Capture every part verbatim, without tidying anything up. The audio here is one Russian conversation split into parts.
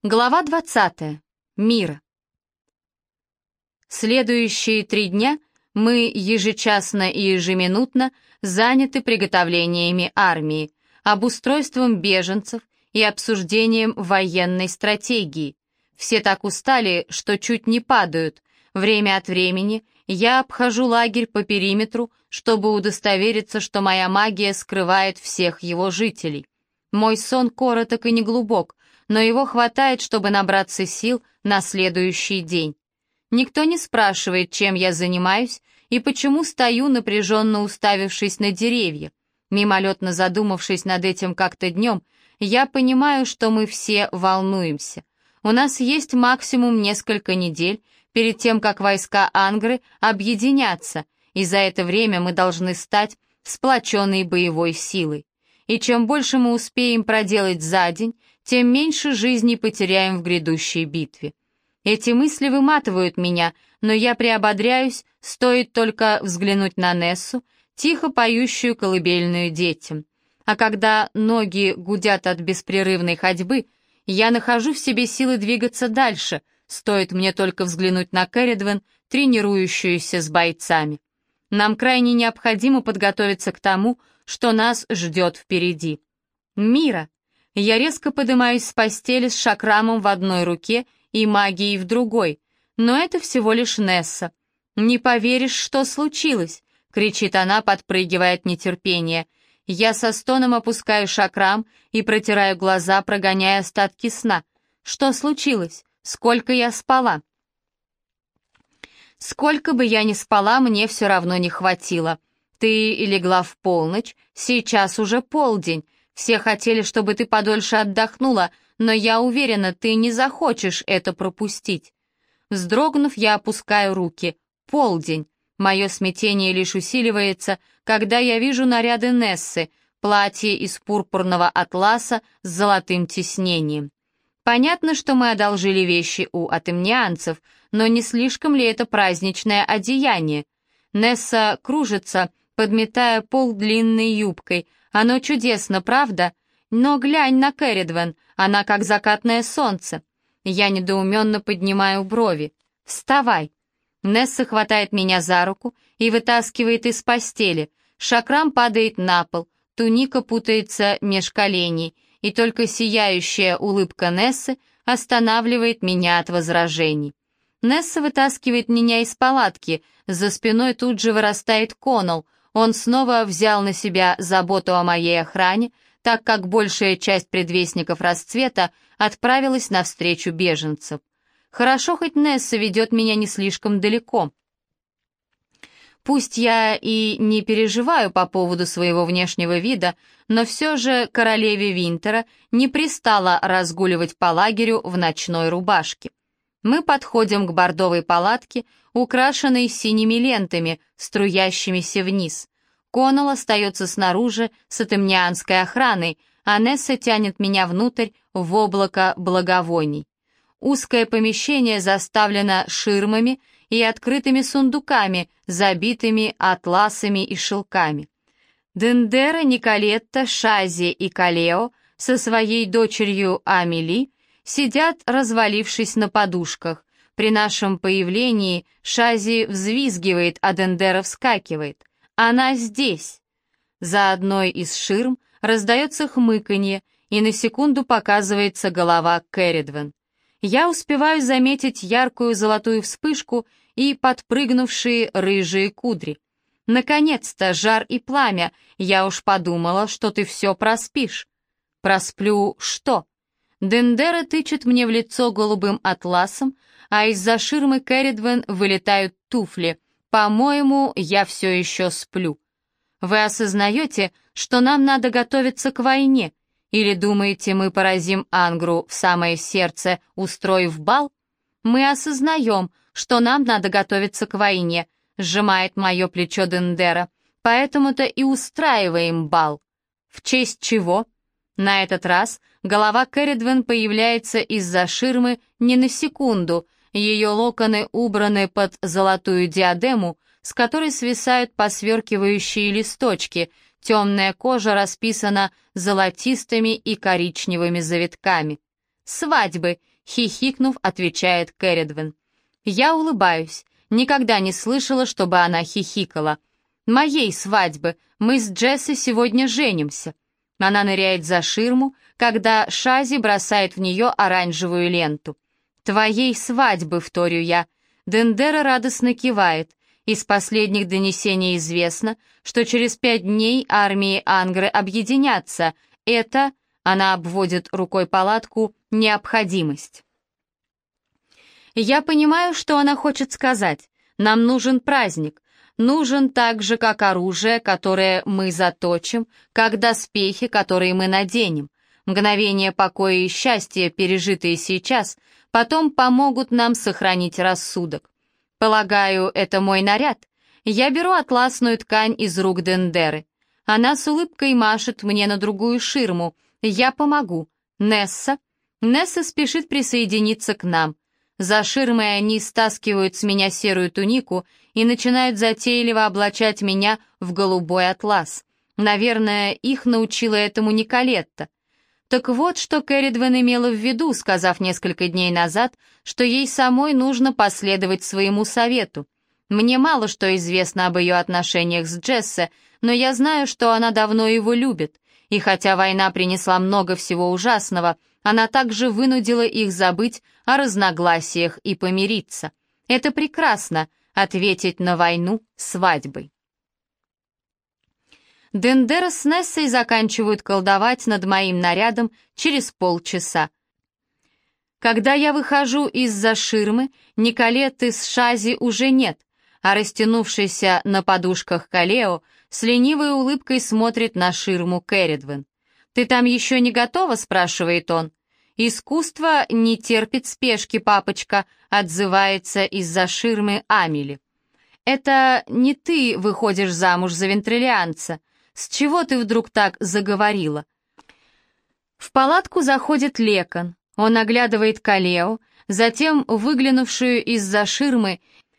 Глава двадцатая. Мира. Следующие три дня мы ежечасно и ежеминутно заняты приготовлениями армии, обустройством беженцев и обсуждением военной стратегии. Все так устали, что чуть не падают. Время от времени я обхожу лагерь по периметру, чтобы удостовериться, что моя магия скрывает всех его жителей. Мой сон короток и неглубок, но его хватает, чтобы набраться сил на следующий день. Никто не спрашивает, чем я занимаюсь и почему стою, напряженно уставившись на деревья. Мимолетно задумавшись над этим как-то днем, я понимаю, что мы все волнуемся. У нас есть максимум несколько недель перед тем, как войска Ангры объединятся, и за это время мы должны стать сплоченной боевой силой. И чем больше мы успеем проделать за день, тем меньше жизней потеряем в грядущей битве. Эти мысли выматывают меня, но я приободряюсь, стоит только взглянуть на Нессу, тихо поющую колыбельную детям. А когда ноги гудят от беспрерывной ходьбы, я нахожу в себе силы двигаться дальше, стоит мне только взглянуть на Керридвен, тренирующуюся с бойцами. Нам крайне необходимо подготовиться к тому, что нас ждет впереди. Мира. Я резко поднимаюсь с постели с шакрамом в одной руке и магией в другой, но это всего лишь Несса. «Не поверишь, что случилось!» — кричит она, подпрыгивая от нетерпения. Я со стоном опускаю шакрам и протираю глаза, прогоняя остатки сна. «Что случилось? Сколько я спала?» «Сколько бы я ни спала, мне все равно не хватило. Ты легла в полночь, сейчас уже полдень. Все хотели, чтобы ты подольше отдохнула, но я уверена, ты не захочешь это пропустить». Вздрогнув, я опускаю руки. Полдень. Мое смятение лишь усиливается, когда я вижу наряды Нессы, платье из пурпурного атласа с золотым тиснением. Понятно, что мы одолжили вещи у атемнианцев, но не слишком ли это праздничное одеяние? Несса кружится, подметая пол длинной юбкой. Оно чудесно, правда? Но глянь на Керридвен, она как закатное солнце. Я недоуменно поднимаю брови. «Вставай!» Несса хватает меня за руку и вытаскивает из постели. Шакрам падает на пол, туника путается меж коленей, и только сияющая улыбка Нессы останавливает меня от возражений. Несса вытаскивает меня из палатки, за спиной тут же вырастает Коннелл. Он снова взял на себя заботу о моей охране, так как большая часть предвестников расцвета отправилась навстречу беженцев. Хорошо, хоть Несса ведет меня не слишком далеко. Пусть я и не переживаю по поводу своего внешнего вида, но все же королеве Винтера не пристало разгуливать по лагерю в ночной рубашке. Мы подходим к бордовой палатке, украшенной синими лентами, струящимися вниз. Коннелл остается снаружи с атемнианской охраной, а Несса тянет меня внутрь в облако благовоний. Узкое помещение заставлено ширмами и открытыми сундуками, забитыми атласами и шелками. Дендера, Николетта, Шази и Калео со своей дочерью Амели сидят, развалившись на подушках. При нашем появлении Шази взвизгивает, а Дендера вскакивает. Она здесь. За одной из ширм раздается хмыканье, и на секунду показывается голова Керридвен. Я успеваю заметить яркую золотую вспышку и подпрыгнувшие рыжие кудри. Наконец-то, жар и пламя, я уж подумала, что ты все проспишь. Просплю что? Дендера тычет мне в лицо голубым атласом, а из-за ширмы Керридвен вылетают туфли. По-моему, я все еще сплю. Вы осознаете, что нам надо готовиться к войне? Или думаете, мы поразим Ангру в самое сердце, устроив бал? Мы осознаем, что нам надо готовиться к войне, сжимает мое плечо Дендера, поэтому-то и устраиваем бал. В честь чего? На этот раз голова Керридвен появляется из-за ширмы не на секунду, ее локоны убраны под золотую диадему, с которой свисают посверкивающие листочки, темная кожа расписана золотистыми и коричневыми завитками. «Свадьбы!» — хихикнув, отвечает Кэрридвен. Я улыбаюсь. Никогда не слышала, чтобы она хихикала. «Моей свадьбы. Мы с Джесси сегодня женимся». Она ныряет за ширму, когда Шази бросает в нее оранжевую ленту. «Твоей свадьбы», — вторю я. Дендера радостно кивает. Из последних донесений известно, что через пять дней армии Ангры объединятся. Это, она обводит рукой палатку, необходимость. Я понимаю, что она хочет сказать. Нам нужен праздник. Нужен так же, как оружие, которое мы заточим, как доспехи, которые мы наденем. Мгновения покоя и счастья, пережитые сейчас, потом помогут нам сохранить рассудок. Полагаю, это мой наряд. Я беру атласную ткань из рук Дендеры. Она с улыбкой машет мне на другую ширму. Я помогу. Несса. Несса спешит присоединиться к нам. За ширмой они стаскивают с меня серую тунику и начинают затейливо облачать меня в голубой атлас. Наверное, их научила этому Николетта. Так вот, что Кэрридвен имела в виду, сказав несколько дней назад, что ей самой нужно последовать своему совету. Мне мало что известно об ее отношениях с Джессе, но я знаю, что она давно его любит. И хотя война принесла много всего ужасного, она также вынудила их забыть о разногласиях и помириться. Это прекрасно — ответить на войну свадьбой. Дендера с Нессой заканчивают колдовать над моим нарядом через полчаса. Когда я выхожу из-за ширмы, Николетты с Шази уже нет, а растянувшийся на подушках Калео с ленивой улыбкой смотрит на ширму Кэрридвен. «Ты там еще не готова?» — спрашивает он. «Искусство не терпит спешки, папочка», — отзывается из-за ширмы Амели. «Это не ты выходишь замуж за вентриллианца. С чего ты вдруг так заговорила?» В палатку заходит Лекон. Он оглядывает Калео, затем выглянувшую из-за ширмы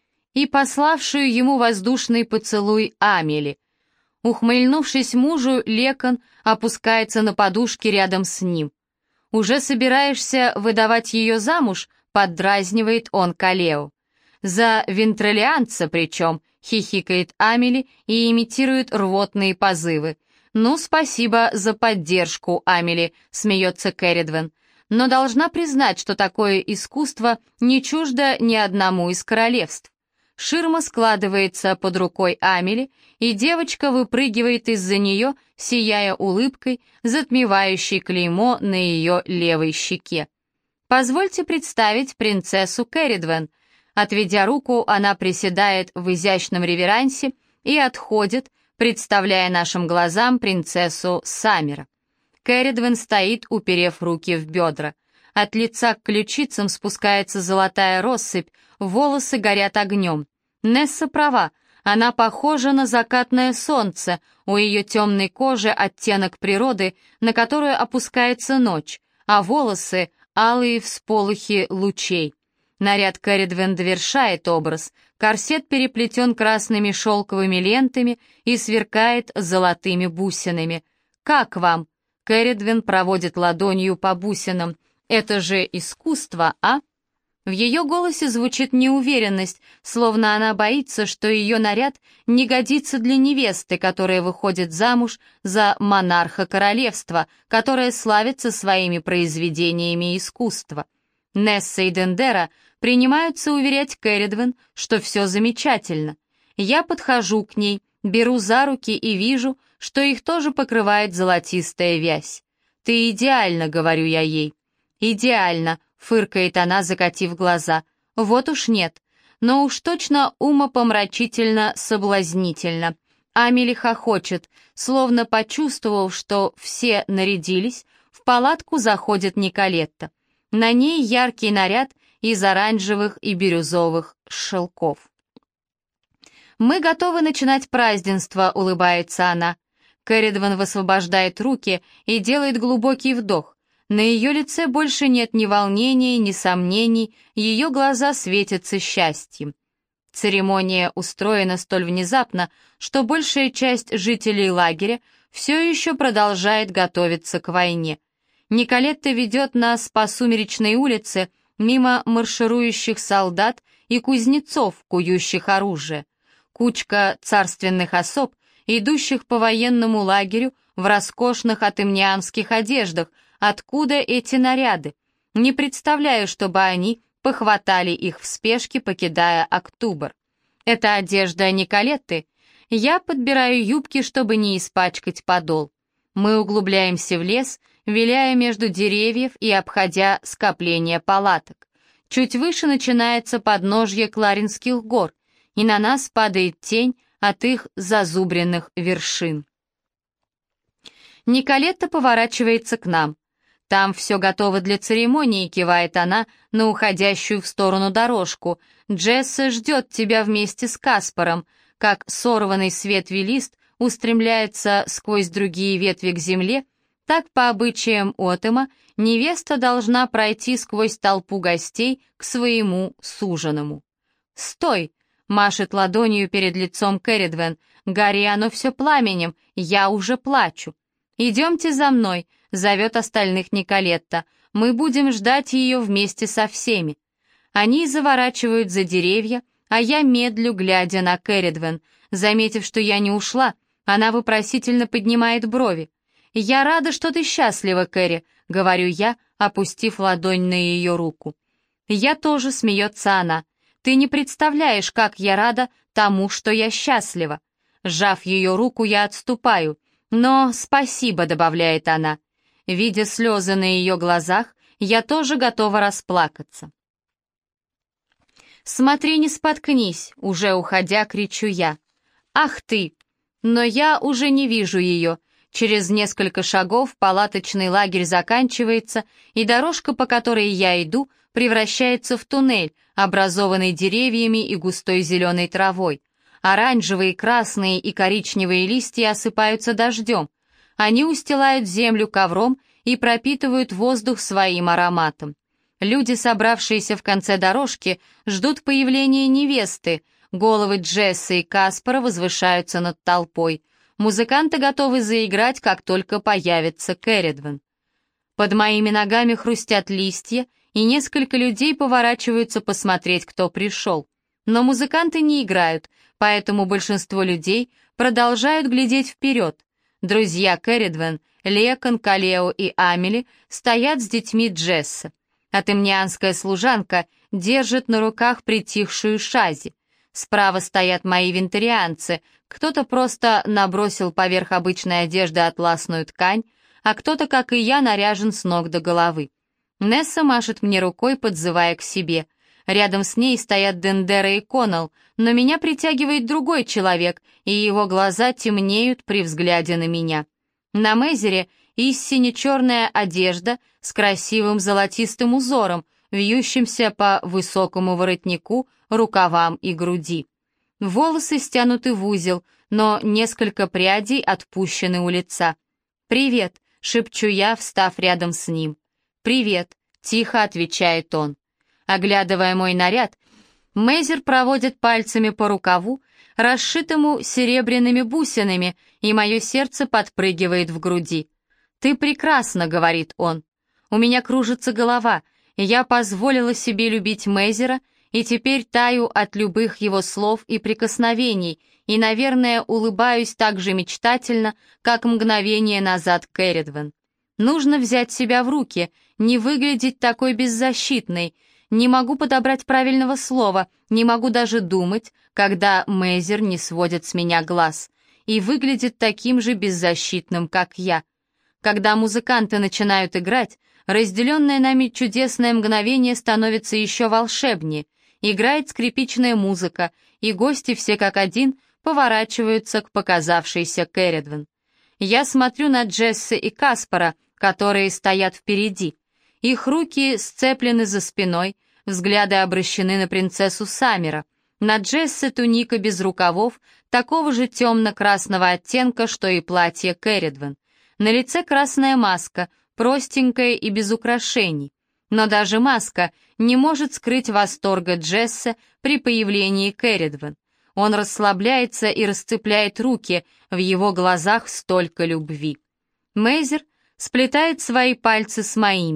и пославшую ему воздушный поцелуй Амели. Ухмыльнувшись мужу, Лекон опускается на подушки рядом с ним. «Уже собираешься выдавать ее замуж?» — поддразнивает он Калео. «За вентриллианца причем», — хихикает Амели и имитирует рвотные позывы. «Ну, спасибо за поддержку, Амели», — смеется Кэрридвен. «Но должна признать, что такое искусство не чуждо ни одному из королевств». Ширма складывается под рукой Амели, и девочка выпрыгивает из-за нее, сияя улыбкой, затмевающей клеймо на ее левой щеке. «Позвольте представить принцессу Кэрридвен». Отведя руку, она приседает в изящном реверансе и отходит, представляя нашим глазам принцессу Саммера. Кэрридвен стоит, уперев руки в бедра. От лица к ключицам спускается золотая россыпь, волосы горят огнем. Несса права, она похожа на закатное солнце, у ее темной кожи оттенок природы, на которую опускается ночь, а волосы — алые всполохи лучей. Наряд Кэрридвен довершает образ, корсет переплетен красными шелковыми лентами и сверкает золотыми бусинами. «Как вам?» — Кэрридвен проводит ладонью по бусинам. «Это же искусство, а?» В ее голосе звучит неуверенность, словно она боится, что ее наряд не годится для невесты, которая выходит замуж за монарха королевства, которое славится своими произведениями искусства. Несса и Дендера принимаются уверять Кэрридвен, что все замечательно. Я подхожу к ней, беру за руки и вижу, что их тоже покрывает золотистая вязь. «Ты идеально», — говорю я ей. «Идеально», — фыркает она, закатив глаза. «Вот уж нет. Но уж точно умопомрачительно соблазнительно». Амели хохочет, словно почувствовав, что все нарядились, в палатку заходит Николетта. На ней яркий наряд из оранжевых и бирюзовых шелков. «Мы готовы начинать празднество», — улыбается она. Кэрридвен высвобождает руки и делает глубокий вдох. На ее лице больше нет ни волнения, ни сомнений, ее глаза светятся счастьем. Церемония устроена столь внезапно, что большая часть жителей лагеря все еще продолжает готовиться к войне. Николетта ведет нас по сумеречной улице мимо марширующих солдат и кузнецов, кующих оружие. Кучка царственных особ, идущих по военному лагерю в роскошных атымнианских одеждах. Откуда эти наряды? Не представляю, чтобы они похватали их в спешке, покидая Октябрь. Это одежда Николетты. Я подбираю юбки, чтобы не испачкать подол. Мы углубляемся в лес, виляя между деревьев и обходя скопление палаток. Чуть выше начинается подножье Кларинских гор, и на нас падает тень от их зазубренных вершин. Николетта поворачивается к нам. «Там все готово для церемонии», — кивает она на уходящую в сторону дорожку. «Джесса ждет тебя вместе с Каспаром». Как сорванный с ветви лист устремляется сквозь другие ветви к земле, так по обычаям Отема невеста должна пройти сквозь толпу гостей к своему суженому. «Стой!» — машет ладонью перед лицом Керридвен. «Гори оно все пламенем, я уже плачу». «Идемте за мной», — зовет остальных Николетта. «Мы будем ждать ее вместе со всеми». Они заворачивают за деревья, а я медлю, глядя на Керридвен. Заметив, что я не ушла, она вопросительно поднимает брови. «Я рада, что ты счастлива, Кэрри», — говорю я, опустив ладонь на ее руку. «Я тоже», — смеется она. «Ты не представляешь, как я рада тому, что я счастлива». Сжав ее руку, я отступаю. «Но спасибо», — добавляет она. Видя слезы на ее глазах, я тоже готова расплакаться. «Смотри, не споткнись», — уже уходя, кричу я. «Ах ты!» Но я уже не вижу ее. Через несколько шагов палаточный лагерь заканчивается, и дорожка, по которой я иду, превращается в туннель, образованный деревьями и густой зеленой травой. Оранжевые, красные и коричневые листья осыпаются дождем. Они устилают землю ковром и пропитывают воздух своим ароматом. Люди, собравшиеся в конце дорожки, ждут появления невесты. Головы Джесса и Каспара возвышаются над толпой. Музыканты готовы заиграть, как только появится Керридвен. Под моими ногами хрустят листья, и несколько людей поворачиваются посмотреть, кто пришел. Но музыканты не играют, поэтому большинство людей продолжают глядеть вперед. Друзья Керридвен, Лекон, Калео и Амели стоят с детьми Джесса. Атымнианская служанка держит на руках притихшую Шази. Справа стоят мои вентарианцы. Кто-то просто набросил поверх обычной одежды атласную ткань, а кто-то, как и я, наряжен с ног до головы. Несса машет мне рукой, подзывая к себе. Рядом с ней стоят Дендера и Коннелл, но меня притягивает другой человек, и его глаза темнеют при взгляде на меня. На Мейзере истине черная одежда с красивым золотистым узором, вьющимся по высокому воротнику, рукавам и груди. Волосы стянуты в узел, но несколько прядей отпущены у лица. «Привет», — шепчу я, встав рядом с ним. «Привет», — тихо отвечает он. Оглядывая мой наряд, Мейзер проводит пальцами по рукаву, расшитому серебряными бусинами, и мое сердце подпрыгивает в груди. «Ты прекрасна», — говорит он. У меня кружится голова, я позволила себе любить Мейзера, и теперь таю от любых его слов и прикосновений, и, наверное, улыбаюсь так же мечтательно, как мгновение назад Керридвен. Нужно взять себя в руки, не выглядеть такой беззащитной. Не могу подобрать правильного слова, не могу даже думать, когда Мейзер не сводит с меня глаз и выглядит таким же беззащитным, как я. Когда музыканты начинают играть, разделенное нами чудесное мгновение становится еще волшебнее. Играет скрипичная музыка, и гости все как один поворачиваются к показавшейся Керридвен. Я смотрю на Джесса и Каспара, которые стоят впереди. Их руки сцеплены за спиной, взгляды обращены на принцессу Саммера. На Джессе туника без рукавов, такого же темно-красного оттенка, что и платье Керридвен. На лице красная маска, простенькая и без украшений. Но даже маска не может скрыть восторга Джесса при появлении Керридвен. Он расслабляется и расцепляет руки, в его глазах столько любви. Мейзер сплетает свои пальцы с моими.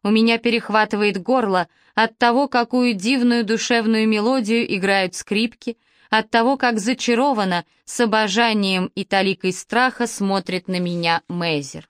У меня перехватывает горло от того, какую дивную душевную мелодию играют скрипки, от того, как зачарованно, с обожанием и таликой страха смотрит на меня Мэзер.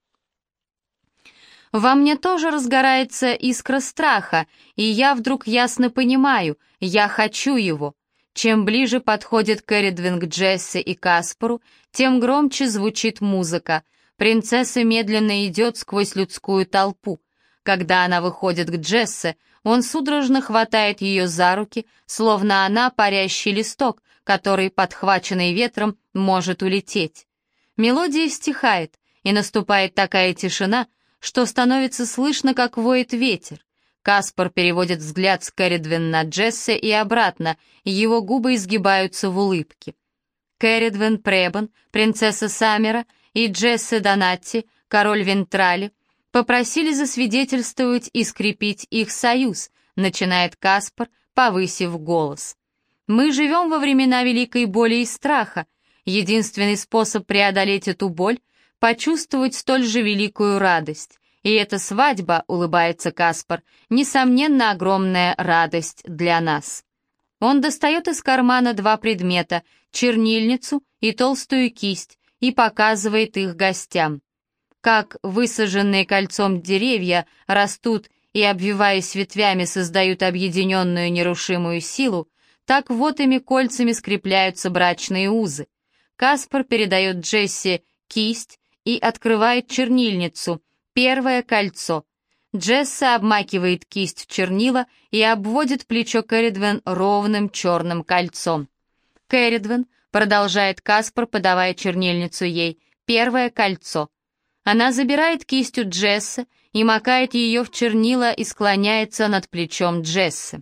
Во мне тоже разгорается искра страха, и я вдруг ясно понимаю, я хочу его. Чем ближе подходит Керридвин к Джесси и Каспару, тем громче звучит музыка. Принцесса медленно идет сквозь людскую толпу. Когда она выходит к Джесси, он судорожно хватает ее за руки, словно она парящий листок, который, подхваченный ветром, может улететь. Мелодия стихает, и наступает такая тишина, что становится слышно, как воет ветер. Каспар переводит взгляд с Керридвин на Джесси и обратно, его губы изгибаются в улыбке. Керридвин Пребон, принцесса Саммера и Джесси Донатти, король Вентрали, попросили засвидетельствовать и скрепить их союз, начинает Каспар, повысив голос. Мы живем во времена великой боли и страха. Единственный способ преодолеть эту боль — почувствовать столь же великую радость. И эта свадьба, улыбается Каспар, несомненно огромная радость для нас. Он достает из кармана два предмета — чернильницу и толстую кисть, и показывает их гостям. Как высаженные кольцом деревья растут и, обвиваясь ветвями, создают объединенную нерушимую силу, так вот ими кольцами скрепляются брачные узы. Каспар передает Джесси кисть и открывает чернильницу, первое кольцо. Джесса обмакивает кисть в чернила и обводит плечо Керридвин ровным черным кольцом. «Керридвин», — продолжает Каспар, подавая чернильницу ей, — «первое кольцо». Она забирает кисть у Джессы и макает ее в чернила и склоняется над плечом Джессы.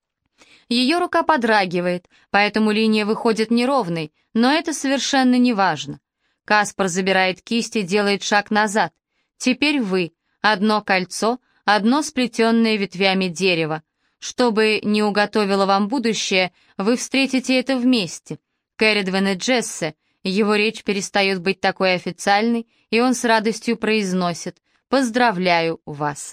Ее рука подрагивает, поэтому линия выходит неровной, но это совершенно не важно. Каспар забирает кисть и делает шаг назад. Теперь вы. Одно кольцо, одно сплетенное ветвями дерева. Что бы ни уготовило вам будущее, вы встретите это вместе. Керридвин и Джесси. Его речь перестает быть такой официальной, и он с радостью произносит «Поздравляю вас».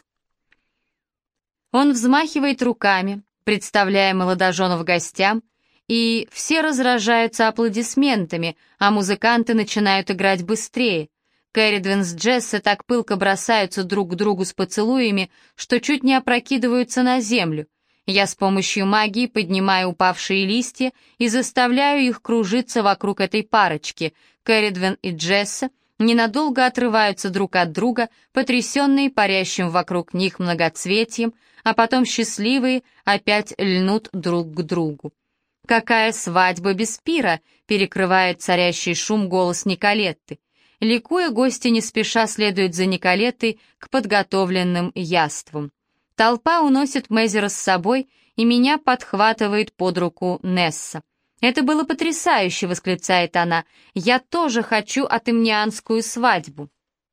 Он взмахивает руками, представляя молодоженов гостям, и все разражаются аплодисментами, а музыканты начинают играть быстрее. Керридвин с Джесси так пылко бросаются друг к другу с поцелуями, что чуть не опрокидываются на землю. Я с помощью магии поднимаю упавшие листья и заставляю их кружиться вокруг этой парочки. Керридвин и Джесси ненадолго отрываются друг от друга, потрясенные парящим вокруг них многоцветием, а потом счастливые опять льнут друг к другу. «Какая свадьба без пира!» — перекрывает царящий шум голос Николетты. Ликуя, гости не спеша следуют за Николеттой к подготовленным яствам. Толпа уносит Мэзера с собой, и меня подхватывает под руку Несса. «Это было потрясающе!» — восклицает она. «Я тоже хочу атемнианскую свадьбу!»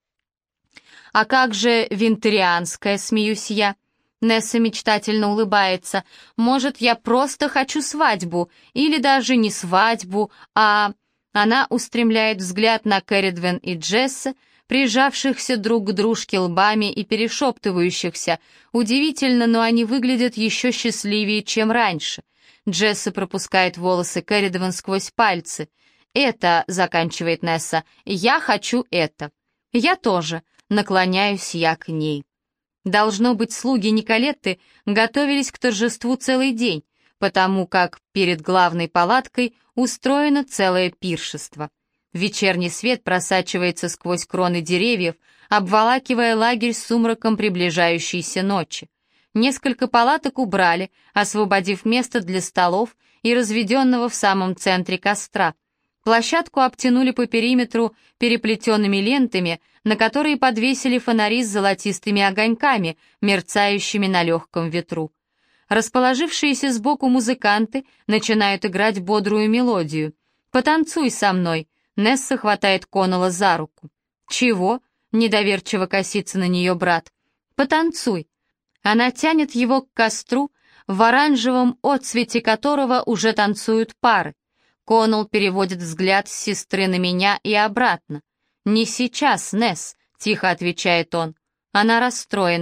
«А как же винтерианская?» — смеюсь я. Несса мечтательно улыбается. «Может, я просто хочу свадьбу, или даже не свадьбу, а...» Она устремляет взгляд на Керридвин и Джесси, прижавшихся друг к дружке лбами и перешептывающихся. Удивительно, но они выглядят еще счастливее, чем раньше. Джесси пропускает волосы Керридвин сквозь пальцы. «Это», — заканчивает Несса, — «я хочу это». «Я тоже», — наклоняюсь я к ней. Должно быть, слуги Николетты готовились к торжеству целый день, потому как перед главной палаткой устроено целое пиршество. Вечерний свет просачивается сквозь кроны деревьев, обволакивая лагерь с сумраком приближающейся ночи. Несколько палаток убрали, освободив место для столов и разведенного в самом центре костра. Площадку обтянули по периметру переплетенными лентами, на которые подвесили фонари с золотистыми огоньками, мерцающими на легком ветру. Расположившиеся сбоку музыканты начинают играть бодрую мелодию. «Потанцуй со мной», — Несса хватает Коннелла за руку. «Чего?» — недоверчиво косится на нее брат. «Потанцуй». Она тянет его к костру, в оранжевом отцвете которого уже танцуют пары. Коннелл переводит взгляд с сестры на меня и обратно. «Не сейчас, Несс», — тихо отвечает он. Она расстроена.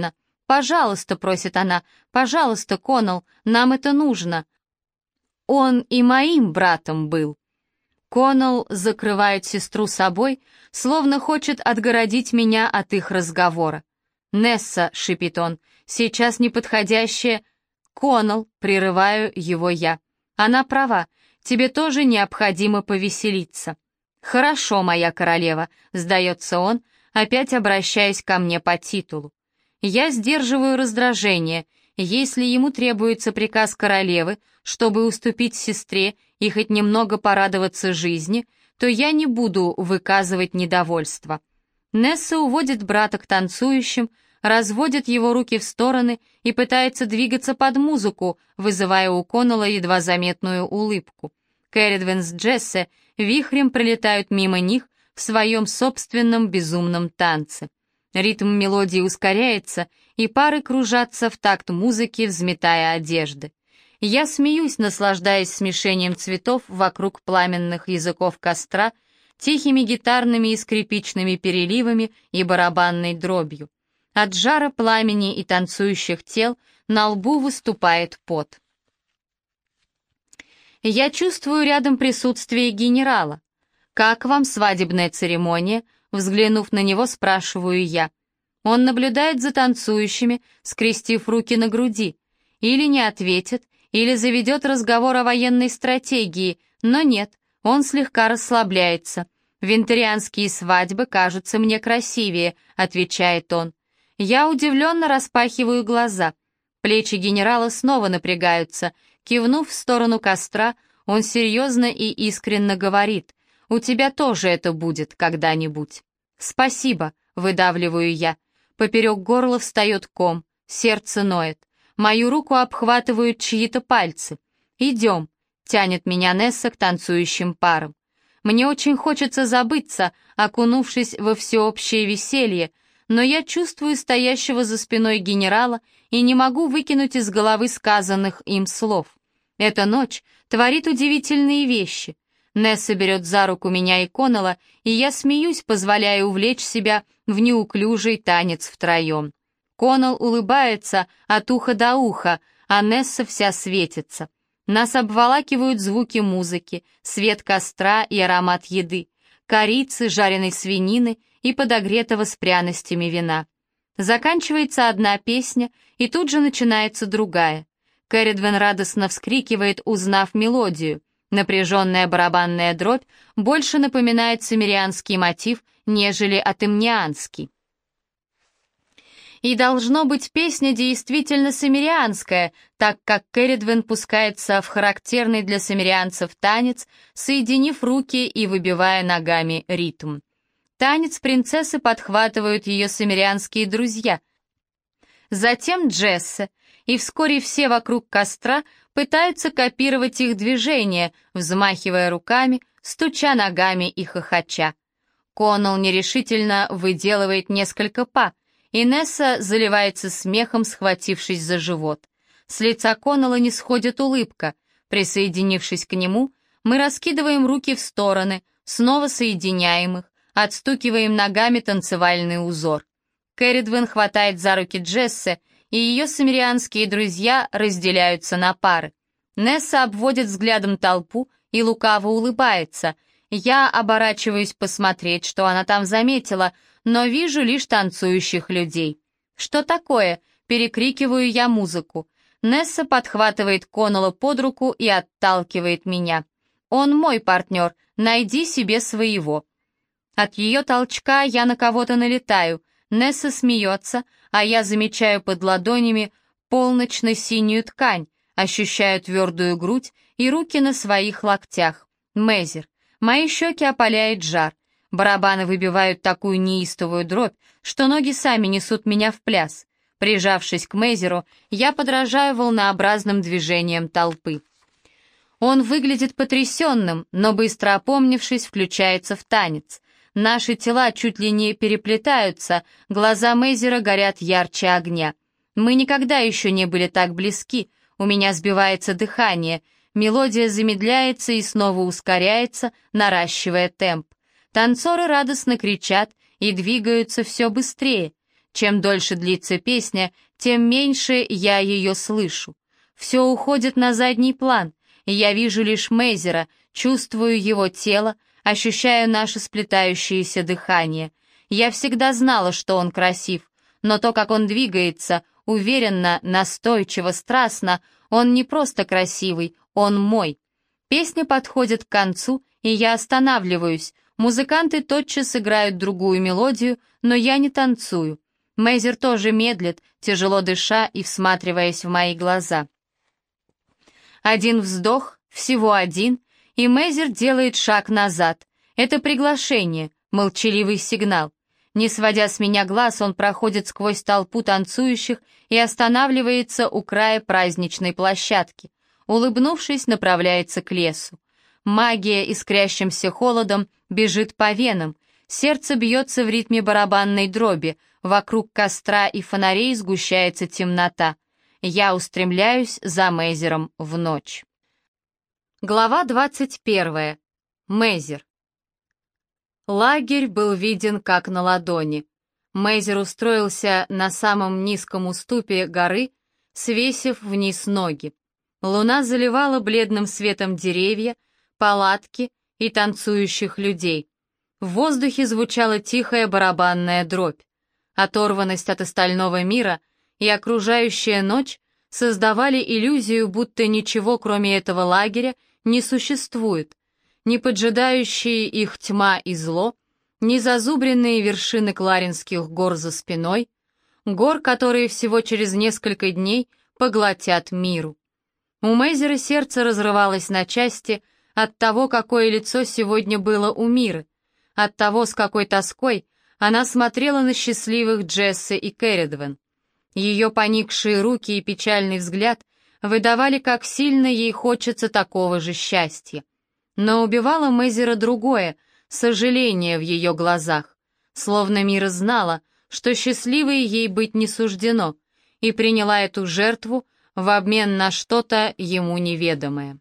«Пожалуйста», — просит она, — «пожалуйста, Коннелл, нам это нужно». Он и моим братом был. Коннелл закрывает сестру собой, словно хочет отгородить меня от их разговора. «Несса», — шипит он, — «сейчас неподходящее...» «Коннелл», — прерываю его я. «Она права, тебе тоже необходимо повеселиться». «Хорошо, моя королева», — сдается он, опять обращаясь ко мне по титулу. Я сдерживаю раздражение. Если ему требуется приказ королевы, чтобы уступить сестре и хоть немного порадоваться жизни, то я не буду выказывать недовольство. Несса уводит брата к танцующим, разводит его руки в стороны и пытается двигаться под музыку, вызывая у Коннелла едва заметную улыбку. Кэрридвен с Джессе вихрем пролетают мимо них в своем собственном безумном танце. Ритм мелодии ускоряется, и пары кружатся в такт музыки, взметая одежды. Я смеюсь, наслаждаясь смешением цветов вокруг пламенных языков костра, тихими гитарными и скрипичными переливами и барабанной дробью. От жара пламени и танцующих тел на лбу выступает пот. Я чувствую рядом присутствие генерала. «Как вам свадебная церемония?» Взглянув на него, спрашиваю я. Он наблюдает за танцующими, скрестив руки на груди. Или не ответит, или заведет разговор о военной стратегии, но нет, он слегка расслабляется. «Винтерианские свадьбы кажутся мне красивее», — отвечает он. Я удивленно распахиваю глаза. Плечи генерала снова напрягаются. Кивнув в сторону костра, он серьезно и искренне говорит: «У тебя тоже это будет когда-нибудь». «Спасибо», — выдавливаю я. Поперек горла встает ком, сердце ноет. Мою руку обхватывают чьи-то пальцы. «Идем», — тянет меня Несса к танцующим парам. Мне очень хочется забыться, окунувшись во всеобщее веселье, но я чувствую стоящего за спиной генерала и не могу выкинуть из головы сказанных им слов. Эта ночь творит удивительные вещи. Несса берет за руку меня и Коннелла, и я смеюсь, позволяя увлечь себя в неуклюжий танец втроем. Коннелл улыбается от уха до уха, а Несса вся светится. Нас обволакивают звуки музыки, свет костра и аромат еды, корицы, жареной свинины и подогретого с пряностями вина. Заканчивается одна песня, и тут же начинается другая. Кэрридвен радостно вскрикивает, узнав мелодию. Напряженная барабанная дробь больше напоминает сумерианский мотив, нежели атымнианский. И должно быть, песня действительно сумерианская, так как Кэрридвен пускается в характерный для сумерианцев танец, соединив руки и выбивая ногами ритм. Танец принцессы подхватывают ее сумерианские друзья. Затем Джессе, и вскоре все вокруг костра пытаются копировать их движения, взмахивая руками, стуча ногами и хохоча. Коннелл нерешительно выделывает несколько па, и Несса заливается смехом, схватившись за живот. С лица Коннелла не сходит улыбка. Присоединившись к нему, мы раскидываем руки в стороны, снова соединяем их, отстукиваем ногами танцевальный узор. Кэрридвен хватает за руки Джессе, и ее сумерианские друзья разделяются на пары. Несса обводит взглядом толпу и лукаво улыбается. Я оборачиваюсь посмотреть, что она там заметила, но вижу лишь танцующих людей. «Что такое?» — перекрикиваю я музыку. Несса подхватывает Коннелла под руку и отталкивает меня. «Он мой партнер, найди себе своего». От ее толчка я на кого-то налетаю. Несса смеется, а я замечаю под ладонями полночно-синюю ткань, ощущаю твердую грудь и руки на своих локтях. Мейзер. Мои щеки опаляет жар. Барабаны выбивают такую неистовую дробь, что ноги сами несут меня в пляс. Прижавшись к Мейзеру, я подражаю волнообразным движениям толпы. Он выглядит потрясенным, но быстро опомнившись, включается в танец. Наши тела чуть ли не переплетаются, глаза Мейзера горят ярче огня. Мы никогда еще не были так близки, у меня сбивается дыхание, мелодия замедляется и снова ускоряется, наращивая темп. Танцоры радостно кричат и двигаются все быстрее. Чем дольше длится песня, тем меньше я ее слышу. Все уходит на задний план, и я вижу лишь Мейзера, чувствую его тело, ощущаю наше сплетающееся дыхание. Я всегда знала, что он красив, но то, как он двигается, уверенно, настойчиво, страстно, он не просто красивый, он мой. Песня подходит к концу, и я останавливаюсь. Музыканты тотчас играют другую мелодию, но я не танцую. Мейзер тоже медлит, тяжело дыша и всматриваясь в мои глаза. Один вздох, всего один, и Мейзер делает шаг назад. Это приглашение, молчаливый сигнал. Не сводя с меня глаз, он проходит сквозь толпу танцующих и останавливается у края праздничной площадки. Улыбнувшись, направляется к лесу. Магия, искрящимся холодом, бежит по венам. Сердце бьется в ритме барабанной дроби. Вокруг костра и фонарей сгущается темнота. Я устремляюсь за Мейзером в ночь. Глава двадцать первая. Мейзер. Лагерь был виден как на ладони. Мейзер устроился на самом низком уступе горы, свесив вниз ноги. Луна заливала бледным светом деревья, палатки и танцующих людей. В воздухе звучала тихая барабанная дробь. Оторванность от остального мира и окружающая ночь создавали иллюзию, будто ничего, кроме этого лагеря, не существует. Ни поджидающие их тьма и зло, ни зазубренные вершины Кларинских гор за спиной, гор, которые всего через несколько дней поглотят миру. У Мейзера сердце разрывалось на части от того, какое лицо сегодня было у Миры, от того, с какой тоской она смотрела на счастливых Джесси и Керридвен. Ее поникшие руки и печальный взгляд выдавали, как сильно ей хочется такого же счастья. Но убивало Мейзера другое, сожаление в ее глазах, словно Мира знала, что счастливой ей быть не суждено, и приняла эту жертву в обмен на что-то ему неведомое.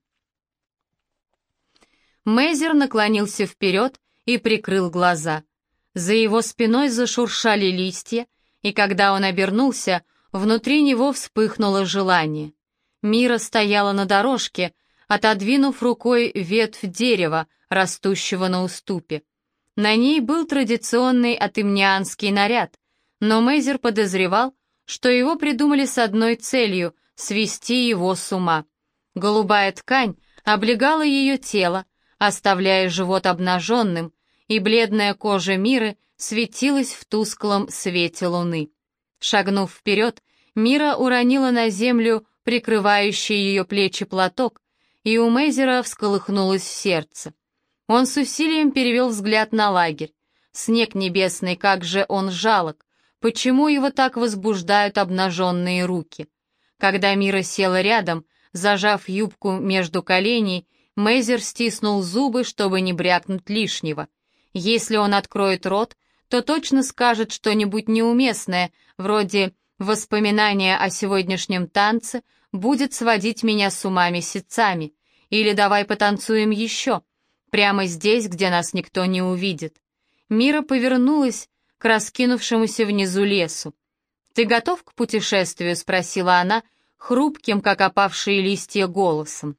Мейзер наклонился вперед и прикрыл глаза. За его спиной зашуршали листья, и когда он обернулся, внутри него вспыхнуло желание. Мира стояла на дорожке, отодвинув рукой ветвь дерева, растущего на уступе. На ней был традиционный атымнианский наряд, но Мейзер подозревал, что его придумали с одной целью — свести его с ума. Голубая ткань облегала ее тело, оставляя живот обнаженным, и бледная кожа Миры светилась в тусклом свете луны. Шагнув вперед, Мира уронила на землю прикрывающий ее плечи платок, и у Мейзера всколыхнулось сердце. Он с усилием перевел взгляд на лагерь. Снег небесный, как же он жалок! Почему его так возбуждают обнаженные руки? Когда Мира села рядом, зажав юбку между коленей, Мейзер стиснул зубы, чтобы не брякнуть лишнего. Если он откроет рот, то точно скажет что-нибудь неуместное, вроде «воспоминание о сегодняшнем танце будет сводить меня с ума месяцами», или «давай потанцуем еще», прямо здесь, где нас никто не увидит. Мира повернулась к раскинувшемуся внизу лесу. «Ты готов к путешествию?» — спросила она, хрупким, как опавшие листья, голосом.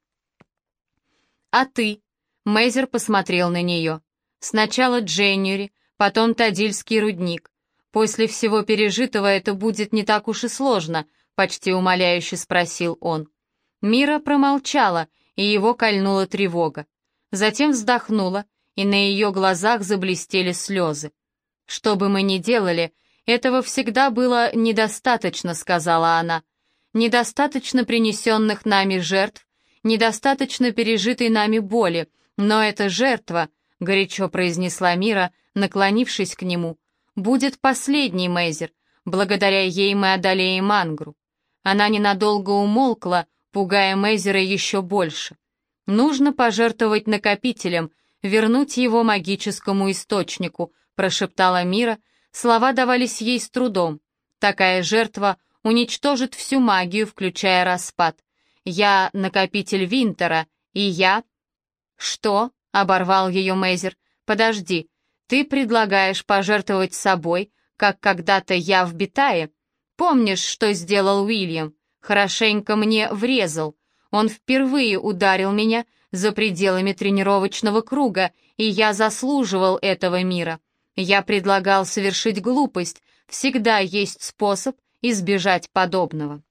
«А ты?» — Мейзер посмотрел на нее. «Сначала Дженнюри, потом Тадильский рудник. После всего пережитого это будет не так уж и сложно», — почти умоляюще спросил он. Мира промолчала, и его кольнула тревога. Затем вздохнула, и на ее глазах заблестели слезы. «Что бы мы ни делали, этого всегда было недостаточно», — сказала она. «Недостаточно принесенных нами жертв, недостаточно пережитой нами боли, но эта жертва», — горячо произнесла Мира, наклонившись к нему, — «будет последней, Мейзер. Благодаря ей мы одолеем Ангру». Она ненадолго умолкла, пугая Мейзера еще больше. «Нужно пожертвовать накопителем, вернуть его магическому источнику», — прошептала Мира. Слова давались ей с трудом. «Такая жертва уничтожит всю магию, включая распад. Я накопитель Винтера, и я...» «Что?» — оборвал ее Мейзер. «Подожди, ты предлагаешь пожертвовать собой, как когда-то я в Битае. Помнишь, что сделал Уильям? Хорошенько мне врезал. Он впервые ударил меня за пределами тренировочного круга, и я заслуживал этого мира. Я предлагал совершить глупость. Всегда есть способ избежать подобного.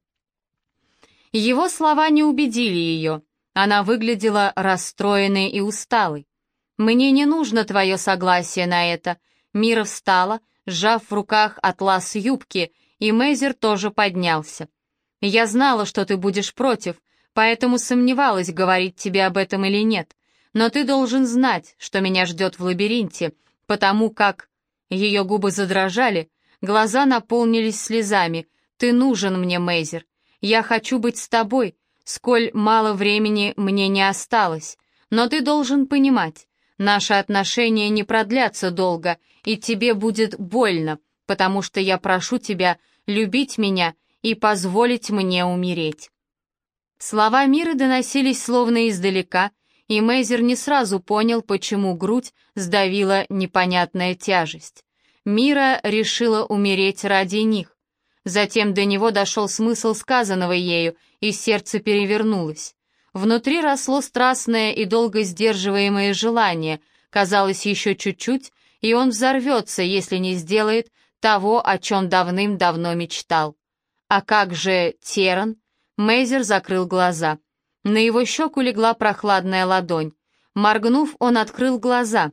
Его слова не убедили ее. Она выглядела расстроенной и усталой. «Мне не нужно твое согласие на это». Мира встала, сжав в руках атлас юбки, и Мейзер тоже поднялся. «Я знала, что ты будешь против, поэтому сомневалась, говорить тебе об этом или нет. Но ты должен знать, что меня ждет в лабиринте, потому как...» Ее губы задрожали, глаза наполнились слезами. «Ты нужен мне, Мейзер. Я хочу быть с тобой, сколь мало времени мне не осталось. Но ты должен понимать, наши отношения не продлятся долго, и тебе будет больно, потому что я прошу тебя любить меня и позволить мне умереть». Слова Миры доносились словно издалека, и Мейзер не сразу понял, почему грудь сдавила непонятная тяжесть. Мира решила умереть ради них. Затем до него дошел смысл сказанного ею, и сердце перевернулось. Внутри росло страстное и долго сдерживаемое желание. Казалось, еще чуть-чуть, и он взорвется, если не сделает того, о чем давным-давно мечтал. А как же Теран? Мейзер закрыл глаза. На его щеку легла прохладная ладонь. Моргнув, он открыл глаза.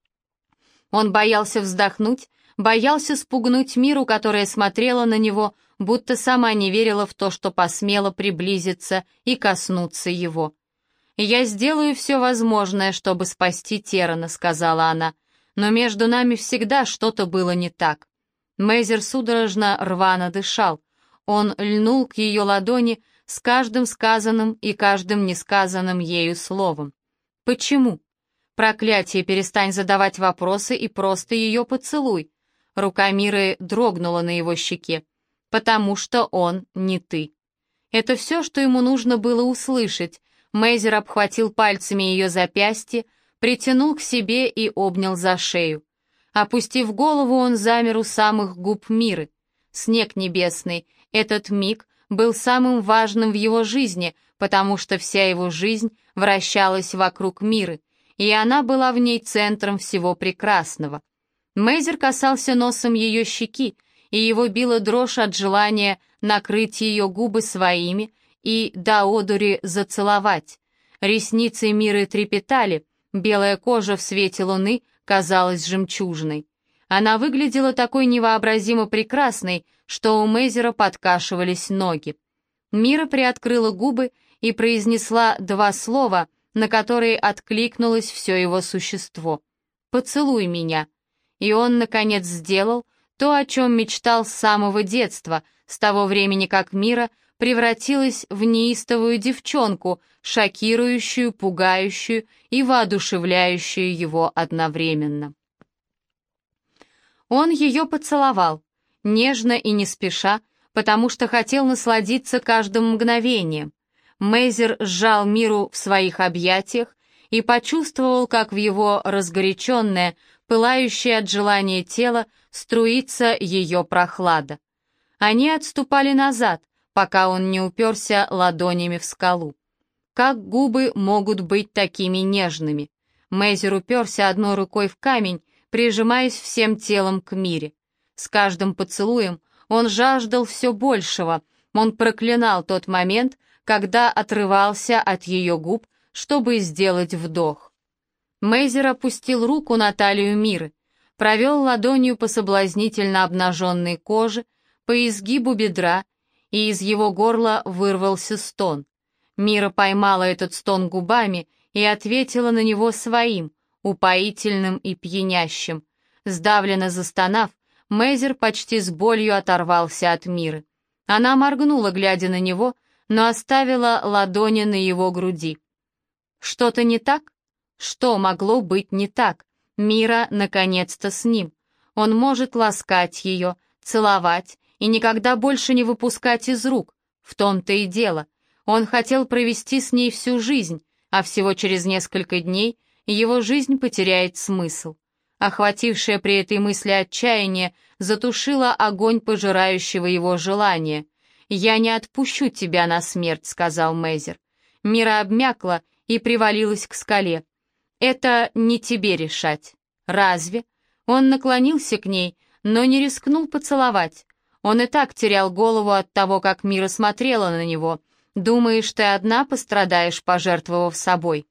Он боялся вздохнуть, боялся спугнуть Миру, которая смотрела на него, будто сама не верила в то, что посмела приблизиться и коснуться его. «Я сделаю все возможное, чтобы спасти Терана», — сказала она, «но между нами всегда что-то было не так». Мейзер судорожно рвано дышал. Он льнул к ее ладони с каждым сказанным и каждым несказанным ею словом. «Почему?» «Проклятие, перестань задавать вопросы и просто ее поцелуй». Рука Миры дрогнула на его щеке. «Потому что он не ты». Это все, что ему нужно было услышать. Мейзер обхватил пальцами ее запястье, притянул к себе и обнял за шею. Опустив голову, он замер у самых губ Миры. Снег небесный, этот миг был самым важным в его жизни, потому что вся его жизнь вращалась вокруг Миры, и она была в ней центром всего прекрасного. Мейзер касался носом ее щеки, и его била дрожь от желания накрыть ее губы своими и до одури зацеловать. Ресницы Миры трепетали, белая кожа в свете луны казалась жемчужной. Она выглядела такой невообразимо прекрасной, что у Мейзера подкашивались ноги. Мира приоткрыла губы и произнесла два слова, на которые откликнулось все его существо. «Поцелуй меня». И он, наконец, сделал то, о чем мечтал с самого детства, с того времени, как Мира превратилась в неистовую девчонку, шокирующую, пугающую и воодушевляющую его одновременно. Он ее поцеловал, нежно и не спеша, потому что хотел насладиться каждым мгновением. Мейзер сжал Миру в своих объятиях и почувствовал, как в его разгоряченное, пылающее от желания тело струится ее прохлада. Они отступали назад, пока он не уперся ладонями в скалу. Как губы могут быть такими нежными? Мейзер уперся одной рукой в камень, прижимаясь всем телом к Мире. С каждым поцелуем он жаждал все большего, он проклинал тот момент, когда отрывался от ее губ, чтобы сделать вдох. Мейзер опустил руку на талию Миры, провел ладонью по соблазнительно обнаженной коже, по изгибу бедра, и из его горла вырвался стон. Мира поймала этот стон губами и ответила на него своим, упоительным и пьянящим. Сдавленно застонав, Мейзер почти с болью оторвался от Миры. Она моргнула, глядя на него, но оставила ладони на его груди. Что-то не так? Что могло быть не так? Мира наконец-то с ним. Он может ласкать ее, целовать и никогда больше не выпускать из рук. В том-то и дело. Он хотел провести с ней всю жизнь, а всего через несколько дней его жизнь потеряет смысл. Охватившее при этой мысли отчаяние затушило огонь пожирающего его желания. «Я не отпущу тебя на смерть», — сказал Мейзер. Мира обмякла и привалилась к скале. «Это не тебе решать». «Разве?» Он наклонился к ней, но не рискнул поцеловать. Он и так терял голову от того, как Мира смотрела на него. «Думаешь, ты одна пострадаешь, пожертвовав собой?»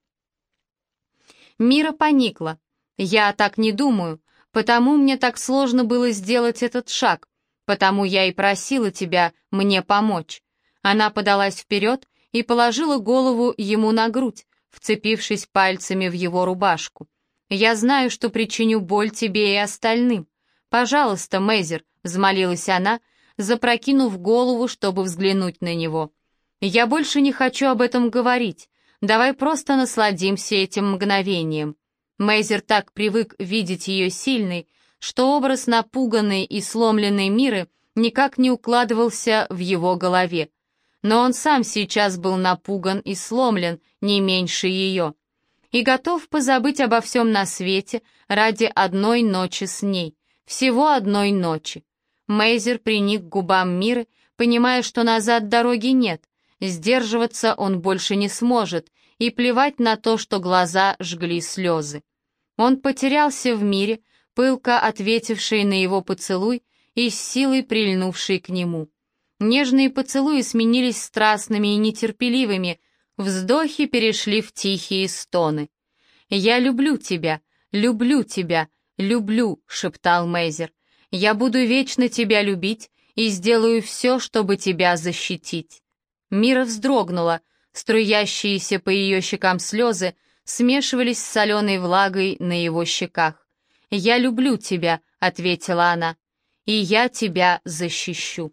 Мира поникла. «Я так не думаю, потому мне так сложно было сделать этот шаг, потому я и просила тебя мне помочь». Она подалась вперед и положила голову ему на грудь, вцепившись пальцами в его рубашку. «Я знаю, что причиню боль тебе и остальным. Пожалуйста, Мейзер», — взмолилась она, запрокинув голову, чтобы взглянуть на него. «Я больше не хочу об этом говорить. Давай просто насладимся этим мгновением». Мейзер так привык видеть ее сильной, что образ напуганной и сломленной Миры никак не укладывался в его голове. Но он сам сейчас был напуган и сломлен, не меньше ее, и готов позабыть обо всем на свете ради одной ночи с ней, всего одной ночи. Мейзер приник к губам Миры, понимая, что назад дороги нет, сдерживаться он больше не сможет, и плевать на то, что глаза жгли слезы. Он потерялся в Мире, пылко ответившей на его поцелуй и с силой прильнувшей к нему. Нежные поцелуи сменились страстными и нетерпеливыми, вздохи перешли в тихие стоны. «Я люблю тебя, люблю тебя, люблю», — шептал Мейзер. «Я буду вечно тебя любить и сделаю все, чтобы тебя защитить». Мира вздрогнула, струящиеся по ее щекам слезы смешивались с соленой влагой на его щеках. «Я люблю тебя», — ответила она, — «и я тебя защищу».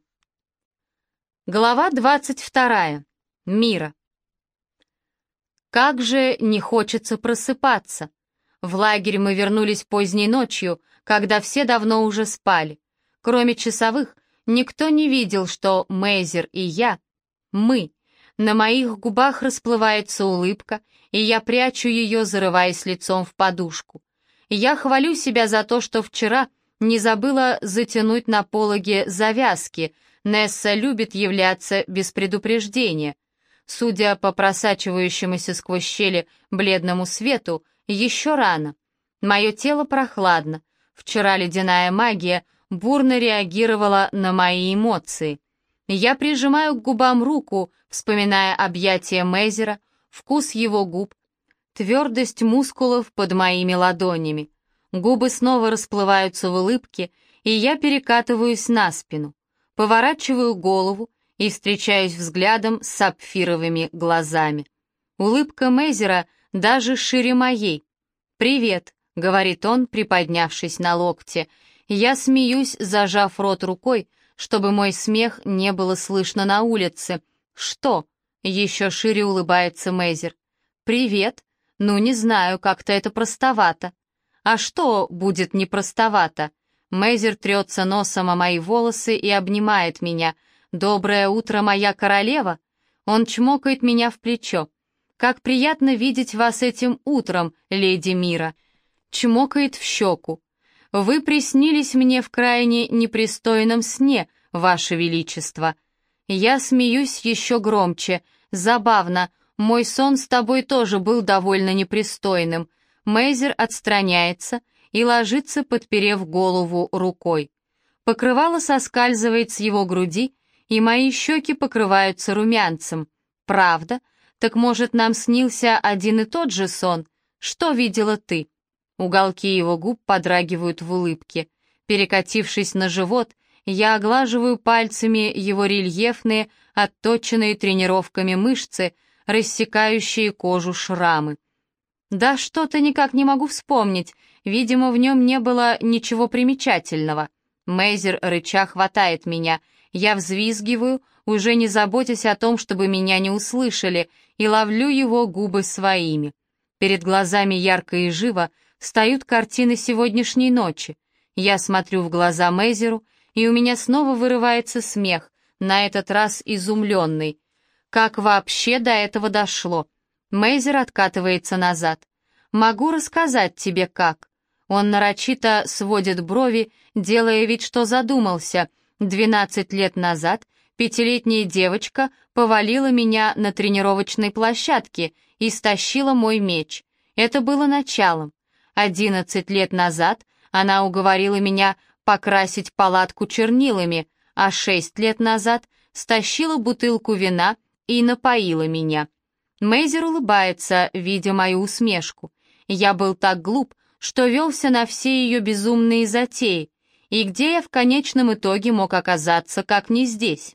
Глава двадцать вторая. Мира. Как же не хочется просыпаться. В лагерь мы вернулись поздней ночью, когда все давно уже спали. Кроме часовых, никто не видел, что Мейзер и я, мы. На моих губах расплывается улыбка, и я прячу ее, зарываясь лицом в подушку. Я хвалю себя за то, что вчера не забыла затянуть на пологе завязки. Несса любит являться без предупреждения. Судя по просачивающемуся сквозь щели бледному свету, еще рано. Мое тело прохладно. Вчера ледяная магия бурно реагировала на мои эмоции. Я прижимаю к губам руку, вспоминая объятия Мейзера, вкус его губ, твердость мускулов под моими ладонями. Губы снова расплываются в улыбке, и я перекатываюсь на спину. Поворачиваю голову и встречаюсь взглядом с сапфировыми глазами. Улыбка Мейзера даже шире моей. «Привет», — говорит он, приподнявшись на локте. Я смеюсь, зажав рот рукой, чтобы мой смех не было слышно на улице. «Что?» — еще шире улыбается Мейзер. «Привет. Ну, не знаю, как-то это простовато». «А что будет не простовато?» Мейзер трется носом о мои волосы и обнимает меня. «Доброе утро, моя королева!» Он чмокает меня в плечо. «Как приятно видеть вас этим утром, леди Мира!» Чмокает в щеку. «Вы приснились мне в крайне непристойном сне, ваше величество!» Я смеюсь еще громче. «Забавно, мой сон с тобой тоже был довольно непристойным». Мейзер отстраняется и ложится, подперев голову рукой. Покрывало соскальзывает с его груди, и мои щеки покрываются румянцем. «Правда? Так, может, нам снился один и тот же сон? Что видела ты?» Уголки его губ подрагивают в улыбке. Перекатившись на живот, я оглаживаю пальцами его рельефные, отточенные тренировками мышцы, рассекающие кожу шрамы. Да что-то никак не могу вспомнить, видимо, в нем не было ничего примечательного. Мейзер рыча хватает меня, я взвизгиваю, уже не заботясь о том, чтобы меня не услышали, и ловлю его губы своими. Перед глазами ярко и живо встают картины сегодняшней ночи. Я смотрю в глаза Мейзеру, и у меня снова вырывается смех, на этот раз изумленный. Как вообще до этого дошло? Мейзер откатывается назад. «Могу рассказать тебе, как». Он нарочито сводит брови, делая вид, что задумался. Двенадцать лет назад пятилетняя девочка повалила меня на тренировочной площадке и стащила мой меч. Это было началом. Одиннадцать лет назад она уговорила меня покрасить палатку чернилами, а шесть лет назад стащила бутылку вина и напоила меня. Мейзер улыбается, видя мою усмешку. Я был так глуп, что велся на все ее безумные затеи, и где я в конечном итоге мог оказаться, как не здесь?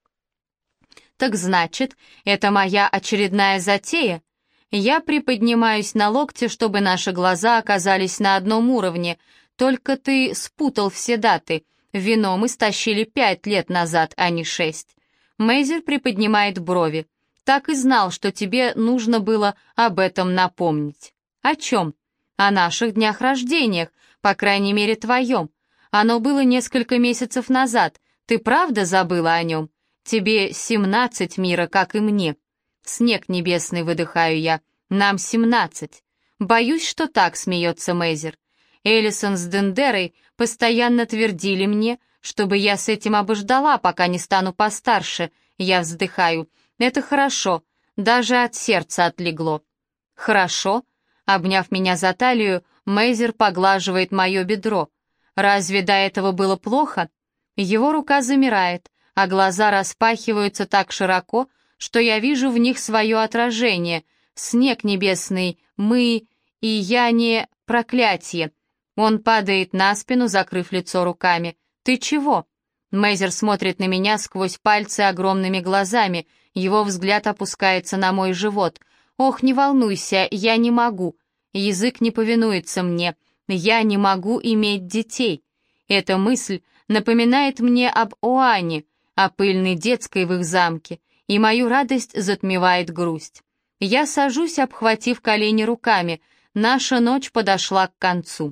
Так значит, это моя очередная затея? Я приподнимаюсь на локте, чтобы наши глаза оказались на одном уровне. Только ты спутал все даты. Вино мы стащили пять лет назад, а не шесть. Мейзер приподнимает брови. Так и знал, что тебе нужно было об этом напомнить. О чем? О наших днях рождениях, по крайней мере твоем. Оно было несколько месяцев назад. Ты правда забыла о нем? Тебе семнадцать, Мира, как и мне. Снег небесный, выдыхаю я. Нам семнадцать. Боюсь, что так, смеется Мейзер. Элисон с Дендерой постоянно твердили мне, чтобы я с этим обождала, пока не стану постарше. Я вздыхаю. Это хорошо, даже от сердца отлегло. Хорошо? Обняв меня за талию, Мейзер поглаживает мое бедро. Разве до этого было плохо? Его рука замирает, а глаза распахиваются так широко, что я вижу в них свое отражение. Снег небесный, мы и я не проклятие. Он падает на спину, закрыв лицо руками. «Ты чего?» Мейзер смотрит на меня сквозь пальцы огромными глазами. Его взгляд опускается на мой живот. «Ох, не волнуйся, я не могу. Язык не повинуется мне. Я не могу иметь детей». Эта мысль напоминает мне об Оане, о пыльной детской в их замке, и мою радость затмевает грусть. Я сажусь, обхватив колени руками. Наша ночь подошла к концу.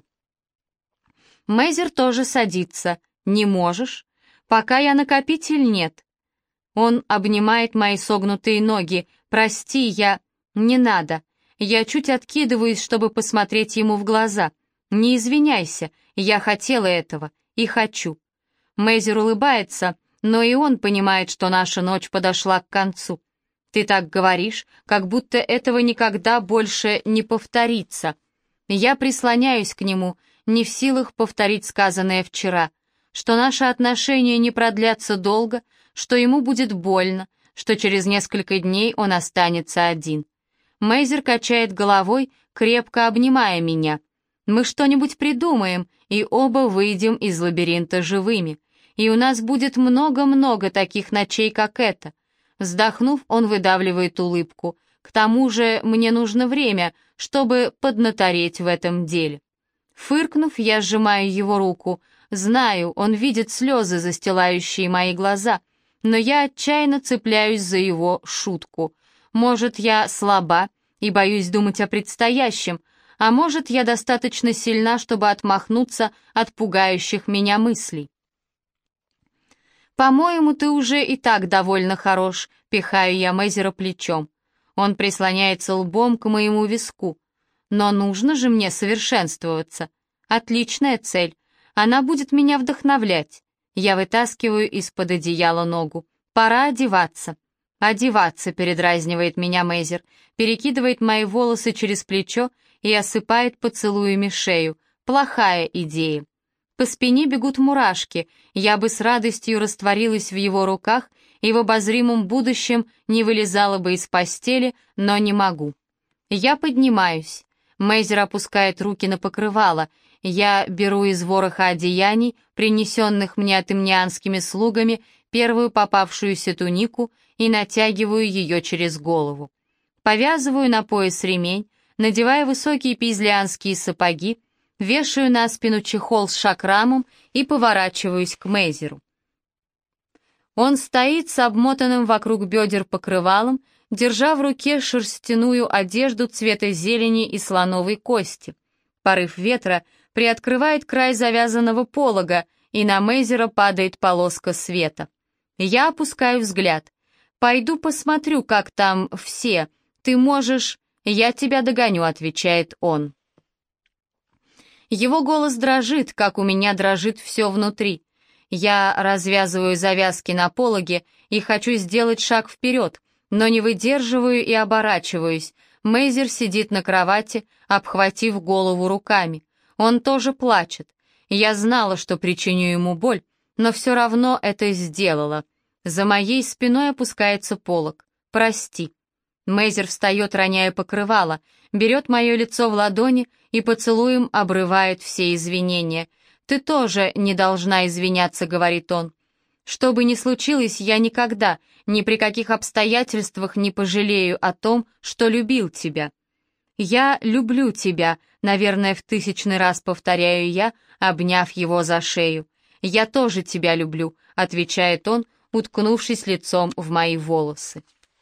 Мейзер тоже садится. «Не можешь? Пока я накопитель, нет». Он обнимает мои согнутые ноги. «Прости, я...» «Не надо». Я чуть откидываюсь, чтобы посмотреть ему в глаза. «Не извиняйся, я хотела этого и хочу». Мейзер улыбается, но и он понимает, что наша ночь подошла к концу. «Ты так говоришь, как будто этого никогда больше не повторится». Я прислоняюсь к нему, не в силах повторить сказанное вчера, что наши отношения не продлятся долго, что ему будет больно, что через несколько дней он останется один. Мейзер качает головой, крепко обнимая меня. Мы что-нибудь придумаем, и оба выйдем из лабиринта живыми. И у нас будет много-много таких ночей, как эта. Вздохнув, он выдавливает улыбку. К тому же мне нужно время, чтобы поднатореть в этом деле. Фыркнув, я сжимаю его руку. Знаю, он видит слезы, застилающие мои глаза, но я отчаянно цепляюсь за его шутку. Может, я слаба и боюсь думать о предстоящем, а может, я достаточно сильна, чтобы отмахнуться от пугающих меня мыслей. «По-моему, ты уже и так довольно хорош», — пихаю я Мейзера плечом. Он прислоняется лбом к моему виску. «Но нужно же мне совершенствоваться. Отличная цель. Она будет меня вдохновлять». Я вытаскиваю из-под одеяла ногу. «Пора одеваться». «Одеваться», — передразнивает меня Мейзер, перекидывает мои волосы через плечо и осыпает поцелуями шею. Плохая идея. По спине бегут мурашки. Я бы с радостью растворилась в его руках и в обозримом будущем не вылезала бы из постели, но не могу. Я поднимаюсь. Мейзер опускает руки на покрывало. Я беру из вороха одеяний, принесенных мне атымнианскими слугами, первую попавшуюся тунику и натягиваю ее через голову. Повязываю на пояс ремень, надеваю высокие пизлианские сапоги, вешаю на спину чехол с шакрамом и поворачиваюсь к Мейзеру. Он стоит с обмотанным вокруг бедер покрывалом, держа в руке шерстяную одежду цвета зелени и слоновой кости. Порыв ветра приоткрывает край завязанного полога, и на Мейзера падает полоска света. Я опускаю взгляд. «Пойду посмотрю, как там все. Ты можешь...» «Я тебя догоню», — отвечает он. Его голос дрожит, как у меня дрожит все внутри. Я развязываю завязки на пологе и хочу сделать шаг вперед, но не выдерживаю и оборачиваюсь. Мейзер сидит на кровати, обхватив голову руками. Он тоже плачет. Я знала, что причиню ему боль, но все равно это сделала. За моей спиной опускается полог. «Прости». Мейзер встает, роняя покрывало, берет мое лицо в ладони и поцелуем обрывает все извинения. «Ты тоже не должна извиняться», — говорит он. «Что бы ни случилось, я никогда, ни при каких обстоятельствах не пожалею о том, что любил тебя». «Я люблю тебя», — наверное, в тысячный раз повторяю я, обняв его за шею. «Я тоже тебя люблю», — отвечает он, уткнувшись лицом в мои волосы.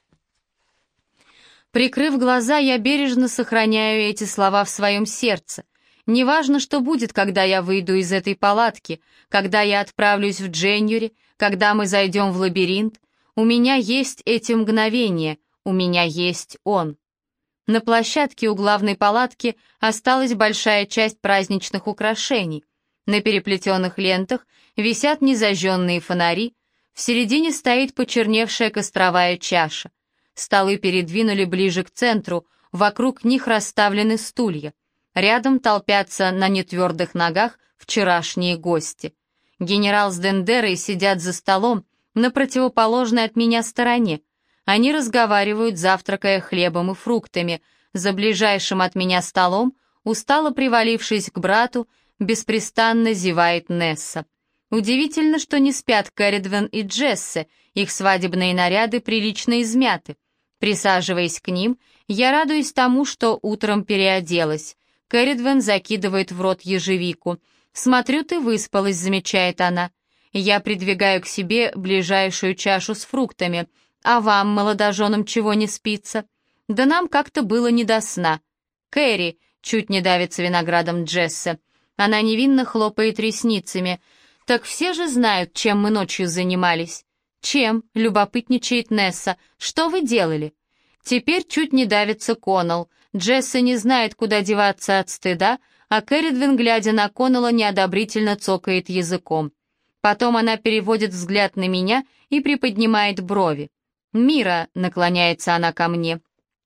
Прикрыв глаза, я бережно сохраняю эти слова в своем сердце. Неважно, что будет, когда я выйду из этой палатки, когда я отправлюсь в Дженюри, когда мы зайдем в лабиринт, у меня есть эти мгновения, у меня есть он. На площадке у главной палатки осталась большая часть праздничных украшений. На переплетенных лентах висят незажженные фонари, в середине стоит почерневшая костровая чаша. Столы передвинули ближе к центру, вокруг них расставлены стулья. Рядом толпятся на нетвердых ногах вчерашние гости. Генерал с Дендерой сидят за столом на противоположной от меня стороне. Они разговаривают, завтракая хлебом и фруктами. За ближайшим от меня столом, устало привалившись к брату, беспрестанно зевает Несса. Удивительно, что не спят Кэрридвен и Джессе, их свадебные наряды прилично измяты. Присаживаясь к ним, я радуюсь тому, что утром переоделась. Кэрридвен закидывает в рот ежевику. «Смотрю, ты выспалась», — замечает она. Я придвигаю к себе ближайшую чашу с фруктами. «А вам, молодоженам, чего не спится?» «Да нам как-то было не до сна». «Кэрри», — чуть не давится виноградом Джессе. Она невинно хлопает ресницами. «Так все же знают, чем мы ночью занимались». «Чем?» — любопытничает Несса. «Что вы делали?» Теперь чуть не давится Коннелл. Джесса не знает, куда деваться от стыда, а Кэрридвен, глядя на Коннелла, неодобрительно цокает языком. Потом она переводит взгляд на меня и приподнимает брови. «Мира», — наклоняется она ко мне.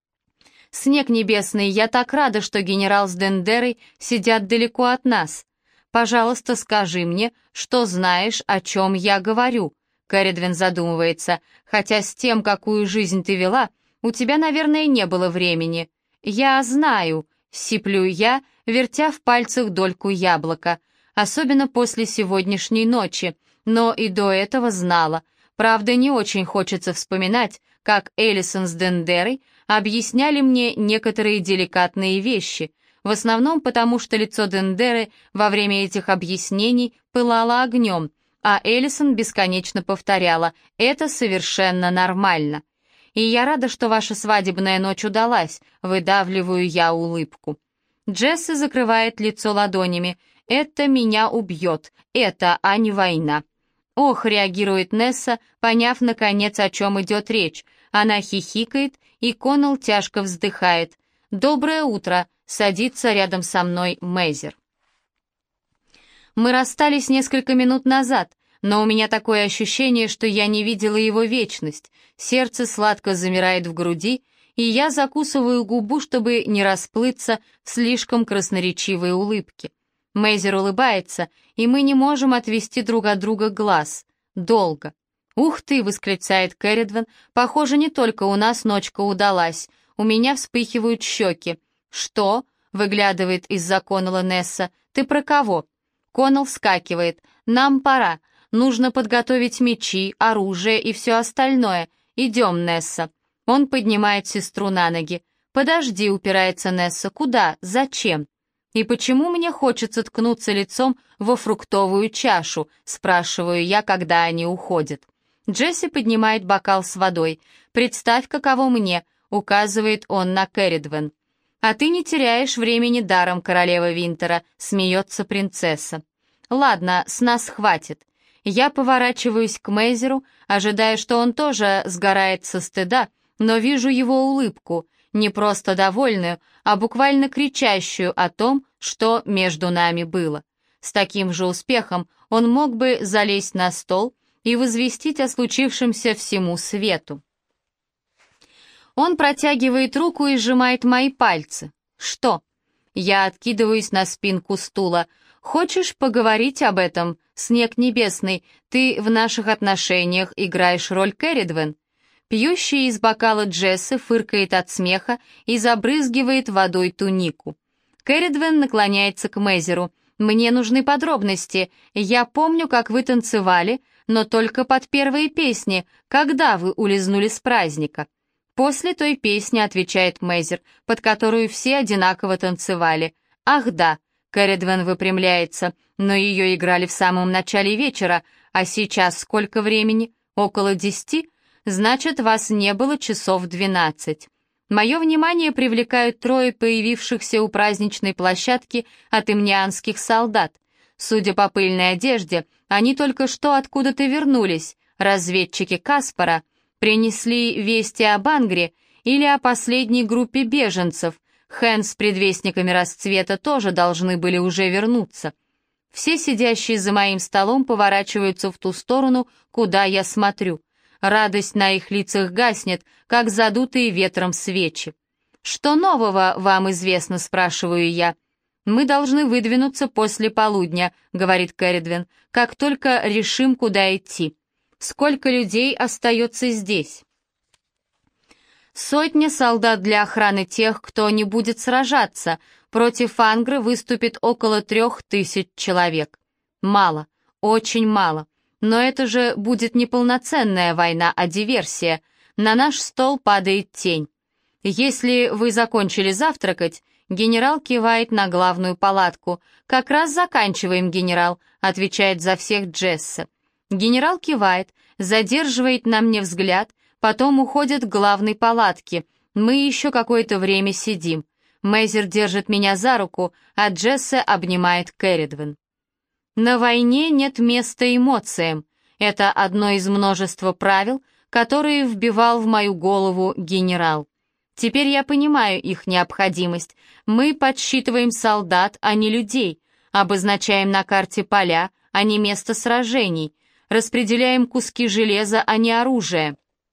«Снег небесный, я так рада, что генерал с Дендерой сидят далеко от нас. Пожалуйста, скажи мне, что знаешь, о чем я говорю». Кэрридвен задумывается. «Хотя с тем, какую жизнь ты вела, у тебя, наверное, не было времени». «Я знаю», — сиплю я, вертя в пальцах дольку яблока. «Особенно после сегодняшней ночи. Но и до этого знала. Правда, не очень хочется вспоминать, как Элисон с Дендерой объясняли мне некоторые деликатные вещи, в основном потому, что лицо Дендеры во время этих объяснений пылало огнем, а Элисон бесконечно повторяла «это совершенно нормально». «И я рада, что ваша свадебная ночь удалась», — выдавливаю я улыбку. Джесси закрывает лицо ладонями. «Это меня убьет, это, а не война». «Ох», — реагирует Несса, поняв, наконец, о чем идет речь. Она хихикает, и Коннелл тяжко вздыхает. «Доброе утро», — садится рядом со мной Мейзер. Мы расстались несколько минут назад, но у меня такое ощущение, что я не видела его вечность. Сердце сладко замирает в груди, и я закусываю губу, чтобы не расплыться в слишком красноречивой улыбке. Мейзер улыбается, и мы не можем отвести друг от друга глаз. Долго. «Ух ты!» — восклицает Кэрридвен. «Похоже, не только у нас ночка удалась. У меня вспыхивают щеки». «Что?» — выглядывает из-за Коннелла Несса. «Ты про кого?» Коннелл вскакивает. «Нам пора. Нужно подготовить мечи, оружие и все остальное. Идем, Несса». Он поднимает сестру на ноги. «Подожди», — упирается Несса. «Куда? Зачем?» «И почему мне хочется ткнуться лицом во фруктовую чашу?» — спрашиваю я, когда они уходят. Джесси поднимает бокал с водой. «Представь, каково мне», — указывает он на Кэрридвен. «А ты не теряешь времени даром, королева Винтера», — смеется принцесса. «Ладно, с нас хватит». Я поворачиваюсь к Мейзеру, ожидая, что он тоже сгорает со стыда, но вижу его улыбку, не просто довольную, а буквально кричащую о том, что между нами было. С таким же успехом он мог бы залезть на стол и возвестить о случившемся всему свету. Он протягивает руку и сжимает мои пальцы. «Что?» Я откидываюсь на спинку стула. «Хочешь поговорить об этом, снег небесный? Ты в наших отношениях играешь роль Керридвен?» Пьющий из бокала Джесси фыркает от смеха и забрызгивает водой тунику. Керридвен наклоняется к Мейзеру. «Мне нужны подробности. Я помню, как вы танцевали, но только под первые песни, когда вы улизнули с праздника». «После той песни», — отвечает Мейзер, под которую все одинаково танцевали. «Ах да», — Керридвен выпрямляется, «но ее играли в самом начале вечера, а сейчас сколько времени? Около десяти? Значит, вас не было часов двенадцать». Мое внимание привлекают трое появившихся у праздничной площадки атымнианских солдат. Судя по пыльной одежде, они только что откуда-то вернулись, разведчики Каспара, принесли вести об Ангре или о последней группе беженцев. Хэн с предвестниками расцвета тоже должны были уже вернуться. Все сидящие за моим столом поворачиваются в ту сторону, куда я смотрю. Радость на их лицах гаснет, как задутые ветром свечи. «Что нового вам известно?» — спрашиваю я. «Мы должны выдвинуться после полудня», — говорит Керридвен, «как только решим, куда идти. Сколько людей остается здесь?» «Сотня солдат для охраны тех, кто не будет сражаться. Против Ангры выступит около трех тысяч человек. Мало, очень мало. Но это же будет не полноценная война, а диверсия. На наш стол падает тень. Если вы закончили завтракать...» Генерал кивает на главную палатку. «Как раз заканчиваем, генерал», — отвечает за всех Джесси. Генерал кивает, задерживает на мне взгляд, потом уходит к главной палатке. Мы еще какое-то время сидим. Мейзер держит меня за руку, а Джесси обнимает Керридвен. На войне нет места эмоциям. Это одно из множества правил, которые вбивал в мою голову генерал. Теперь я понимаю их необходимость. Мы подсчитываем солдат, а не людей, обозначаем на карте поля, а не место сражений, распределяем куски железа, а не оружие.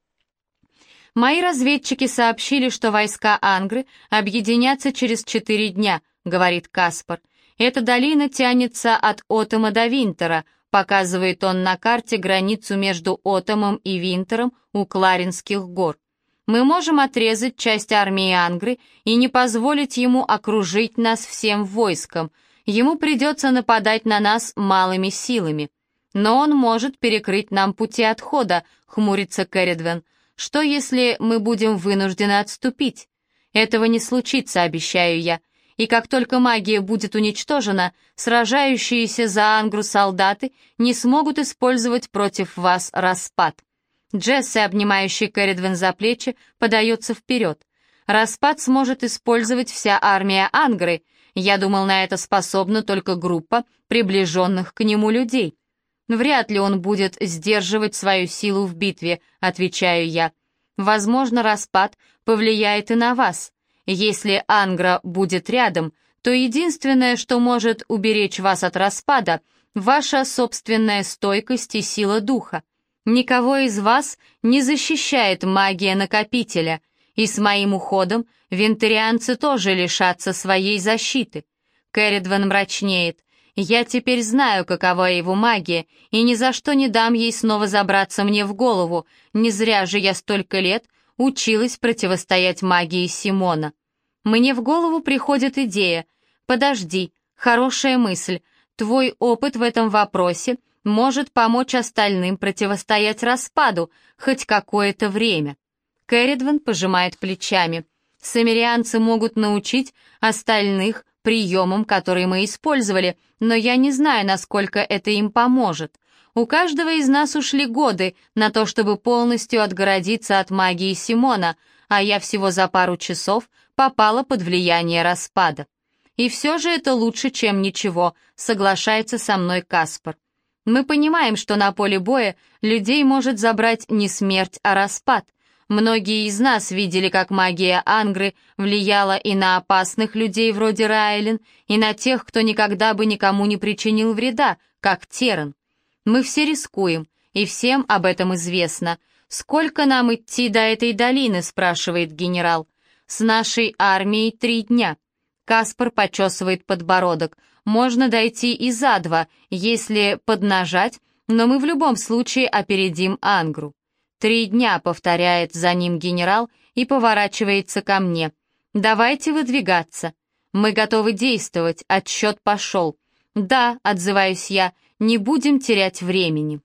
Мои разведчики сообщили, что войска Ангры объединятся через четыре дня, говорит Каспар. Эта долина тянется от Отома до Винтера, показывает он на карте границу между Отомом и Винтером у Кларинских гор. Мы можем отрезать часть армии Ангры и не позволить ему окружить нас всем войском. Ему придется нападать на нас малыми силами. Но он может перекрыть нам пути отхода, хмурится Керридвен. Что, если мы будем вынуждены отступить? Этого не случится, обещаю я. И как только магия будет уничтожена, сражающиеся за Ангру солдаты не смогут использовать против вас распад. Джесси, обнимающий Керридвен за плечи, подается вперед. Распад сможет использовать вся армия Ангры. Я думал, на это способна только группа приближенных к нему людей. Вряд ли он будет сдерживать свою силу в битве, отвечаю я. Возможно, распад повлияет и на вас. Если Ангра будет рядом, то единственное, что может уберечь вас от распада, ваша собственная стойкость и сила духа. Никого из вас не защищает магия Накопителя, и с моим уходом винтерианцы тоже лишатся своей защиты. Керридвен мрачнеет. Я теперь знаю, какова его магия, и ни за что не дам ей снова забраться мне в голову. Не зря же я столько лет училась противостоять магии Симона. Мне в голову приходит идея. Подожди, хорошая мысль. Твой опыт в этом вопросе может помочь остальным противостоять распаду хоть какое-то время. Керридвен пожимает плечами. Самирианцы могут научить остальных приемам, которые мы использовали, но я не знаю, насколько это им поможет. У каждого из нас ушли годы на то, чтобы полностью отгородиться от магии Симона, а я всего за пару часов попала под влияние распада. И все же это лучше, чем ничего, соглашается со мной Каспар. Мы понимаем, что на поле боя людей может забрать не смерть, а распад, Многие из нас видели, как магия Ангры влияла и на опасных людей вроде Райлен, и на тех, кто никогда бы никому не причинил вреда, как Террен. Мы все рискуем, и всем об этом известно. «Сколько нам идти до этой долины?» — спрашивает генерал. «С нашей армией три дня». Каспар почесывает подбородок. «Можно дойти и за два, если поднажать, но мы в любом случае опередим Ангру». «Три дня», — повторяет за ним генерал и поворачивается ко мне. «Давайте выдвигаться». «Мы готовы действовать, отсчет пошел». «Да», — отзываюсь я, — «не будем терять времени».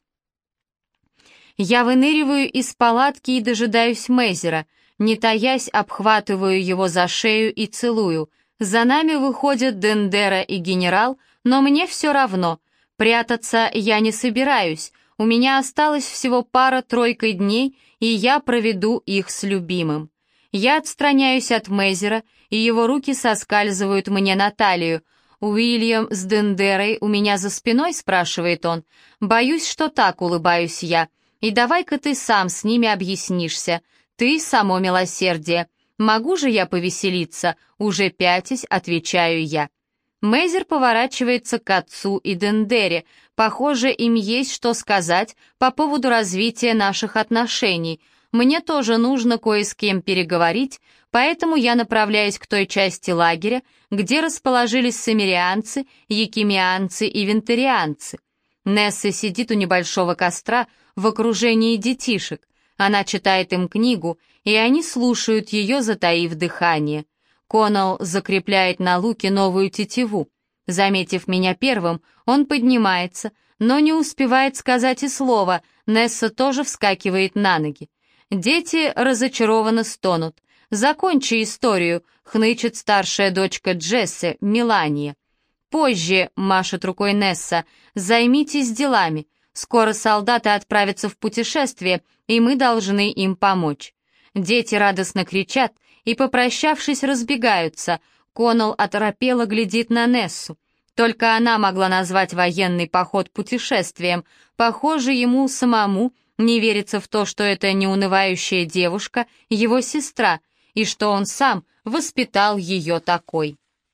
Я выныриваю из палатки и дожидаюсь Мейзера. Не таясь, обхватываю его за шею и целую. За нами выходят Дендера и генерал, но мне все равно. Прятаться я не собираюсь. У меня осталось всего пара-тройка дней, и я проведу их с любимым. Я отстраняюсь от Мейзера, и его руки соскальзывают мне на талию. «Уильям с Дендерой у меня за спиной?» — спрашивает он. «Боюсь, что так», — улыбаюсь я. «И давай-ка ты сам с ними объяснишься. Ты — само милосердие. Могу же я повеселиться?» Уже пятясь, отвечаю я. Мейзер поворачивается к отцу и Дендере. Похоже, им есть что сказать по поводу развития наших отношений. Мне тоже нужно кое с кем переговорить, поэтому я направляюсь к той части лагеря, где расположились самирианцы, якимианцы и винтерианцы. Несса сидит у небольшого костра в окружении детишек. Она читает им книгу, и они слушают ее, затаив дыхание. Коннелл закрепляет на луке новую тетиву. Заметив меня первым, он поднимается, но не успевает сказать и слова. Несса тоже вскакивает на ноги. Дети разочарованно стонут. «Закончи историю», — хнычет старшая дочка Джесси, Мелания. «Позже», — машет рукой Несса, — «займитесь делами. Скоро солдаты отправятся в путешествие, и мы должны им помочь». Дети радостно кричат и, попрощавшись, разбегаются. Коннелл оторопело глядит на Нессу. Только она могла назвать военный поход путешествием. Похоже, ему самому не верится в то, что эта неунывающая девушка — его сестра, и что он сам воспитал ее такой.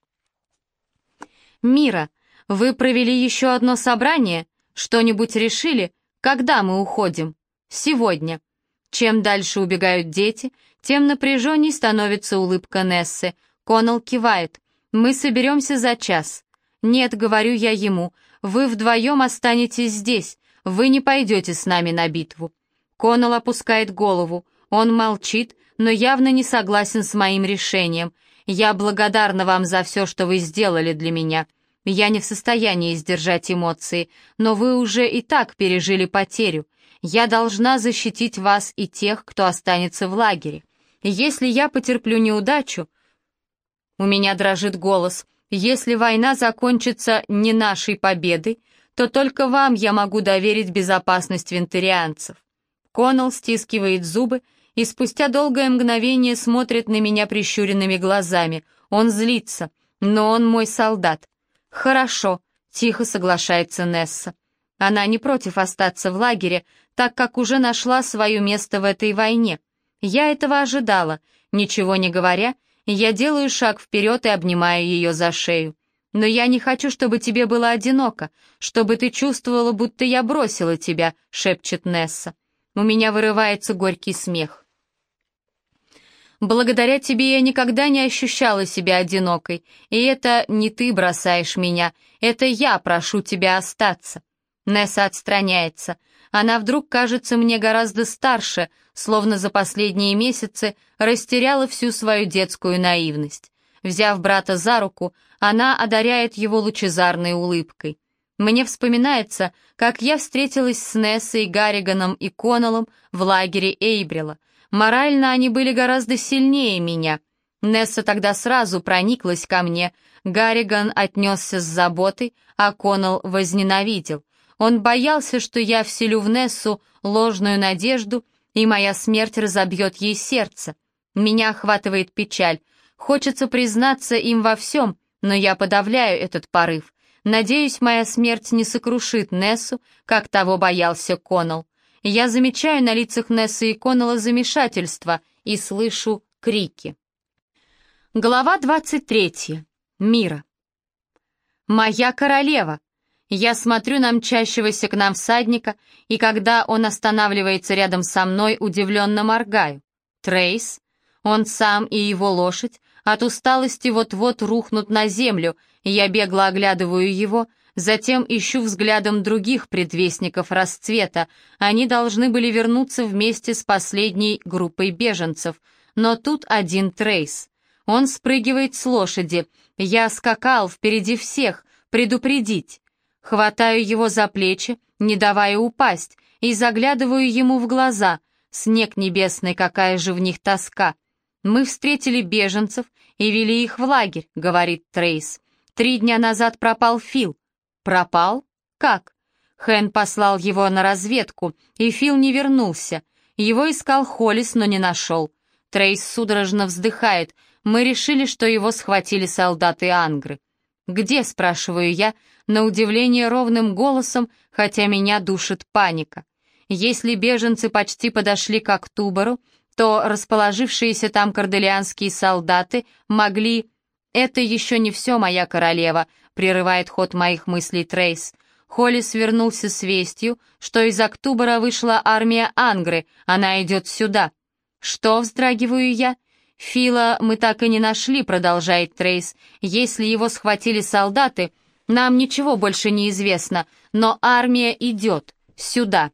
«Мира, вы провели еще одно собрание? Что-нибудь решили? Когда мы уходим?» «Сегодня». Чем дальше убегают дети, тем напряженней становится улыбка Нессы. Коннелл кивает. «Мы соберемся за час». «Нет», — говорю я ему, — «вы вдвоем останетесь здесь, вы не пойдете с нами на битву». Коннелл опускает голову. Он молчит, но явно не согласен с моим решением. «Я благодарна вам за все, что вы сделали для меня. Я не в состоянии сдержать эмоции, но вы уже и так пережили потерю. Я должна защитить вас и тех, кто останется в лагере. Если я потерплю неудачу...» У меня дрожит голос. «Если война закончится не нашей победой, то только вам я могу доверить безопасность винтерианцев». Коннелл стискивает зубы и спустя долгое мгновение смотрит на меня прищуренными глазами. Он злится, но он мой солдат. «Хорошо», — тихо соглашается Несса. Она не против остаться в лагере, так как уже нашла свое место в этой войне. Я этого ожидала. Ничего не говоря, я делаю шаг вперед и обнимаю ее за шею. «Но я не хочу, чтобы тебе было одиноко, чтобы ты чувствовала, будто я бросила тебя», — шепчет Несса. У меня вырывается горький смех. «Благодаря тебе я никогда не ощущала себя одинокой, и это не ты бросаешь меня, это я прошу тебя остаться». Несса отстраняется. Она вдруг кажется мне гораздо старше, словно за последние месяцы растеряла всю свою детскую наивность. Взяв брата за руку, она одаряет его лучезарной улыбкой. Мне вспоминается, как я встретилась с Нессой, Гарриганом и Коннеллом в лагере Эйбрила. Морально они были гораздо сильнее меня. Несса тогда сразу прониклась ко мне. Гарриган отнесся с заботой, а Коннелл возненавидел. Он боялся, что я вселю в Нессу ложную надежду, и моя смерть разобьет ей сердце. Меня охватывает печаль. Хочется признаться им во всем, но я подавляю этот порыв. Надеюсь, моя смерть не сокрушит Нессу, как того боялся Коннелл. Я замечаю на лицах Нессы и Коннелла замешательство и слышу крики. Глава двадцать третья. Мира. «Моя королева!» Я смотрю на мчащегося к нам всадника, и когда он останавливается рядом со мной, удивленно моргаю. Трейс? Он сам и его лошадь от усталости вот-вот рухнут на землю, я бегло оглядываю его, затем ищу взглядом других предвестников расцвета. Они должны были вернуться вместе с последней группой беженцев, но тут один Трейс. Он спрыгивает с лошади. Я скакал впереди всех, предупредить. Хватаю его за плечи, не давая упасть, и заглядываю ему в глаза. Снег небесный, какая же в них тоска. «Мы встретили беженцев и вели их в лагерь», — говорит Трейс. «Три дня назад пропал Фил». «Пропал? Как?» Хэн послал его на разведку, и Фил не вернулся. Его искал Холлис, но не нашел. Трейс судорожно вздыхает. Мы решили, что его схватили солдаты Ангры. «Где?» — спрашиваю я, на удивление ровным голосом, хотя меня душит паника. Если беженцы почти подошли к Октуберу, то расположившиеся там корделианские солдаты могли... «Это еще не все, моя королева», — прерывает ход моих мыслей Трейс. Холлис вернулся с вестью, что из Октубера вышла армия Ангры, она идет сюда. «Что?» — вздрагиваю я. «Фила мы так и не нашли», — продолжает Трейс. «Если его схватили солдаты, нам ничего больше не известно, но армия идет сюда».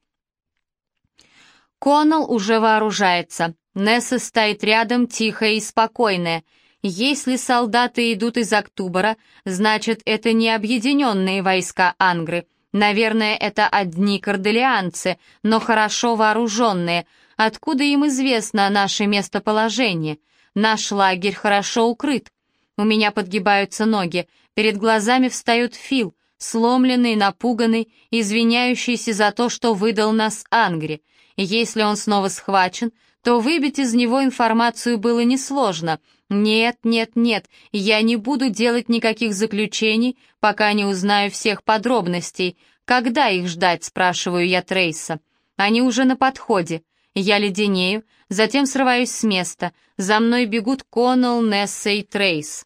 Коннелл уже вооружается. Несса стоит рядом, тихая и спокойная. Если солдаты идут из Октубера, значит, это не объединенные войска Ангры. Наверное, это одни корделианцы, но хорошо вооруженные. Откуда им известно наше местоположение? Наш лагерь хорошо укрыт. У меня подгибаются ноги. Перед глазами встает Фил, сломленный, напуганный, извиняющийся за то, что выдал нас Ангре. Если он снова схвачен, то выбить из него информацию было несложно. Нет, нет, нет, я не буду делать никаких заключений, пока не узнаю всех подробностей. Когда их ждать, спрашиваю я Трейса. Они уже на подходе. Я леденею, затем срываюсь с места. За мной бегут Коннелл, Несса и Трейс.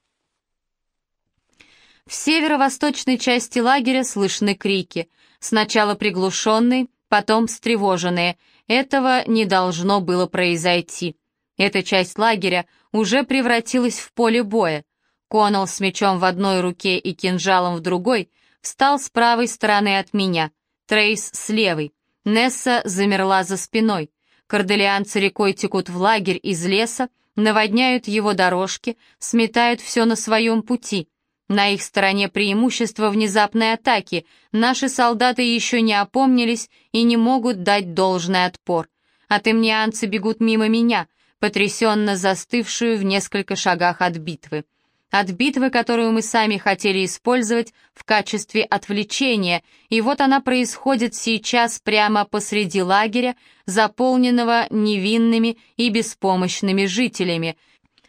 В северо-восточной части лагеря слышны крики. Сначала приглушенные, потом встревоженные. Этого не должно было произойти. Эта часть лагеря уже превратилась в поле боя. Коннелл с мечом в одной руке и кинжалом в другой встал с правой стороны от меня, Трейс с левой. Несса замерла за спиной. Корделианцы рекой текут в лагерь из леса, наводняют его дорожки, сметают все на своем пути. На их стороне преимущество внезапной атаки. Наши солдаты еще не опомнились и не могут дать должный отпор. Атемнианцы бегут мимо меня, потрясенно застывшую в несколько шагах от битвы. От битвы, которую мы сами хотели использовать в качестве отвлечения, и вот она происходит сейчас прямо посреди лагеря, заполненного невинными и беспомощными жителями.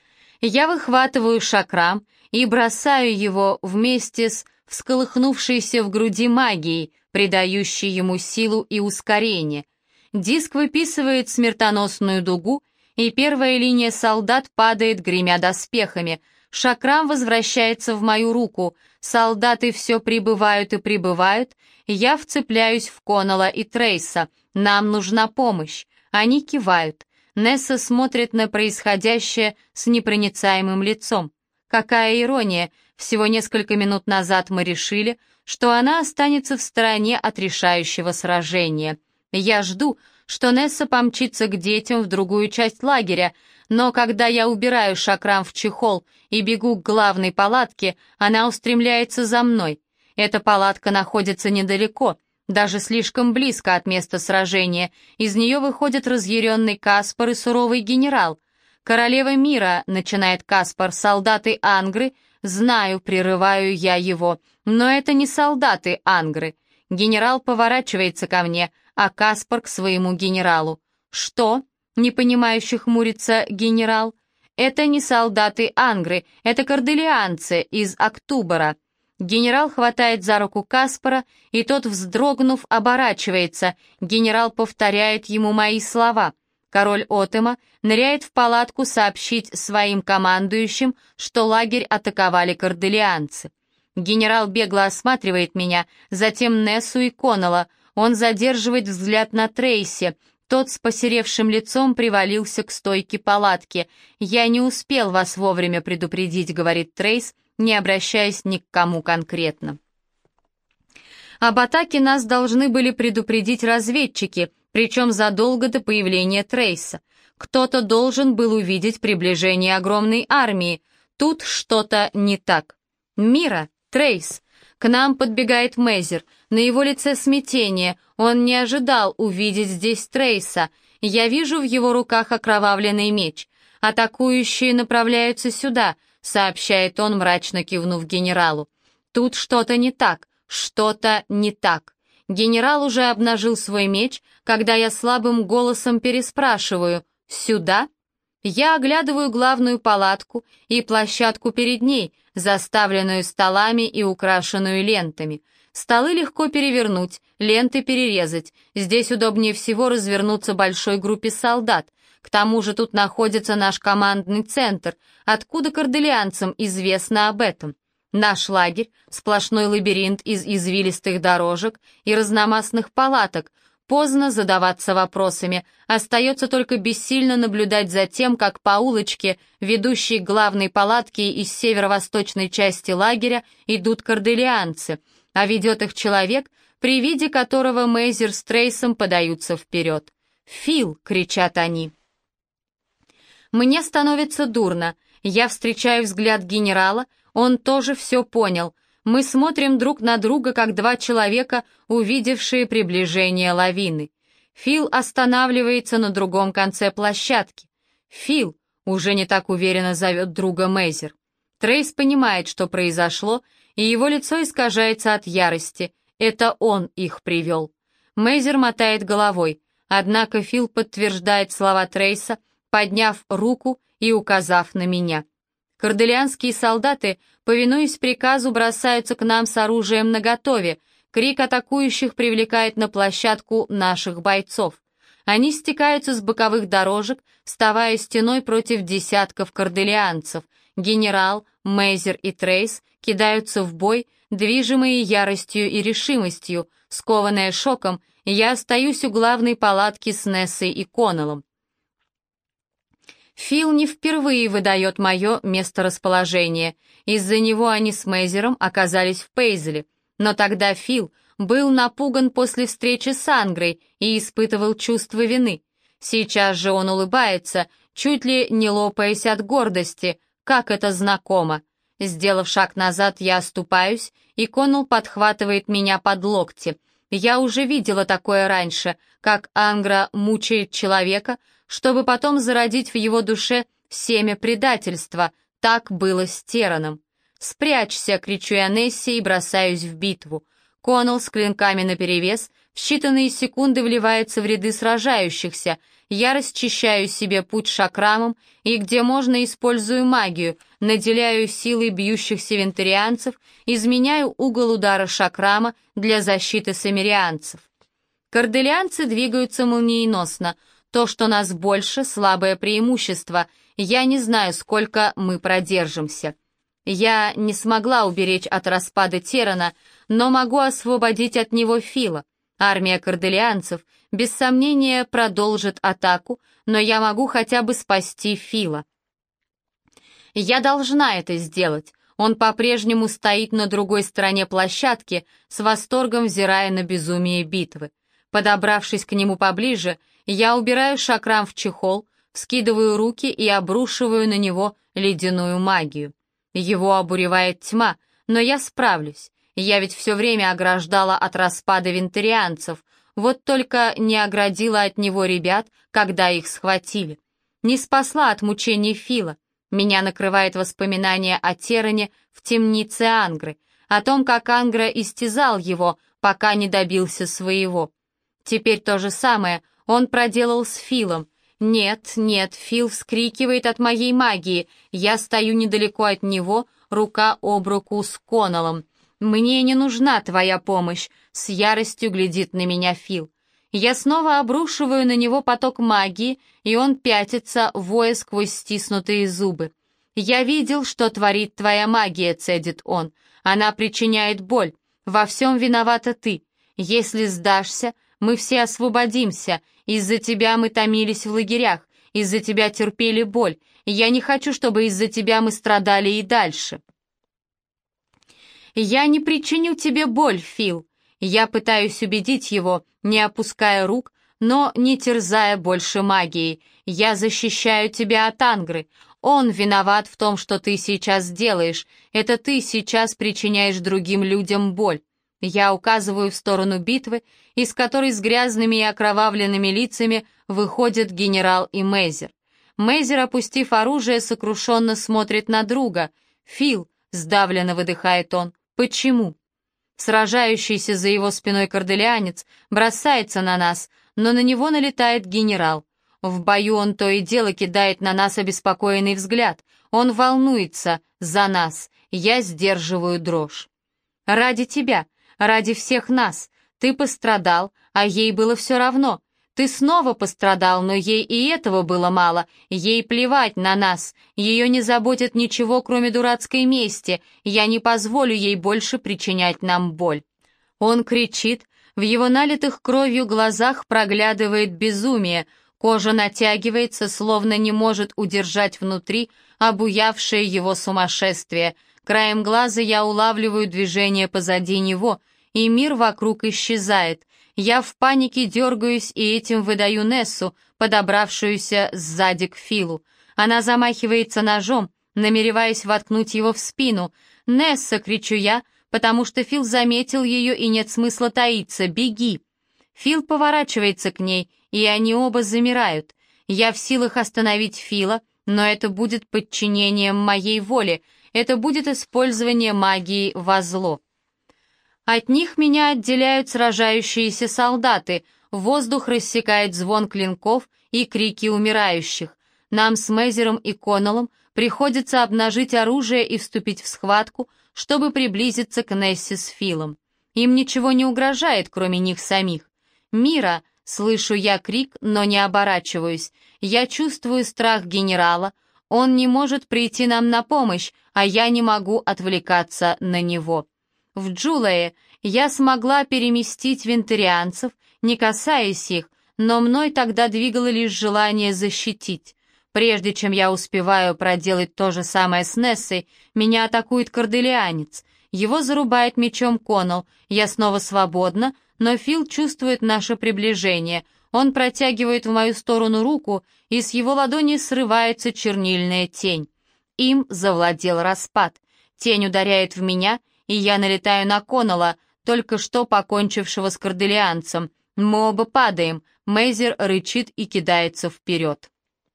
Я выхватываю шакрам и бросаю его вместе с всколыхнувшейся в груди магией, придающей ему силу и ускорение. Диск выписывает смертоносную дугу, и первая линия солдат падает, гремя доспехами. Шакрам возвращается в мою руку. Солдаты все прибывают и прибывают. Я вцепляюсь в Коннелла и Трейса. Нам нужна помощь. Они кивают. Несса смотрит на происходящее с непроницаемым лицом. Какая ирония! Всего несколько минут назад мы решили, что она останется в стороне от решающего сражения. Я жду, что Несса помчится к детям в другую часть лагеря, но когда я убираю шакрам в чехол и бегу к главной палатке, она устремляется за мной. Эта палатка находится недалеко, даже слишком близко от места сражения. Из нее выходят разъяренный Каспар и суровый генерал. «Королева мира», — начинает Каспар, — «солдаты Ангры». «Знаю», — прерываю я его, — «но это не солдаты Ангры». Генерал поворачивается ко мне, а Каспар к своему генералу. «Что?» — непонимающе хмурится генерал. «Это не солдаты Ангры, это корделианцы из Октубера». Генерал хватает за руку Каспара, и тот, вздрогнув, оборачивается. Генерал повторяет ему мои слова. Король Отема ныряет в палатку сообщить своим командующим, что лагерь атаковали корделианцы. Генерал бегло осматривает меня, затем Нессу и Коннелла. Он задерживает взгляд на Трейси. Тот с посеревшим лицом привалился к стойке палатки. «Я не успел вас вовремя предупредить», — говорит Трейс, не обращаясь ни к кому конкретно. Об атаке нас должны были предупредить разведчики, причем задолго до появления Трейса. Кто-то должен был увидеть приближение огромной армии. Тут что-то не так. «Мира, Трейс!» К нам подбегает Мейзер. На его лице смятение. Он не ожидал увидеть здесь Трейса. Я вижу в его руках окровавленный меч. «Атакующие направляются сюда», — сообщает он, мрачно кивнув генералу. «Тут что-то не так, что-то не так». Генерал уже обнажил свой меч, когда я слабым голосом переспрашиваю «Сюда?». Я оглядываю главную палатку и площадку перед ней, заставленную столами и украшенную лентами. Столы легко перевернуть, ленты перерезать. Здесь удобнее всего развернуться большой группе солдат. К тому же тут находится наш командный центр. Откуда корделианцам известно об этом? Наш лагерь — сплошной лабиринт из извилистых дорожек и разномастных палаток. Поздно задаваться вопросами, остается только бессильно наблюдать за тем, как по улочке, ведущей к главной палатке из северо-восточной части лагеря, идут корделианцы, а ведет их человек, при виде которого Мейзер с Трейсом подаются вперед. «Фил!» — кричат они. Мне становится дурно, я встречаю взгляд генерала, он тоже все понял. Мы смотрим друг на друга, как два человека, увидевшие приближение лавины. Фил останавливается на другом конце площадки. «Фил!» — уже не так уверенно зовет друга Мейзер. Трейс понимает, что произошло, и его лицо искажается от ярости. Это он их привел. Мейзер мотает головой, однако Фил подтверждает слова Трейса, подняв руку и указав на меня. Корделианские солдаты, повинуясь приказу, бросаются к нам с оружием наготове. Крик атакующих привлекает на площадку наших бойцов. Они стекаются с боковых дорожек, вставая стеной против десятков корделианцев. Генерал, Мейзер и Трейс кидаются в бой, движимые яростью и решимостью. Скованная шоком, я остаюсь у главной палатки с Нессой и Коннеллом. Фил не впервые выдает мое месторасположение. Из-за него они с Мейзером оказались в Пейзеле. Но тогда Фил был напуган после встречи с Ангрой и испытывал чувство вины. Сейчас же он улыбается, чуть ли не лопаясь от гордости. Как это знакомо. Сделав шаг назад, я оступаюсь, и Коннелл подхватывает меня под локти. Я уже видела такое раньше, как Ангра мучает человека, чтобы потом зародить в его душе семя предательства. Так было с Тераном. «Спрячься!» — кричу я Несси и бросаюсь в битву. Коннелл с клинками наперевес в считанные секунды вливается в ряды сражающихся. Я расчищаю себе путь шакрамом и, где можно, использую магию, наделяю силой бьющихся вентарианцев, изменяю угол удара шакрама для защиты самирианцев. Корделианцы двигаются молниеносно. То, что нас больше, слабое преимущество. Я не знаю, сколько мы продержимся. Я не смогла уберечь от распада Терана, но могу освободить от него Фила. Армия корделианцев, без сомнения, продолжит атаку, но я могу хотя бы спасти Фила. Я должна это сделать. Он по-прежнему стоит на другой стороне площадки, с восторгом взирая на безумие битвы. Подобравшись к нему поближе, я убираю шакрам в чехол, вскидываю руки и обрушиваю на него ледяную магию. Его обуревает тьма, но я справлюсь. Я ведь все время ограждала от распада вентарианцев, вот только не оградила от него ребят, когда их схватили. Не спасла от мучений Фила. Меня накрывает воспоминание о Теране в темнице Ангры, о том, как Ангра истязал его, пока не добился своего. Теперь то же самое он проделал с Филом. Нет, нет, Фил вскрикивает от моей магии. Я стою недалеко от него, рука об руку с Коннеллом. «Мне не нужна твоя помощь», — с яростью глядит на меня Фил. Я снова обрушиваю на него поток магии, и он пятится, воя сквозь стиснутые зубы. «Я видел, что творит твоя магия», — цедит он. «Она причиняет боль. Во всем виновата ты. Если сдашься, мы все освободимся. Из-за тебя мы томились в лагерях, из-за тебя терпели боль. Я не хочу, чтобы из-за тебя мы страдали и дальше». «Я не причиню тебе боль, Фил». Я пытаюсь убедить его, не опуская рук, но не терзая больше магией. «Я защищаю тебя от Ангры. Он виноват в том, что ты сейчас делаешь. Это ты сейчас причиняешь другим людям боль». Я указываю в сторону битвы, из которой с грязными и окровавленными лицами выходят генерал и Мейзер. Мейзер, опустив оружие, сокрушенно смотрит на друга. «Фил», — сдавленно выдыхает он, — «почему?» Сражающийся за его спиной корделианец бросается на нас, но на него налетает генерал. В бою он то и дело кидает на нас обеспокоенный взгляд. Он волнуется за нас. Я сдерживаю дрожь. «Ради тебя, ради всех нас. Ты пострадал, а ей было все равно. Ты снова пострадал, но ей и этого было мало. Ей плевать на нас. Ее не заботит ничего, кроме дурацкой мести. Я не позволю ей больше причинять нам боль». Он кричит, в его налитых кровью глазах проглядывает безумие. Кожа натягивается, словно не может удержать внутри обуявшее его сумасшествие. Краем глаза я улавливаю движение позади него, и мир вокруг исчезает. Я в панике дергаюсь и этим выдаю Нессу, подобравшуюся сзади к Филу. Она замахивается ножом, намереваясь воткнуть его в спину. «Несса!» — кричу я, потому что Фил заметил ее и нет смысла таиться. «Беги!» Фил поворачивается к ней, и они оба замирают. Я в силах остановить Фила, но это будет подчинением моей воле, это будет использование магии во зло. От них меня отделяют сражающиеся солдаты, воздух рассекает звон клинков и крики умирающих. Нам с Мейзером и Коннеллом приходится обнажить оружие и вступить в схватку, чтобы приблизиться к Нессе с Филом. Им ничего не угрожает, кроме них самих. «Мира!» — слышу я крик, но не оборачиваюсь. Я чувствую страх генерала. Он не может прийти нам на помощь, а я не могу отвлекаться на него. В Джулае я смогла переместить вентарианцев, не касаясь их, но мной тогда двигало лишь желание защитить. Прежде чем я успеваю проделать то же самое с Нессой, меня атакует корделианец. Его зарубает мечом Коннелл. Я снова свободна, но Фил чувствует наше приближение. Он протягивает в мою сторону руку, и с его ладони срывается чернильная тень. Им завладел распад. Тень ударяет в меня, и я налетаю на Коннелла, только что покончившего с корделианцем. Мы оба падаем. Мейзер рычит и кидается вперед.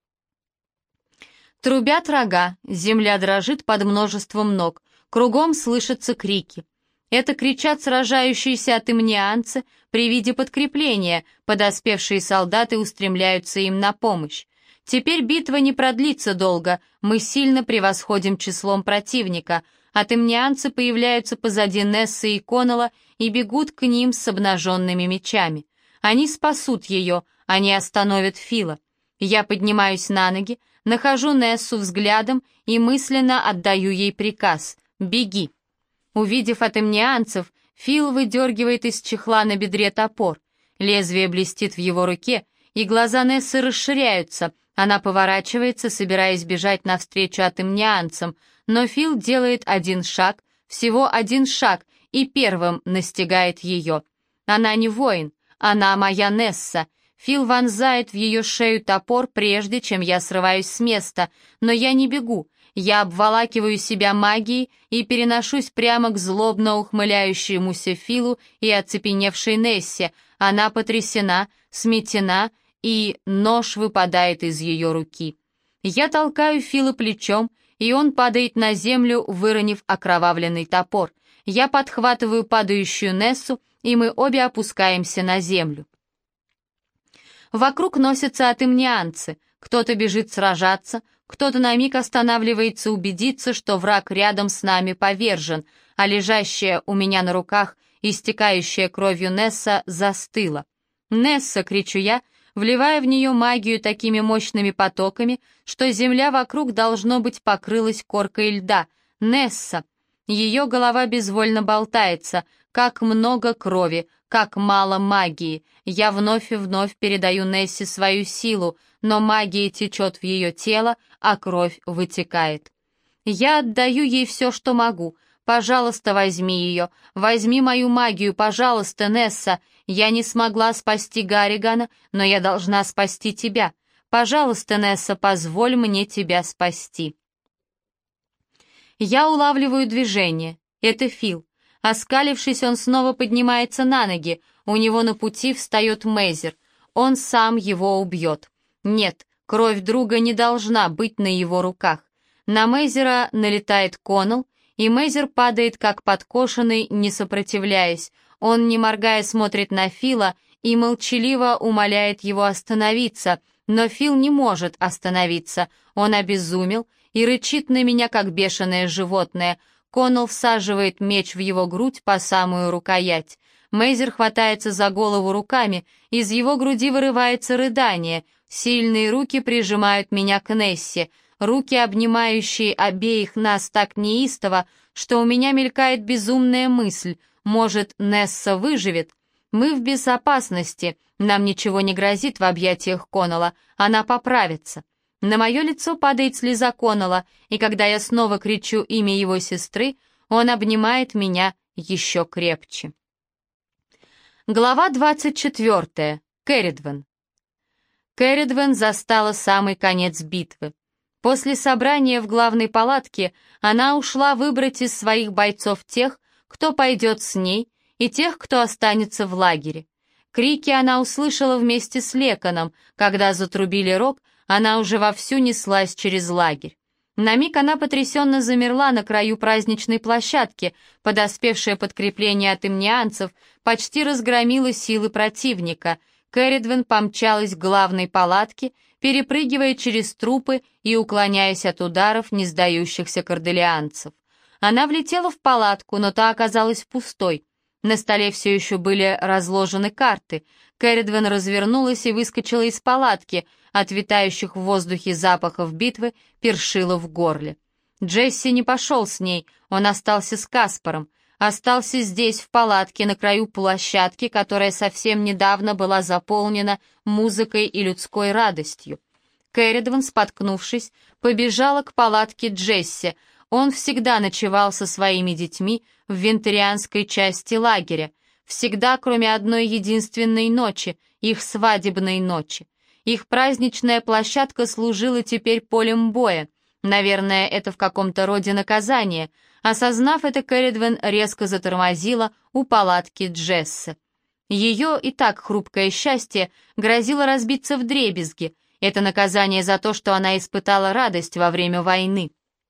Трубят рога, земля дрожит под множеством ног, кругом слышатся крики. Это кричат сражающиеся атымнианцы при виде подкрепления, подоспевшие солдаты устремляются им на помощь. Теперь битва не продлится долго, мы сильно превосходим числом противника. Атымнианцы появляются позади Нессы и Коннелла и бегут к ним с обнаженными мечами. Они спасут ее, они остановят Фила. Я поднимаюсь на ноги, нахожу Нессу взглядом и мысленно отдаю ей приказ «Беги». Увидев атымнианцев, Фил выдергивает из чехла на бедре топор. Лезвие блестит в его руке, и глаза Нессы расширяются. Она поворачивается, собираясь бежать навстречу атымнианцам, но Фил делает один шаг, всего один шаг, и первым настигает ее. Она не воин, она моя Несса. Фил вонзает в ее шею топор, прежде чем я срываюсь с места, но я не бегу. Я обволакиваю себя магией и переношусь прямо к злобно ухмыляющемуся Филу и оцепеневшей Нессе. Она потрясена, сметена, и нож выпадает из ее руки. Я толкаю Фила плечом, и он падает на землю, выронив окровавленный топор. Я подхватываю падающую Нессу, и мы обе опускаемся на землю. Вокруг носятся атымнианцы. Кто-то бежит сражаться, кто-то на миг останавливается убедиться, что враг рядом с нами повержен. а лежащая у меня на руках, истекающая кровью Несса, застыла. «Несса!» — кричу я, вливая в нее магию такими мощными потоками, что земля вокруг, должно быть, покрылась коркой льда. «Несса!» Ее голова безвольно болтается. Как много крови, как мало магии. Я вновь и вновь передаю Нессе свою силу, но магия течет в ее тело, а кровь вытекает. Я отдаю ей все, что могу. Пожалуйста, возьми ее. Возьми мою магию, пожалуйста, Несса. Я не смогла спасти Гарригана, но я должна спасти тебя. Пожалуйста, Несса, позволь мне тебя спасти. Я улавливаю движение. Это Фил. Оскалившись, он снова поднимается на ноги. У него на пути встает Мейзер. Он сам его убьет. Нет, кровь друга не должна быть на его руках. На Мейзера налетает Коннелл, и Мейзер падает как подкошенный, не сопротивляясь. Он, не моргая, смотрит на Фила и молчаливо умоляет его остановиться, но Фил не может остановиться. Он обезумел и рычит на меня, как бешеное животное. Коннелл всаживает меч в его грудь по самую рукоять. Мейзер хватается за голову руками, из его груди вырывается рыдание. Сильные руки прижимают меня к Нессе, руки, обнимающие обеих нас так неистово, что у меня мелькает безумная мысль. Может, Несса выживет? Мы в безопасности, нам ничего не грозит в объятиях Коннелла, она поправится. На мое лицо падает слеза Коннелла, и когда я снова кричу имя его сестры, он обнимает меня еще крепче. Глава двадцать четвертая. Керридвен. Керридвен застала самый конец битвы. После собрания в главной палатке она ушла выбрать из своих бойцов тех, кто пойдет с ней, и тех, кто останется в лагере. Крики она услышала вместе с Леконом, когда затрубили рог, она уже вовсю неслась через лагерь. На миг она потрясенно замерла на краю праздничной площадки, подоспевшее подкрепление от имнианцев почти разгромило силы противника. Керридвен помчалась к главной палатке, перепрыгивая через трупы и уклоняясь от ударов не сдающихся корделианцев. Она влетела в палатку, но та оказалась пустой. На столе все еще были разложены карты. Керридвен развернулась и выскочила из палатки, от витающих в воздухе запахов битвы першило в горле. Джесси не пошел с ней, он остался с Каспаром, остался здесь, в палатке, на краю площадки, которая совсем недавно была заполнена музыкой и людской радостью. Керридвен, споткнувшись, побежала к палатке Джесси. Он всегда ночевал со своими детьми в вентарианской части лагеря, всегда, кроме одной единственной ночи, их свадебной ночи. Их праздничная площадка служила теперь полем боя. Наверное, это в каком-то роде наказание. Осознав это, Керридвен резко затормозила у палатки Джесси. Ее и так хрупкое счастье грозило разбиться вдребезги. Это наказание за то, что она испытала радость во время войны.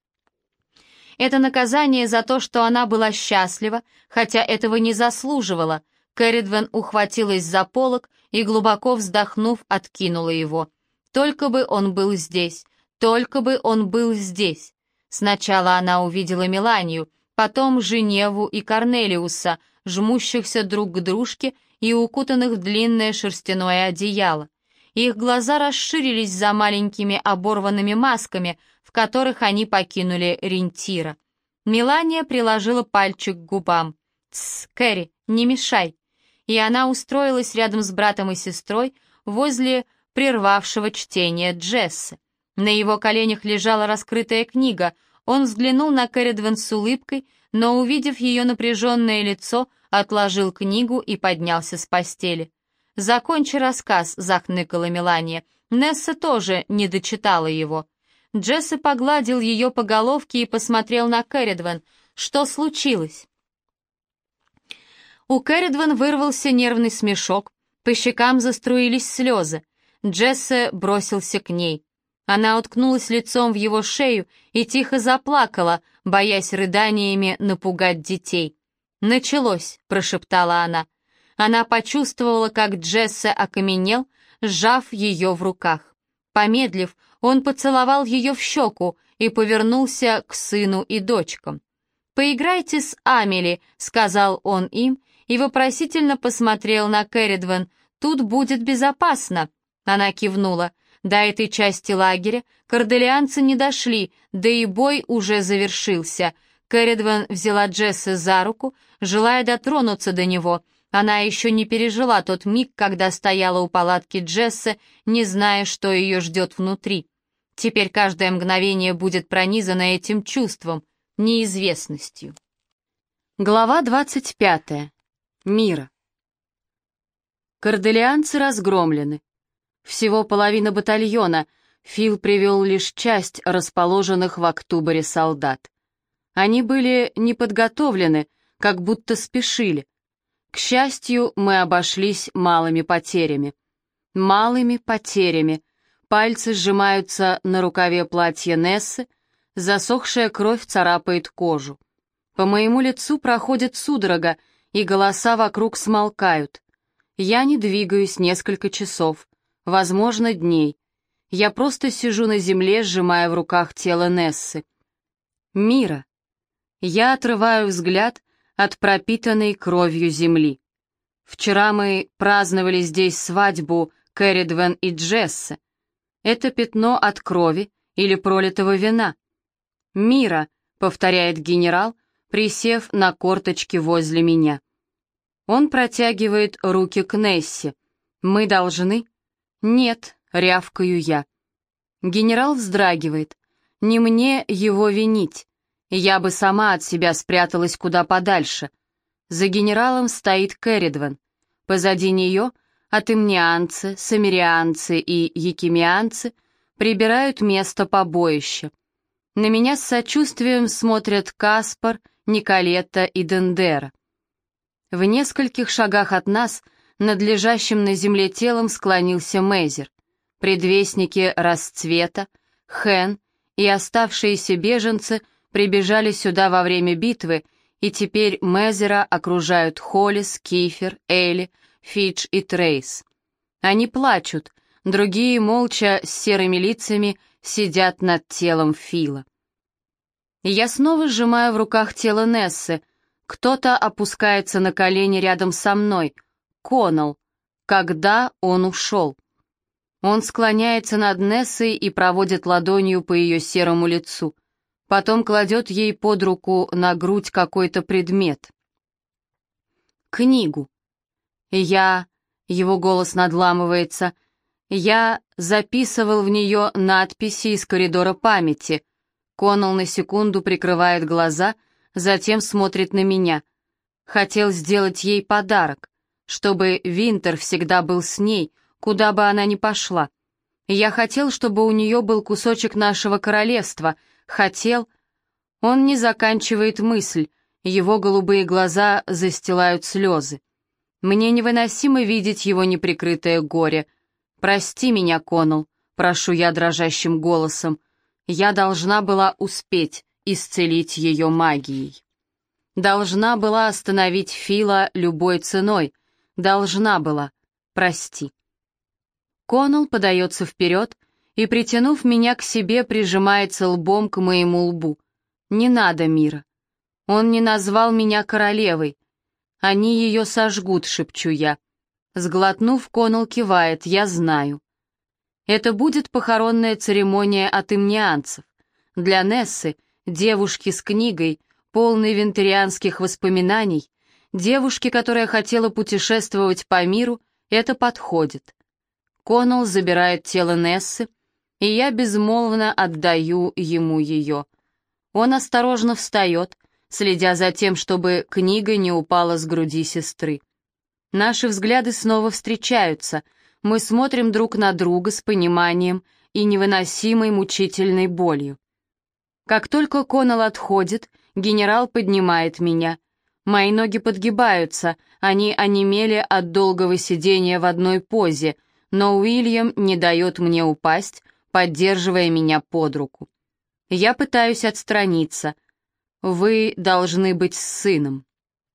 Это наказание за то, что она была счастлива, хотя этого не заслуживала. Керридвен ухватилась за полог и, глубоко вздохнув, откинула его. Только бы он был здесь, только бы он был здесь. Сначала она увидела Меланию, потом Женеву и Корнелиуса, жмущихся друг к дружке и укутанных в длинное шерстяное одеяло. Их глаза расширились за маленькими оборванными масками, в которых они покинули Рентира. Мелания приложила пальчик к губам. «Тсс, Кэрри, не мешай!» И она устроилась рядом с братом и сестрой возле прервавшего чтение Джесси. На его коленях лежала раскрытая книга. Он взглянул на Керридвен с улыбкой, но, увидев ее напряженное лицо, отложил книгу и поднялся с постели. «Закончи рассказ», — захныкала Мелания. Несса тоже не дочитала его. Джесси погладил ее по головке и посмотрел на Керридвен. «Что случилось?» У Керридвен вырвался нервный смешок, по щекам заструились слезы. Джесси бросился к ней. Она уткнулась лицом в его шею и тихо заплакала, боясь рыданиями напугать детей. «Началось», — прошептала она. Она почувствовала, как Джесси окаменел, сжав ее в руках. Помедлив, он поцеловал ее в щеку и повернулся к сыну и дочкам. «Поиграйте с Амели», — сказал он им, и вопросительно посмотрел на Керридвен. «Тут будет безопасно». Она кивнула. До этой части лагеря корделианцы не дошли, да и бой уже завершился. Керридвен взяла Джесса за руку, желая дотронуться до него. Она еще не пережила тот миг, когда стояла у палатки Джесса, не зная, что ее ждет внутри. Теперь каждое мгновение будет пронизано этим чувством, неизвестностью. Глава двадцать пятая. Мира. Корделианцы разгромлены. Всего половина батальона. Фил привел лишь часть расположенных в Октубре солдат. Они были неподготовлены, как будто спешили. К счастью, мы обошлись малыми потерями. Малыми потерями. Пальцы сжимаются на рукаве платья Нессы, засохшая кровь царапает кожу. По моему лицу проходит судорога, и голоса вокруг смолкают. Я не двигаюсь несколько часов, возможно, дней. Я просто сижу на земле, сжимая в руках тело Нессы. Мира. Я отрываю взгляд от пропитанной кровью земли. Вчера мы праздновали здесь свадьбу Керридвен и Джесса. Это пятно от крови или пролитого вина. «Мира», — повторяет генерал, присев на корточки возле меня. Он протягивает руки к Нессе. «Мы должны?» «Нет», — рявкаю я. Генерал вздрагивает. «Не мне его винить. Я бы сама от себя спряталась куда подальше». За генералом стоит Керридвен. Позади нее атымнианцы, самирианцы и якимианцы прибирают место побоища. На меня с сочувствием смотрят Каспар, Николетта и Дендера. В нескольких шагах от нас над лежащим на земле телом склонился Мейзер. Предвестники расцвета, Хэн и оставшиеся беженцы прибежали сюда во время битвы, и теперь Мейзера окружают Холлис, Кифер, Элли, Фидж и Трейс. Они плачут, другие молча с серыми лицами сидят над телом Фила. Я снова сжимаю в руках тело Нессы. Кто-то опускается на колени рядом со мной. Коннелл. Когда он ушел? Он склоняется над Нессой и проводит ладонью по ее серому лицу. Потом кладет ей под руку на грудь какой-то предмет. Книгу. Я... Его голос надламывается. Я записывал в нее надписи из коридора памяти. Коннелл на секунду прикрывает глаза, затем смотрит на меня. Хотел сделать ей подарок, чтобы Винтер всегда был с ней, куда бы она ни пошла. Я хотел, чтобы у нее был кусочек нашего королевства. Хотел... Он не заканчивает мысль, его голубые глаза застилают слезы. Мне невыносимо видеть его неприкрытое горе. «Прости меня, Коннелл», — прошу я дрожащим голосом. Я должна была успеть исцелить ее магией. Должна была остановить Фила любой ценой. Должна была. Прости. Коннелл подается вперед и, притянув меня к себе, прижимается лбом к моему лбу. Не надо, Мира. Он не назвал меня королевой. Они ее сожгут, шепчу я. Сглотнув, Коннелл кивает, я знаю. Это будет похоронная церемония от имнианцев. Для Нессы, девушки с книгой, полной винтерианских воспоминаний, девушки, которая хотела путешествовать по миру, это подходит. Коннелл забирает тело Нессы, и я безмолвно отдаю ему ее. Он осторожно встает, следя за тем, чтобы книга не упала с груди сестры. Наши взгляды снова встречаются, мы смотрим друг на друга с пониманием и невыносимой мучительной болью. Как только Коннелл отходит, генерал поднимает меня. Мои ноги подгибаются, они онемели от долгого сидения в одной позе, но Уильям не дает мне упасть, поддерживая меня под руку. Я пытаюсь отстраниться. Вы должны быть с сыном.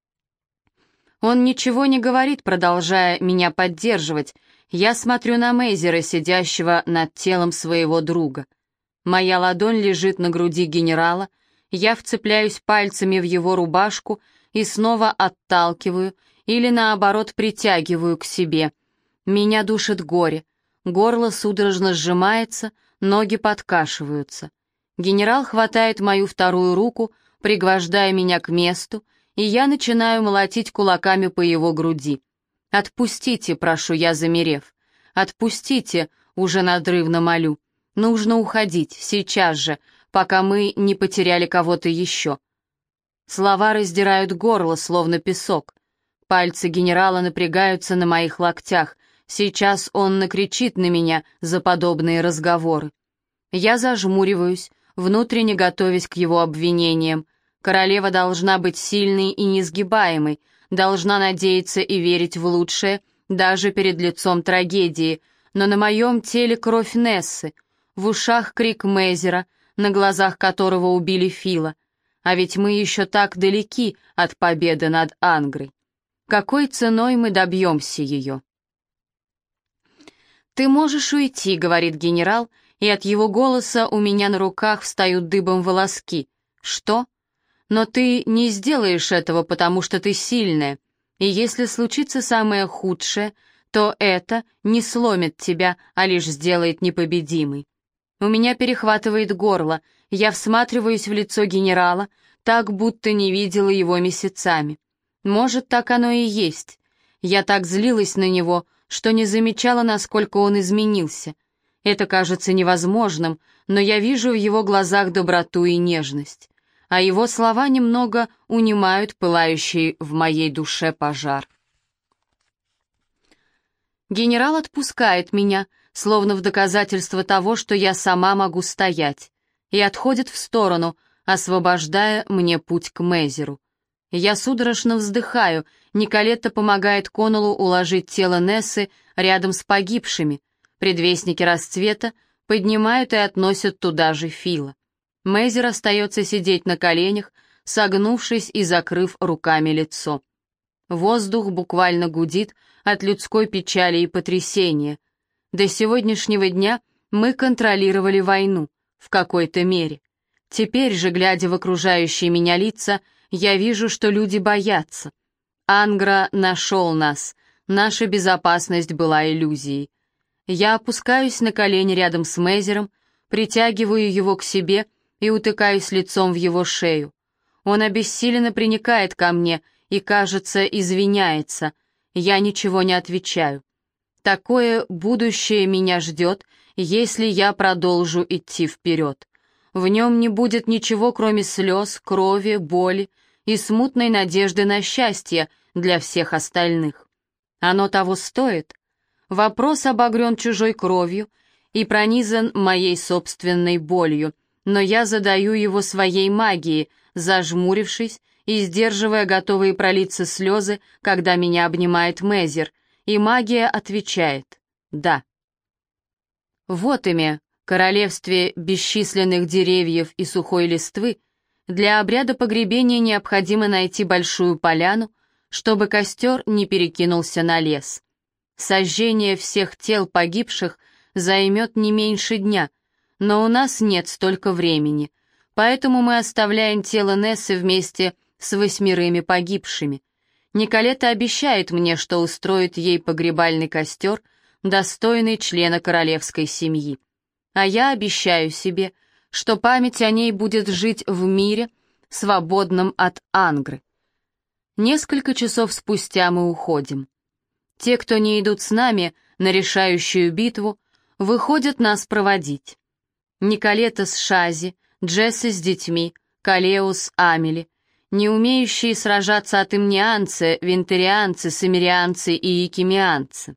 Он ничего не говорит, продолжая меня поддерживать. Я смотрю на Мейзера, сидящего над телом своего друга. Моя ладонь лежит на груди генерала, Я вцепляюсь пальцами в его рубашку и снова отталкиваю или, наоборот, притягиваю к себе. Меня душит горе. Горло судорожно сжимается, ноги подкашиваются. Генерал хватает мою вторую руку, пригвождая меня к месту, и я начинаю молотить кулаками по его груди. «Отпустите», — прошу я, замерев. «Отпустите», — уже надрывно молю. «Нужно уходить, сейчас же, пока мы не потеряли кого-то еще». Слова раздирают горло, словно песок. Пальцы генерала напрягаются на моих локтях. Сейчас он накричит на меня за подобные разговоры. Я зажмуриваюсь, внутренне готовясь к его обвинениям. Королева должна быть сильной и несгибаемой, должна надеяться и верить в лучшее, даже перед лицом трагедии, но на моем теле кровь Нессы, в ушах крик Мейзера, на глазах которого убили Фила. А ведь мы еще так далеки от победы над Ангрой. Какой ценой мы добьемся ее? «Ты можешь уйти», — говорит генерал, и от его голоса у меня на руках встают дыбом волоски. «Что? Но ты не сделаешь этого, потому что ты сильная, и если случится самое худшее, то это не сломит тебя, а лишь сделает непобедимой». У меня перехватывает горло, я всматриваюсь в лицо генерала, так будто не видела его месяцами. Может, так оно и есть. Я так злилась на него, что не замечала, насколько он изменился. Это кажется невозможным, но я вижу в его глазах доброту и нежность. А его слова немного унимают пылающий в моей душе пожар. Генерал отпускает меня, словно в доказательство того, что я сама могу стоять, и отходит в сторону, освобождая мне путь к Мейзеру. Я судорожно вздыхаю, Николетта помогает Коннеллу уложить тело Нессы рядом с погибшими. Предвестники расцвета поднимают и относят туда же Фила. Мейзер остается сидеть на коленях, согнувшись и закрыв руками лицо. Воздух буквально гудит от людской печали и потрясения. До сегодняшнего дня мы контролировали войну, в какой-то мере. Теперь же, глядя в окружающие меня лица, я вижу, что люди боятся. Ангра нашел нас, наша безопасность была иллюзией. Я опускаюсь на колени рядом с Мейзером, притягиваю его к себе и утыкаюсь лицом в его шею. Он обессиленно приникает ко мне и, кажется, извиняется. Я ничего не отвечаю. Такое будущее меня ждет, если я продолжу идти вперед. В нем не будет ничего, кроме слез, крови, боли и смутной надежды на счастье для всех остальных. Оно того стоит. Вопрос обогрен чужой кровью и пронизан моей собственной болью, но я задаю его своей магией, зажмурившись и сдерживая готовые пролиться слезы, когда меня обнимает Мейзер, и магия отвечает «да». Вот ими, королевстве бесчисленных деревьев и сухой листвы, для обряда погребения необходимо найти большую поляну, чтобы костер не перекинулся на лес. Сожжение всех тел погибших займет не меньше дня, но у нас нет столько времени, поэтому мы оставляем тело Нессы вместе с восьмерыми погибшими. Николетта обещает мне, что устроит ей погребальный костер, достойный члена королевской семьи. А я обещаю себе, что память о ней будет жить в мире, свободном от Ангры. Несколько часов спустя мы уходим. Те, кто не идут с нами на решающую битву, выходят нас проводить. Николетта с Шази, Джесса с детьми, Калео с Амели, не умеющие сражаться атымнианцы, винтерианцы, самирианцы и якимианцы.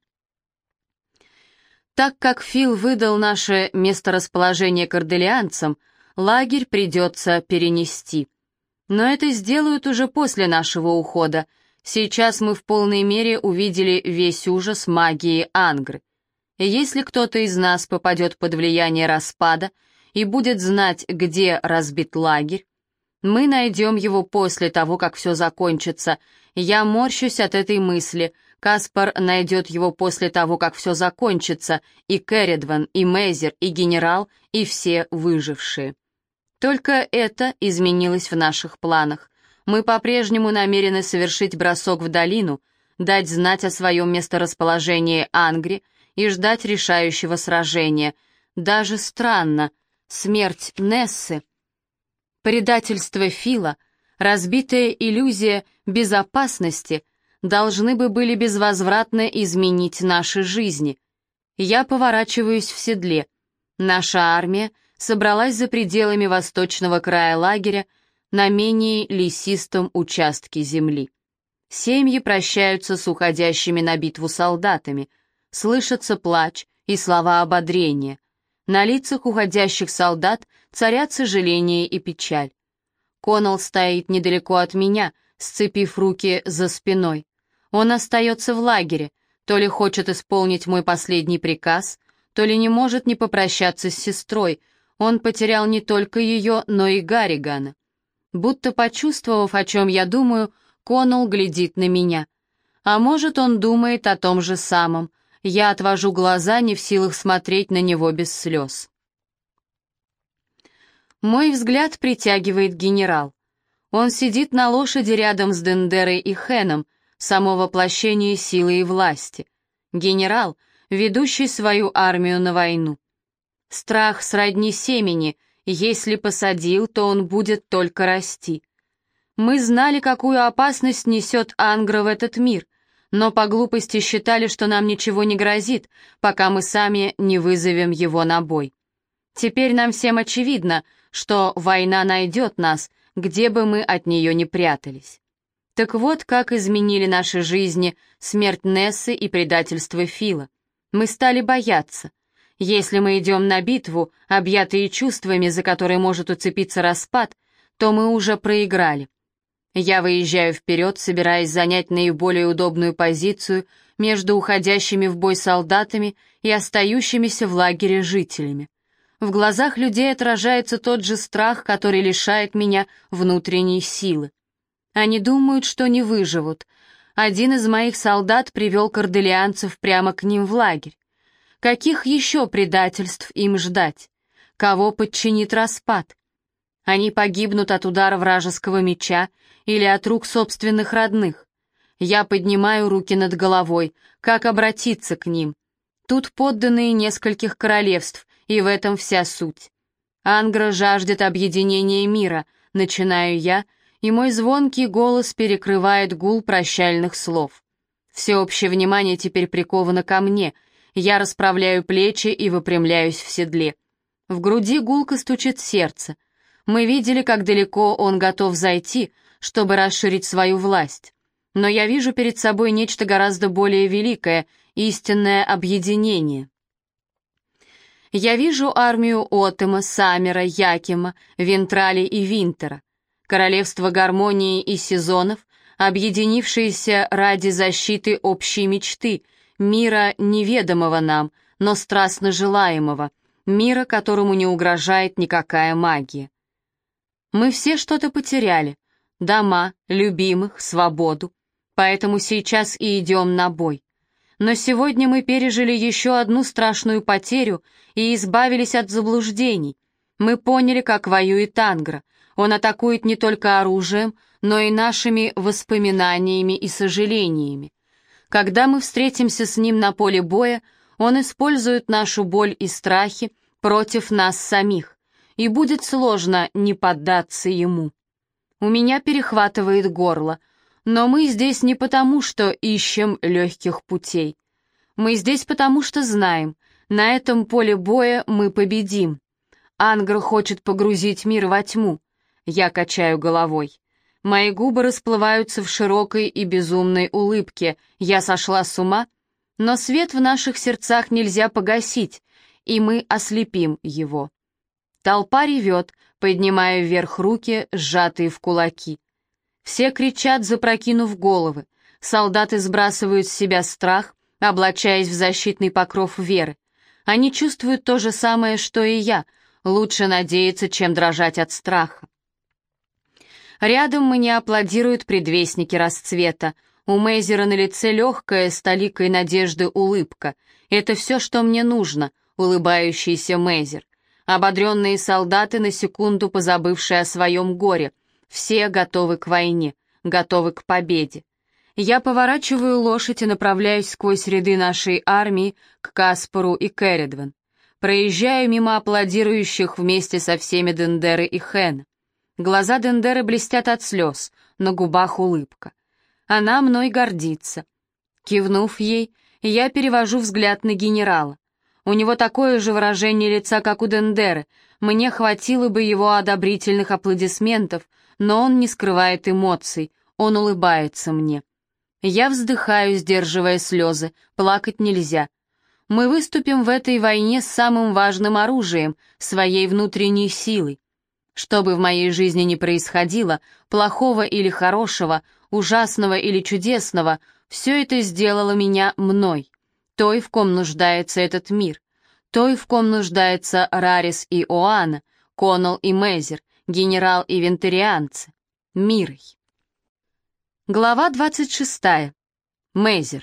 Так как Фил выдал наше месторасположение корделианцам, лагерь придется перенести. Но это сделают уже после нашего ухода. Сейчас мы в полной мере увидели весь ужас магии Ангры. И если кто-то из нас попадет под влияние распада и будет знать, где разбит лагерь, мы найдем его после того, как все закончится. Я морщусь от этой мысли. Каспар найдет его после того, как все закончится, и Керридван, и Мейзер, и генерал, и все выжившие. Только это изменилось в наших планах. Мы по-прежнему намерены совершить бросок в долину, дать знать о своем месторасположении Ангре и ждать решающего сражения. Даже странно, смерть Нессы, предательство Фила, разбитая иллюзия безопасности должны бы были безвозвратно изменить наши жизни. Я поворачиваюсь в седле. Наша армия собралась за пределами восточного края лагеря на менее лесистом участке земли. Семьи прощаются с уходящими на битву солдатами. Слышится плач и слова ободрения. На лицах уходящих солдат царят сожаление и печаль. Коннелл стоит недалеко от меня, сцепив руки за спиной. Он остается в лагере, то ли хочет исполнить мой последний приказ, то ли не может не попрощаться с сестрой. Он потерял не только ее, но и Гарригана. Будто почувствовав, о чем я думаю, Коннелл глядит на меня. А может, он думает о том же самом. Я отвожу глаза, не в силах смотреть на него без слез. Мой взгляд притягивает генерал. Он сидит на лошади рядом с Дендерой и Хэном, само воплощение силы и власти. Генерал, ведущий свою армию на войну. Страх сродни семени, если посадил, то он будет только расти. Мы знали, какую опасность несет Ангра в этот мир, но по глупости считали, что нам ничего не грозит, пока мы сами не вызовем его на бой. Теперь нам всем очевидно, что война найдет нас, где бы мы от нее ни прятались. Так вот, как изменили наши жизни смерть Нессы и предательство Фила. Мы стали бояться. Если мы идем на битву, объятые чувствами, за которые может уцепиться распад, то мы уже проиграли. Я выезжаю вперед, собираясь занять наиболее удобную позицию между уходящими в бой солдатами и остающимися в лагере жителями. В глазах людей отражается тот же страх, который лишает меня внутренней силы. Они думают, что не выживут. Один из моих солдат привел корделианцев прямо к ним в лагерь. Каких еще предательств им ждать? Кого подчинит распад? Они погибнут от удара вражеского меча или от рук собственных родных. Я поднимаю руки над головой. Как обратиться к ним? Тут подданные нескольких королевств, и в этом вся суть. Ангра жаждет объединения мира, начинаю я, и мой звонкий голос перекрывает гул прощальных слов. Всеобщее внимание теперь приковано ко мне. Я расправляю плечи и выпрямляюсь в седле. В груди гулко стучит сердце. Мы видели, как далеко он готов зайти, чтобы расширить свою власть. Но я вижу перед собой нечто гораздо более великое — истинное объединение. Я вижу армию Отема, Саммера, Якима, Вентрали и Винтера, королевство гармонии и сезонов, объединившиеся ради защиты общей мечты, мира неведомого нам, но страстно желаемого, мира, которому не угрожает никакая магия. Мы все что-то потеряли, дома, любимых, свободу, поэтому сейчас и идем на бой. Но сегодня мы пережили еще одну страшную потерю и избавились от заблуждений. Мы поняли, как воюет Ангра. Он атакует не только оружием, но и нашими воспоминаниями и сожалениями. Когда мы встретимся с ним на поле боя, он использует нашу боль и страхи против нас самих, и будет сложно не поддаться ему. У меня перехватывает горло, но мы здесь не потому, что ищем легких путей. Мы здесь потому, что знаем, на этом поле боя мы победим. Ангра хочет погрузить мир во тьму. Я качаю головой. Мои губы расплываются в широкой и безумной улыбке. Я сошла с ума, но свет в наших сердцах нельзя погасить, и мы ослепим его. Толпа ревет, поднимая вверх руки, сжатые в кулаки. Все кричат, запрокинув головы. Солдаты сбрасывают с себя страх, облачаясь в защитный покров веры. Они чувствуют то же самое, что и я. Лучше надеяться, чем дрожать от страха. Рядом мне аплодируют предвестники расцвета. У Мейзера на лице легкая, с толикой надежды улыбка. Это все, что мне нужно, улыбающийся Мейзер. Ободренные солдаты, на секунду позабывшие о своем горе. Все готовы к войне, готовы к победе. Я поворачиваю лошадь и направляюсь сквозь ряды нашей армии к Каспару и Керридвен. Проезжаю мимо аплодирующих вместе со всеми Дендеры и Хэна. Глаза Дендеры блестят от слез, на губах улыбка. Она мной гордится. Кивнув ей, я перевожу взгляд на генерала. У него такое же выражение лица, как у Дендеры. Мне хватило бы его одобрительных аплодисментов, но он не скрывает эмоций, он улыбается мне. Я вздыхаю, сдерживая слезы, плакать нельзя. Мы выступим в этой войне с самым важным оружием, своей внутренней силой. Что бы в моей жизни ни происходило, плохого или хорошего, ужасного или чудесного, все это сделало меня мной, той, в ком нуждается этот мир, той, в ком нуждается Рарис и Оана, Коннелл и Мейзер, генерал и вентарианцы, мирой. Глава двадцать шестая. Мейзер.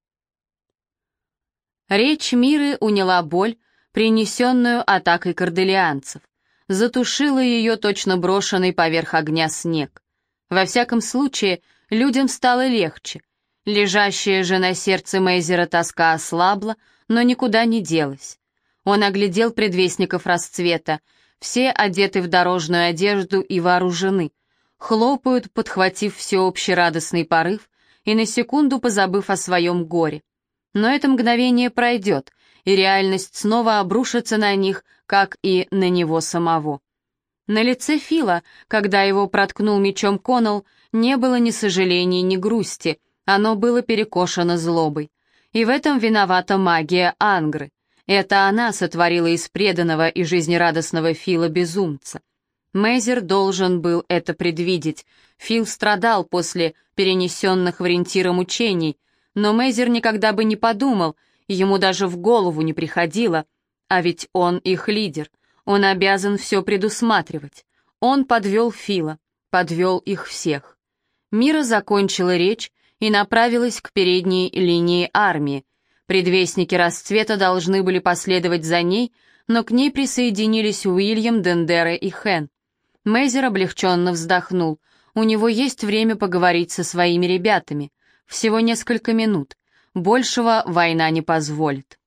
Речь Миры уняла боль, принесенную атакой корделианцев, затушила ее точно брошенный поверх огня снег. Во всяком случае, людям стало легче. Лежащая же на сердце Мейзера тоска ослабла, но никуда не делась. Он оглядел предвестников расцвета, все одеты в дорожную одежду и вооружены, хлопают, подхватив всеобщий радостный порыв и на секунду позабыв о своем горе. Но это мгновение пройдет, и реальность снова обрушится на них, как и на него самого. На лице Фила, когда его проткнул мечом Коннелл, не было ни сожаления, ни грусти, оно было перекошено злобой. И в этом виновата магия Ангры. Это она сотворила из преданного и жизнерадостного Фила безумца. Мейзер должен был это предвидеть. Фил страдал после перенесенных в Рентира мучений, но Мейзер никогда бы не подумал, ему даже в голову не приходило, а ведь он их лидер, он обязан все предусматривать. Он подвел Фила, подвел их всех. Мира закончила речь и направилась к передней линии армии. Предвестники расцвета должны были последовать за ней, но к ней присоединились Уильям, Дендера и Хэн. Мейзер облегченно вздохнул. У него есть время поговорить со своими ребятами. Всего несколько минут. Большего война не позволит.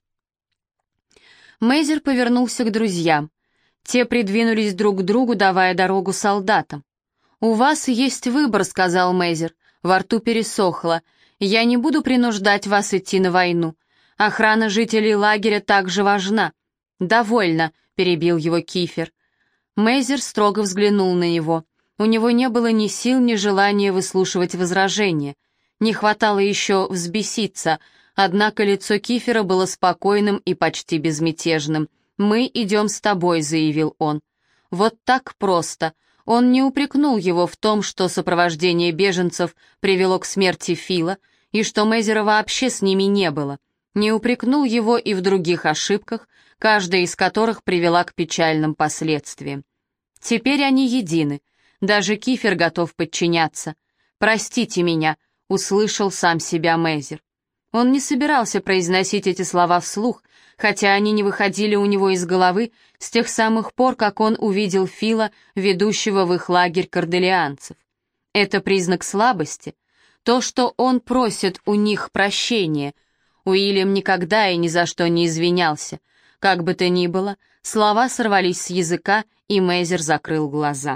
Мейзер повернулся к друзьям. Те придвинулись друг к другу, давая дорогу солдатам. «У вас есть выбор», — сказал Мейзер. Во рту пересохло. «Я не буду принуждать вас идти на войну. Охрана жителей лагеря также важна». «Довольно», — перебил его Кифер. Мейзер строго взглянул на него. У него не было ни сил, ни желания выслушивать возражения. Не хватало еще взбеситься, однако лицо Кифера было спокойным и почти безмятежным. «Мы идем с тобой», — заявил он. Вот так просто. Он не упрекнул его в том, что сопровождение беженцев привело к смерти Фила, и что Мейзера вообще с ними не было. Не упрекнул его и в других ошибках, каждая из которых привела к печальным последствиям. Теперь они едины. Даже Кифер готов подчиняться. «Простите меня», — услышал сам себя Мейзер. Он не собирался произносить эти слова вслух, хотя они не выходили у него из головы с тех самых пор, как он увидел Фила, ведущего в их лагерь корделианцев. Это признак слабости. То, что он просит у них прощения. Уильям никогда и ни за что не извинялся. Как бы то ни было, слова сорвались с языка, и Мейзер закрыл глаза.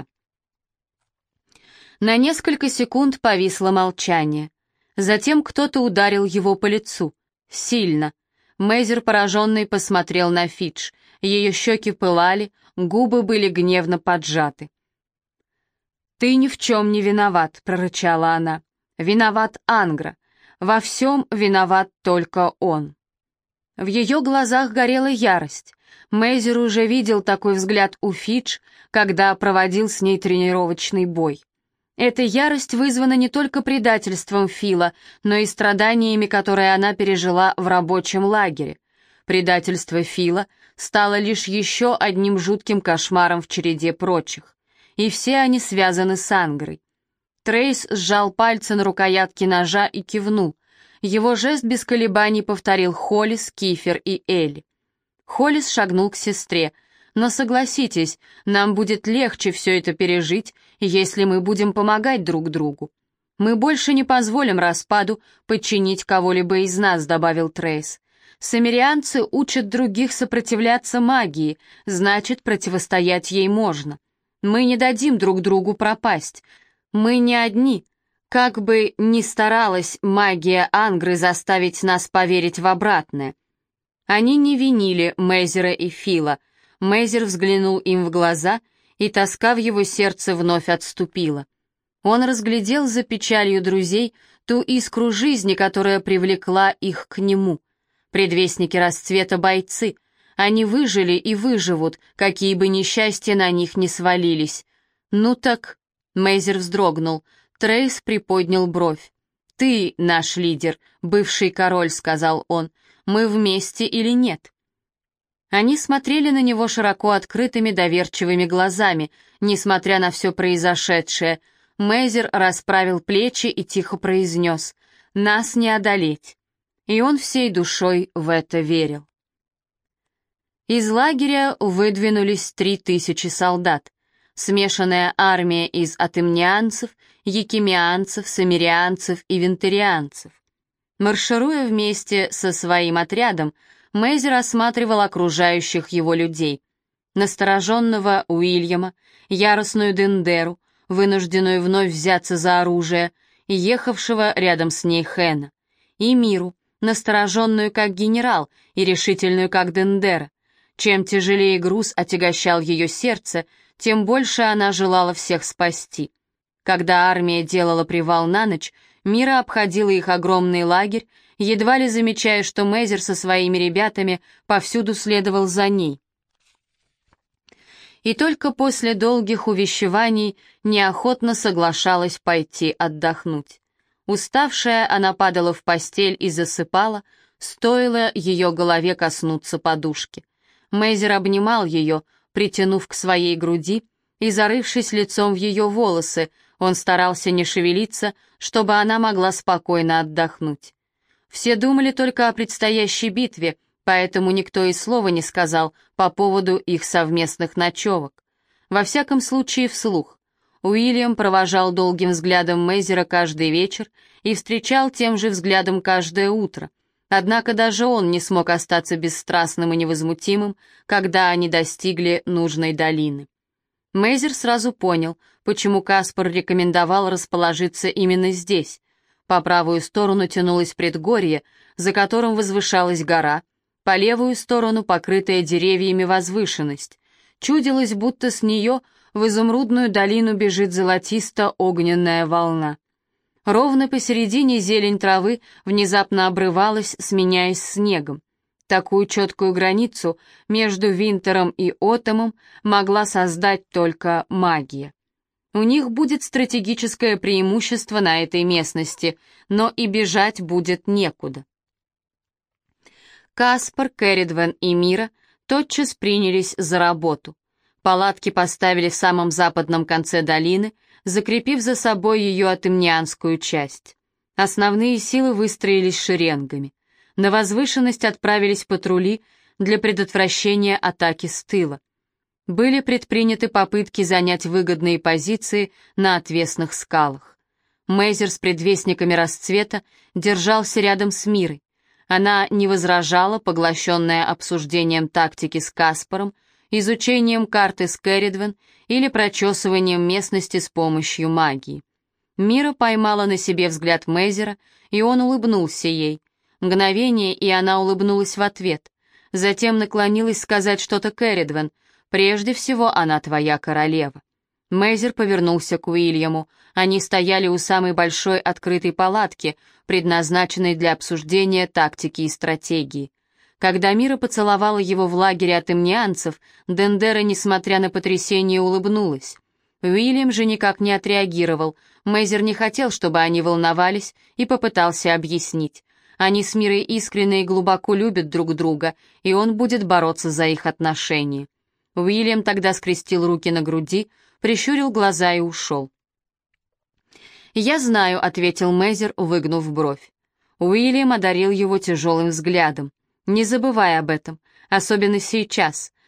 На несколько секунд повисло молчание. Затем кто-то ударил его по лицу. Сильно. Мейзер, пораженный, посмотрел на Фидж. Ее щеки пылали, губы были гневно поджаты. «Ты ни в чем не виноват», — прорычала она. «Виноват Ангра. Во всем виноват только он». В ее глазах горела ярость. Мейзер уже видел такой взгляд у Фидж, когда проводил с ней тренировочный бой. Эта ярость вызвана не только предательством Фила, но и страданиями, которые она пережила в рабочем лагере. Предательство Фила стало лишь еще одним жутким кошмаром в череде прочих. И все они связаны с Ангрой. Трейс сжал пальцы на рукоятке ножа и кивнул. Его жест без колебаний повторил Холлис, Кифер и Элли. Холлис шагнул к сестре. Но согласитесь, нам будет легче все это пережить, если мы будем помогать друг другу. Мы больше не позволим распаду подчинить кого-либо из нас», — добавил Трейс. «Самирианцы учат других сопротивляться магии, значит, противостоять ей можно. Мы не дадим друг другу пропасть. Мы не одни. Как бы ни старалась магия Ангры заставить нас поверить в обратное». Они не винили Мейзера и Фила. Мейзер взглянул им в глаза, и тоска в его сердце вновь отступила. Он разглядел за печалью друзей ту искру жизни, которая привлекла их к нему. Предвестники расцвета бойцы. Они выжили и выживут, какие бы несчастья на них ни свалились. «Ну так...» — Мейзер вздрогнул. Трейс приподнял бровь. «Ты наш лидер, бывший король», — сказал он. «Мы вместе или нет?» Они смотрели на него широко открытыми доверчивыми глазами, несмотря на все произошедшее. Мейзер расправил плечи и тихо произнес: «Нас не одолеть». И он всей душой в это верил. Из лагеря выдвинулись три тысячи солдат. Смешанная армия из атымнианцев, якимианцев, самирианцев и вентарианцев. Маршируя вместе со своим отрядом, Мейзер осматривал окружающих его людей. Настороженного Уильяма, яростную Дендеру, вынужденную вновь взяться за оружие, и ехавшего рядом с ней Хэна, и Миру, настороженную как генерал и решительную как Дендера. Чем тяжелее груз отягощал ее сердце, тем больше она желала всех спасти. Когда армия делала привал на ночь, Мира обходила их огромный лагерь, едва ли замечая, что Мейзер со своими ребятами повсюду следовал за ней. И только после долгих увещеваний неохотно соглашалась пойти отдохнуть. Уставшая, она падала в постель и засыпала, стоило ее голове коснуться подушки. Мейзер обнимал ее, притянув к своей груди, и, зарывшись лицом в ее волосы, он старался не шевелиться, чтобы она могла спокойно отдохнуть. Все думали только о предстоящей битве, поэтому никто и слова не сказал по поводу их совместных ночевок. Во всяком случае, вслух. Уильям провожал долгим взглядом Мейзера каждый вечер и встречал тем же взглядом каждое утро. Однако даже он не смог остаться бесстрастным и невозмутимым, когда они достигли нужной долины. Мейзер сразу понял, почему Каспар рекомендовал расположиться именно здесь. По правую сторону тянулось предгорье, за которым возвышалась гора, по левую сторону покрытая деревьями возвышенность. Чудилось, будто с нее в изумрудную долину бежит золотисто-огненная волна. Ровно посередине зелень травы внезапно обрывалась, сменяясь снегом. Такую четкую границу между Винтером и Отомом могла создать только магия. У них будет стратегическое преимущество на этой местности, но и бежать будет некуда. Каспар, Керридвен и Мира тотчас принялись за работу. Палатки поставили в самом западном конце долины, закрепив за собой ее атымнианскую часть. Основные силы выстроились шеренгами. На возвышенность отправились патрули для предотвращения атаки с тыла. Были предприняты попытки занять выгодные позиции на отвесных скалах. Мейзер с предвестниками расцвета держался рядом с Мирой. Она не возражала, поглощенная обсуждением тактики с Каспаром, изучением карты с Керридвен или прочесыванием местности с помощью магии. Мира поймала на себе взгляд Мейзера, и он улыбнулся ей. Мгновение, и она улыбнулась в ответ. Затем наклонилась сказать что-то Керридвен. «Прежде всего, она твоя королева». Мейзер повернулся к Уильяму. Они стояли у самой большой открытой палатки, предназначенной для обсуждения тактики и стратегии. Когда Мира поцеловала его в лагере атымнианцев, Дендера, несмотря на потрясение, улыбнулась. Уильям же никак не отреагировал. Мейзер не хотел, чтобы они волновались, и попытался объяснить. Они с Мирой искренне и глубоко любят друг друга, и он будет бороться за их отношения. Уильям тогда скрестил руки на груди, прищурил глаза и ушел. «Я знаю», — ответил Мейзер, выгнув бровь. Уильям одарил его тяжелым взглядом. «Не забывай об этом, особенно сейчас.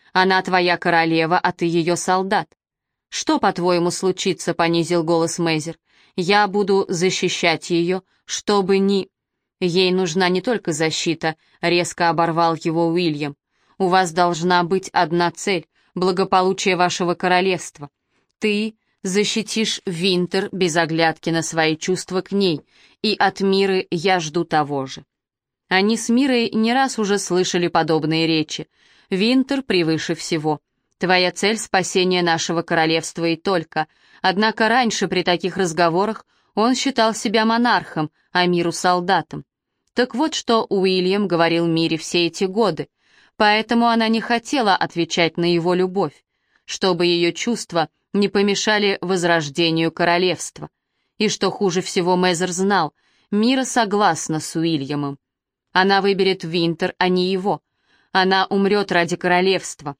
Она твоя королева, а ты ее солдат. «Что, по-твоему, случится?» — понизил голос Мейзер. «Я буду защищать ее, чтобы ни...» «Ей нужна не только защита», — резко оборвал его Уильям. «У вас должна быть одна цель — благополучие вашего королевства. Ты защитишь Винтер без оглядки на свои чувства к ней, и от Миры я жду того же». Они с Мирой не раз уже слышали подобные речи. «Винтер превыше всего. Твоя цель — спасение нашего королевства и только». Однако раньше при таких разговорах он считал себя монархом, а Миру солдатом. Так вот, что Уильям говорил Мире все эти годы, поэтому она не хотела отвечать на его любовь, чтобы ее чувства не помешали возрождению королевства. И что хуже всего, Мейзер знал, Мира согласна с Уильямом. Она выберет Винтер, а не его. Она умрет ради королевства.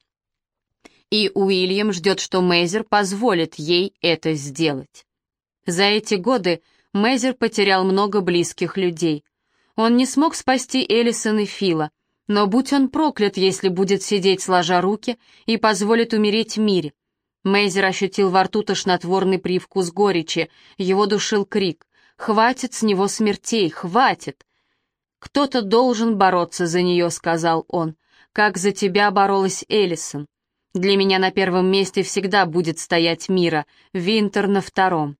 И Уильям ждет, что Мейзер позволит ей это сделать. За эти годы Мейзер потерял много близких людей. Он не смог спасти Элисон и Фила, но будь он проклят, если будет сидеть сложа руки и позволит умереть Мире. Мейзер ощутил во рту тошнотворный привкус горечи, его душил крик: «Хватит с него смертей, хватит!» «Кто-то должен бороться за нее», — сказал он, — «как за тебя боролась Элисон. Для меня на первом месте всегда будет стоять Мира, Винтер на втором».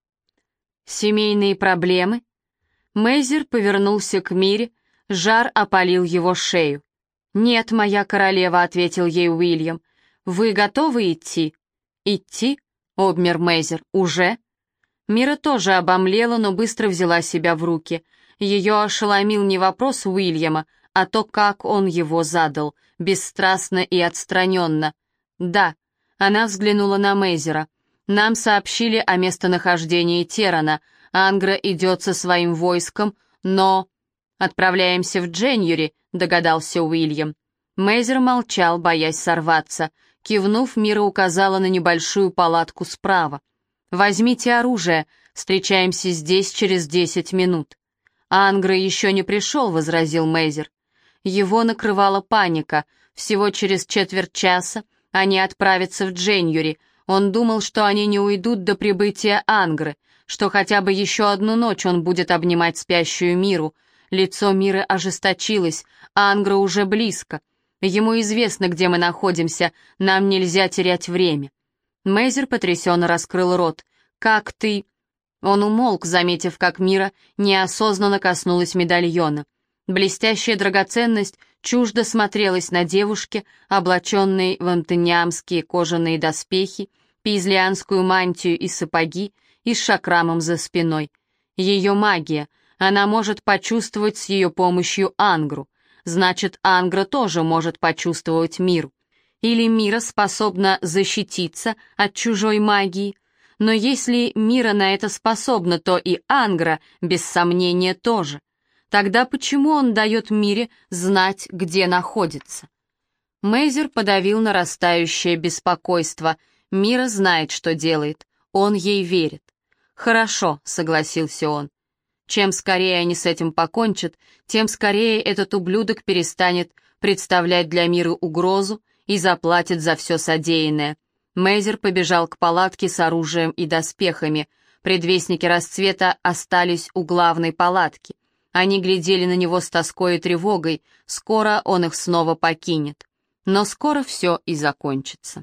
«Семейные проблемы?» Мейзер повернулся к Мире, жар опалил его шею. «Нет, моя королева», — ответил ей Уильям. «Вы готовы идти?» «Идти?» — обмер Мейзер. «Уже?» Мира тоже обомлела, но быстро взяла себя в руки. Ее ошеломил не вопрос Уильяма, а то, как он его задал, бесстрастно и отстраненно. «Да», — она взглянула на Мейзера. «Нам сообщили о местонахождении Террана. Ангра идет со своим войском, но...» «Отправляемся в Дженюри», — догадался Уильям. Мейзер молчал, боясь сорваться. Кивнув, Мира указала на небольшую палатку справа. «Возьмите оружие, встречаемся здесь через десять минут». «Ангра еще не пришел», — возразил Мейзер. Его накрывала паника. Всего через четверть часа они отправятся в Дженюри. Он думал, что они не уйдут до прибытия Ангры, что хотя бы еще одну ночь он будет обнимать спящую Миру. Лицо Миры ожесточилось, а Ангра уже близко. Ему известно, где мы находимся, нам нельзя терять время. Мейзер потрясенно раскрыл рот. «Как ты...» Он умолк, заметив, как Мира неосознанно коснулась медальона. Блестящая драгоценность чуждо смотрелась на девушке, облаченной в антониамские кожаные доспехи, пизлианскую мантию и сапоги, и с шакрамом за спиной. Ее магия. Она может почувствовать с ее помощью Ангру. Значит, Ангра тоже может почувствовать Миру. Или Мира способна защититься от чужой магии. Но если Мира на это способна, то и Ангра, без сомнения, тоже. Тогда почему он дает Мире знать, где находится? Мейзер подавил нарастающее беспокойство. Мира знает, что делает. Он ей верит. «Хорошо», — согласился он. Чем скорее они с этим покончат, тем скорее этот ублюдок перестанет представлять для Миры угрозу и заплатит за все содеянное. Мейзер побежал к палатке с оружием и доспехами. Предвестники расцвета остались у главной палатки. Они глядели на него с тоской и тревогой. Скоро он их снова покинет. Но скоро все и закончится.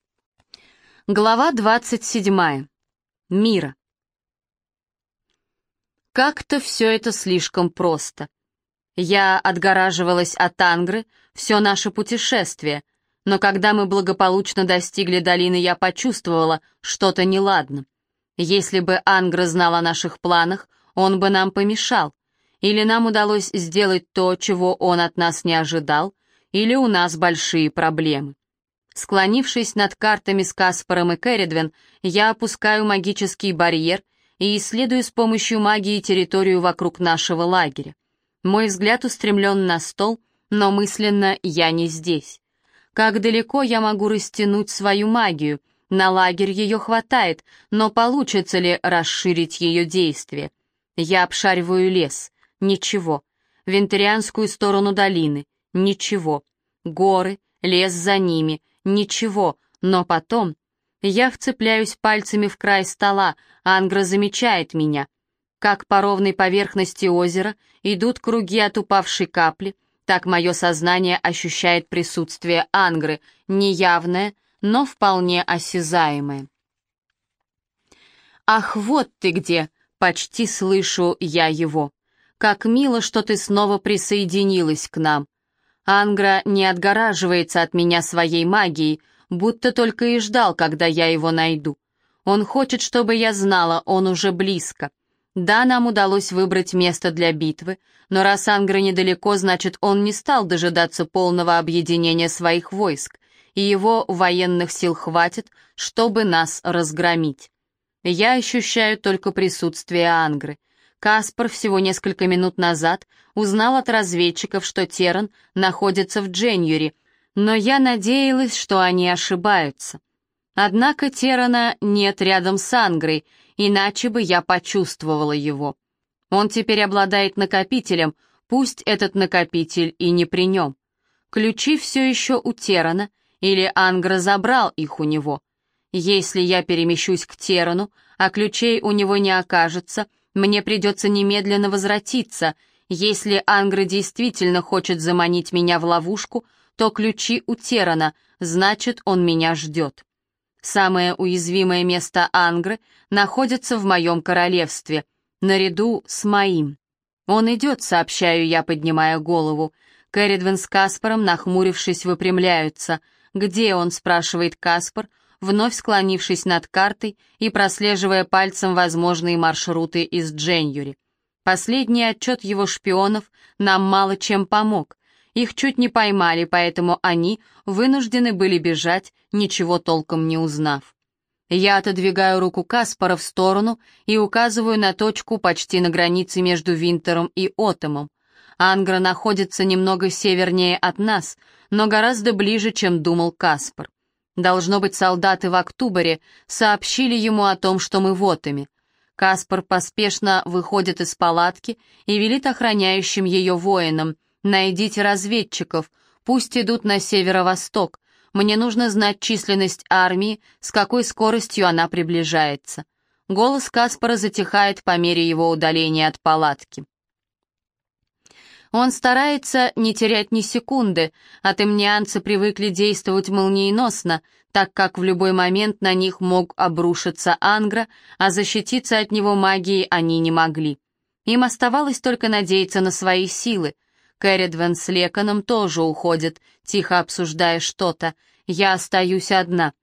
Глава двадцать седьмая. Мира. Как-то все это слишком просто. Я отгораживалась от Ангры все наше путешествие, но когда мы благополучно достигли долины, я почувствовала что-то неладно. Если бы Ангра знал о наших планах, он бы нам помешал. Или нам удалось сделать то, чего он от нас не ожидал, или у нас большие проблемы. Склонившись над картами с Каспаром и Керридвен, я опускаю магический барьер и исследую с помощью магии территорию вокруг нашего лагеря. Мой взгляд устремлен на стол, но мысленно я не здесь. Как далеко я могу растянуть свою магию? На лагерь ее хватает, но получится ли расширить ее действие? Я обшариваю лес. Ничего. Вентарианскую сторону долины. Ничего. Горы, лез за ними. Ничего, но потом... Я вцепляюсь пальцами в край стола, Ангра замечает меня. Как по ровной поверхности озера идут круги от упавшей капли, так мое сознание ощущает присутствие Ангры, неявное, но вполне осязаемое. «Ах, вот ты где!» — почти слышу я его. «Как мило, что ты снова присоединилась к нам!» Ангра не отгораживается от меня своей магией, будто только и ждал, когда я его найду. Он хочет, чтобы я знала, он уже близко. Да, нам удалось выбрать место для битвы, но раз Ангра недалеко, значит, он не стал дожидаться полного объединения своих войск, и его военных сил хватит, чтобы нас разгромить. Я ощущаю только присутствие Ангры. Каспар всего несколько минут назад узнал от разведчиков, что Терран находится в Дженюри, но я надеялась, что они ошибаются. Однако Террана нет рядом с Ангрой, иначе бы я почувствовала его. Он теперь обладает накопителем, пусть этот накопитель и не при нем. Ключи все еще у Террана, или Ангра забрал их у него. Если я перемещусь к Террану, а ключей у него не окажется, мне придется немедленно возвратиться. Если Ангра действительно хочет заманить меня в ловушку, то ключи у Террана, значит, он меня ждет. Самое уязвимое место Ангры находится в моем королевстве, наряду с моим. Он идет, сообщаю я, поднимая голову. Кэрридвен с Каспаром, нахмурившись, выпрямляются. «Где он?» — спрашивает Каспар, вновь склонившись над картой и прослеживая пальцем возможные маршруты из Дженюри. Последний отчет его шпионов нам мало чем помог. Их чуть не поймали, поэтому они вынуждены были бежать, ничего толком не узнав. Я отодвигаю руку Каспара в сторону и указываю на точку почти на границе между Винтером и Отомом. Ангра находится немного севернее от нас, но гораздо ближе, чем думал Каспар. Должно быть, солдаты в Октубре сообщили ему о том, что мы в Отоме. Каспар поспешно выходит из палатки и велит охраняющим ее воинам: «Найдите разведчиков, пусть идут на северо-восток. Мне нужно знать численность армии, с какой скоростью она приближается». Голос Каспара затихает по мере его удаления от палатки. Он старается не терять ни секунды, а темнианцы привыкли действовать молниеносно, так как в любой момент на них мог обрушиться Ангра, а защититься от него магией они не могли. Им оставалось только надеяться на свои силы. Кэрридвен с Леканом тоже уходят, тихо обсуждая что-то. Я остаюсь одна.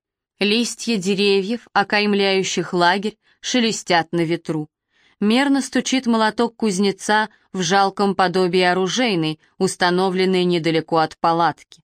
Листья деревьев, окаймляющих лагерь, шелестят на ветру. Мерно стучит молоток кузнеца в жалком подобии оружейной, установленной недалеко от палатки.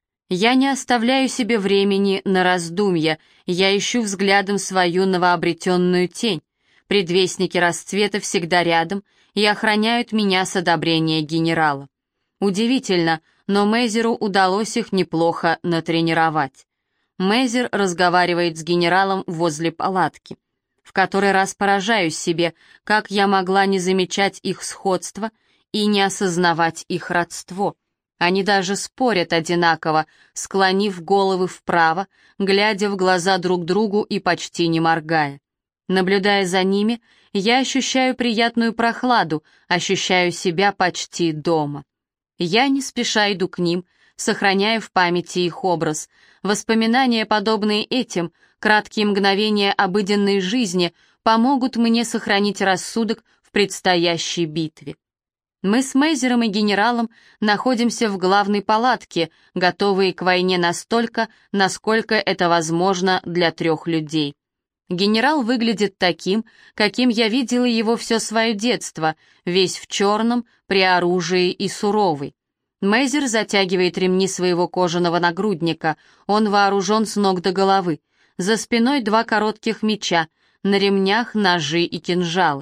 Я не оставляю себе времени на раздумья, я ищу взглядом свою новообретенную тень. Предвестники расцвета всегда рядом и охраняют меня с одобрения генерала. Удивительно, но Мейзеру удалось их неплохо натренировать. Мейзер разговаривает с генералом возле палатки. В который раз поражаюсь себе, как я могла не замечать их сходство и не осознавать их родство. Они даже спорят одинаково, склонив головы вправо, глядя в глаза друг другу и почти не моргая. Наблюдая за ними, я ощущаю приятную прохладу, ощущаю себя почти дома. Я не спеша иду к ним, сохраняя в памяти их образ. Воспоминания, подобные этим, краткие мгновения обыденной жизни, помогут мне сохранить рассудок в предстоящей битве. Мы с Мейзером и генералом находимся в главной палатке, готовые к войне настолько, насколько это возможно для трех людей. Генерал выглядит таким, каким я видела его все свое детство, весь в черном, при оружии и суровый. Мейзер затягивает ремни своего кожаного нагрудника, он вооружен с ног до головы. За спиной два коротких меча, на ремнях ножи и кинжалы.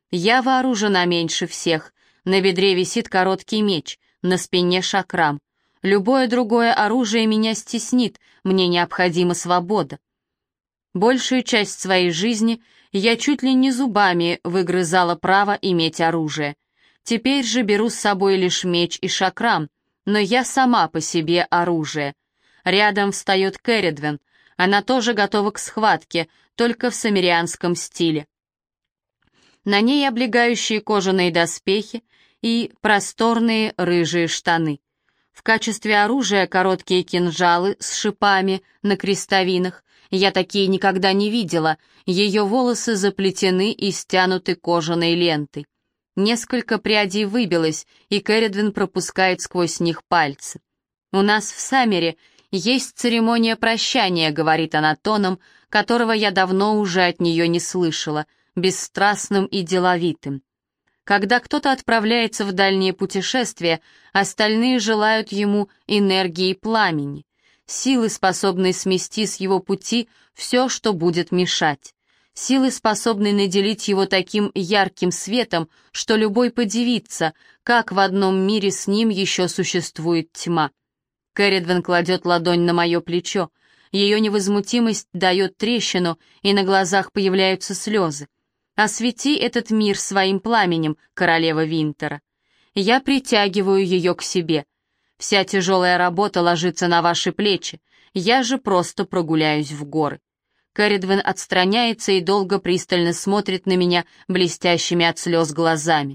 Я вооружена меньше всех. На бедре висит короткий меч, на спине шакрам. Любое другое оружие меня стеснит, мне необходима свобода. Большую часть своей жизни я чуть ли не зубами выгрызала право иметь оружие. Теперь же беру с собой лишь меч и шакрам, но я сама по себе оружие. Рядом встает Керридвен. Она тоже готова к схватке, только в самирианском стиле. На ней облегающие кожаные доспехи и просторные рыжие штаны. В качестве оружия короткие кинжалы с шипами на крестовинах. Я такие никогда не видела. Ее волосы заплетены и стянуты кожаной лентой. Несколько прядей выбилось, и Керридвен пропускает сквозь них пальцы. «У нас в Саммере есть церемония прощания», — говорит она тоном, которого я давно уже от нее не слышала, бесстрастным и деловитым. Когда кто-то отправляется в дальние путешествия, остальные желают ему энергии пламени, силы, способной смести с его пути все, что будет мешать, силы, способной наделить его таким ярким светом, что любой подивится, как в одном мире с ним еще существует тьма. Керридвен кладет ладонь на мое плечо. Ее невозмутимость дает трещину, и на глазах появляются слезы. «Освети этот мир своим пламенем, королева Винтера». Я притягиваю ее к себе. Вся тяжелая работа ложится на ваши плечи, я же просто прогуляюсь в горы. Керридвен отстраняется и долго пристально смотрит на меня блестящими от слез глазами.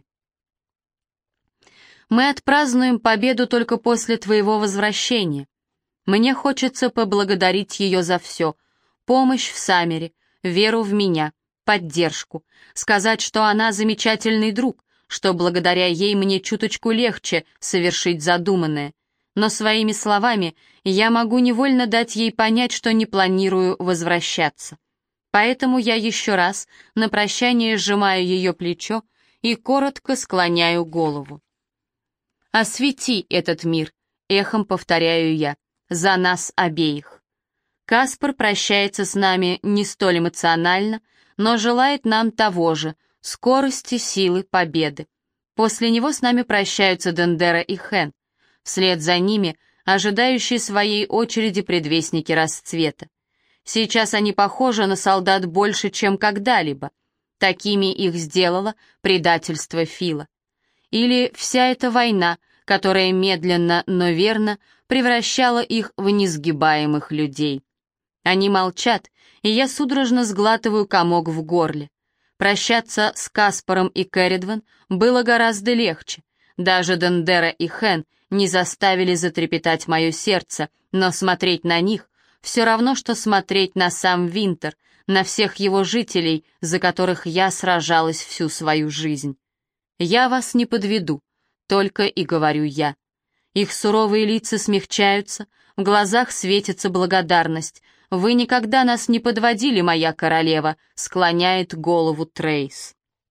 «Мы отпразднуем победу только после твоего возвращения. Мне хочется поблагодарить ее за все. Помощь в Саммере, веру в меня, поддержку. Сказать, что она замечательный друг, что благодаря ей мне чуточку легче совершить задуманное. Но своими словами я могу невольно дать ей понять, что не планирую возвращаться. Поэтому я еще раз на прощание сжимаю ее плечо и коротко склоняю голову. «Освети этот мир», — эхом повторяю я, — «за нас обеих». Каспар прощается с нами не столь эмоционально, но желает нам того же — скорости, силы, победы. После него с нами прощаются Дендера и Хен. Вслед за ними ожидающие своей очереди предвестники расцвета. Сейчас они похожи на солдат больше, чем когда-либо. Такими их сделало предательство Фила. Или вся эта война, которая медленно, но верно превращала их в несгибаемых людей. Они молчат, и я судорожно сглатываю комок в горле. Прощаться с Каспаром и Керридвен было гораздо легче. Даже Дендера и Хен не заставили затрепетать мое сердце, но смотреть на них все равно, что смотреть на сам Винтер, на всех его жителей, за которых я сражалась всю свою жизнь. «Я вас не подведу», — только и говорю я. Их суровые лица смягчаются, в глазах светится благодарность. «Вы никогда нас не подводили, моя королева», — склоняет голову Трейс.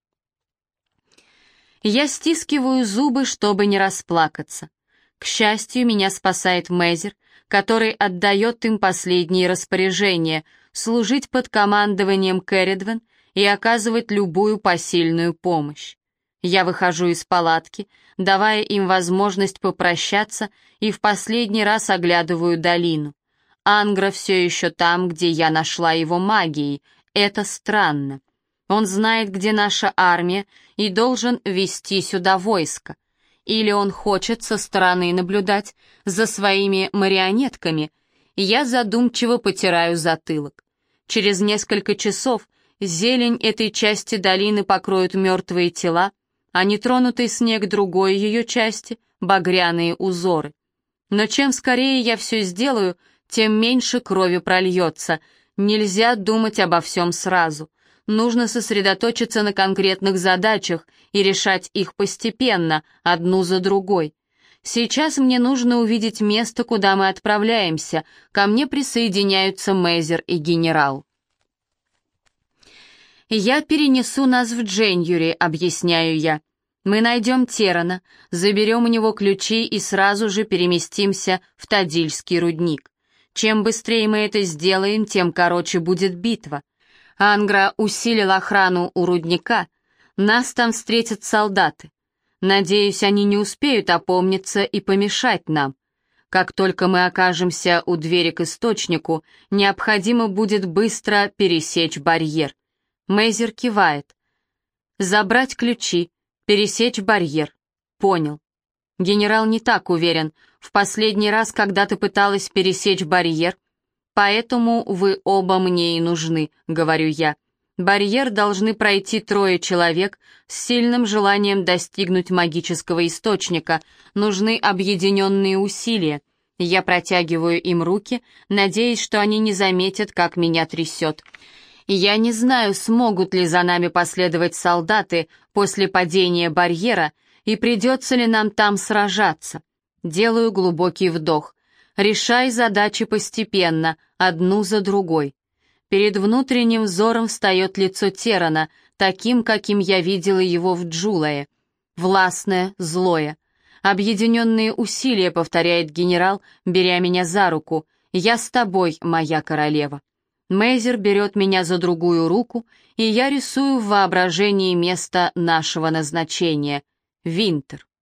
Я стискиваю зубы, чтобы не расплакаться. К счастью, меня спасает Мезер, который отдает им последние распоряжения — служить под командованием Керридвен и оказывать любую посильную помощь. Я выхожу из палатки, давая им возможность попрощаться, и в последний раз оглядываю долину. Ангра все еще там, где я нашла его магией. Это странно. Он знает, где наша армия, и должен вести сюда войско. Или он хочет со стороны наблюдать за своими марионетками. Я задумчиво потираю затылок. Через несколько часов зелень этой части долины покроют мертвые тела, а нетронутый снег другой ее части — багряные узоры. Но чем скорее я все сделаю, тем меньше крови прольется. Нельзя думать обо всем сразу. Нужно сосредоточиться на конкретных задачах и решать их постепенно, одну за другой. Сейчас мне нужно увидеть место, куда мы отправляемся. Ко мне присоединяются Мезер и генерал. «Я перенесу нас в Дженюри», — объясняю я. «Мы найдем Террана, заберем у него ключи и сразу же переместимся в Тадильский рудник. Чем быстрее мы это сделаем, тем короче будет битва. Ангра усилил охрану у рудника, нас там встретят солдаты. Надеюсь, они не успеют опомниться и помешать нам. Как только мы окажемся у двери к источнику, необходимо будет быстро пересечь барьер». Мейзер кивает. «Забрать ключи, пересечь барьер». Понял. Генерал не так уверен. В последний раз, когда ты пыталась пересечь барьер. Поэтому вы оба мне и нужны, говорю я. Барьер должны пройти трое человек с сильным желанием достигнуть магического источника. Нужны объединенные усилия. Я протягиваю им руки, надеясь, что они не заметят, как меня трясет. Я не знаю, смогут ли за нами последовать солдаты после падения барьера, и придется ли нам там сражаться. Делаю глубокий вдох. Решай задачи постепенно, одну за другой. Перед внутренним взором встает лицо Террана, таким, каким я видела его в Джулае. Властное, злое. «Объединенные усилия», — повторяет генерал, беря меня за руку. «Я с тобой, моя королева». Мейзер берет меня за другую руку, и я рисую в воображении место нашего назначения — Винтер.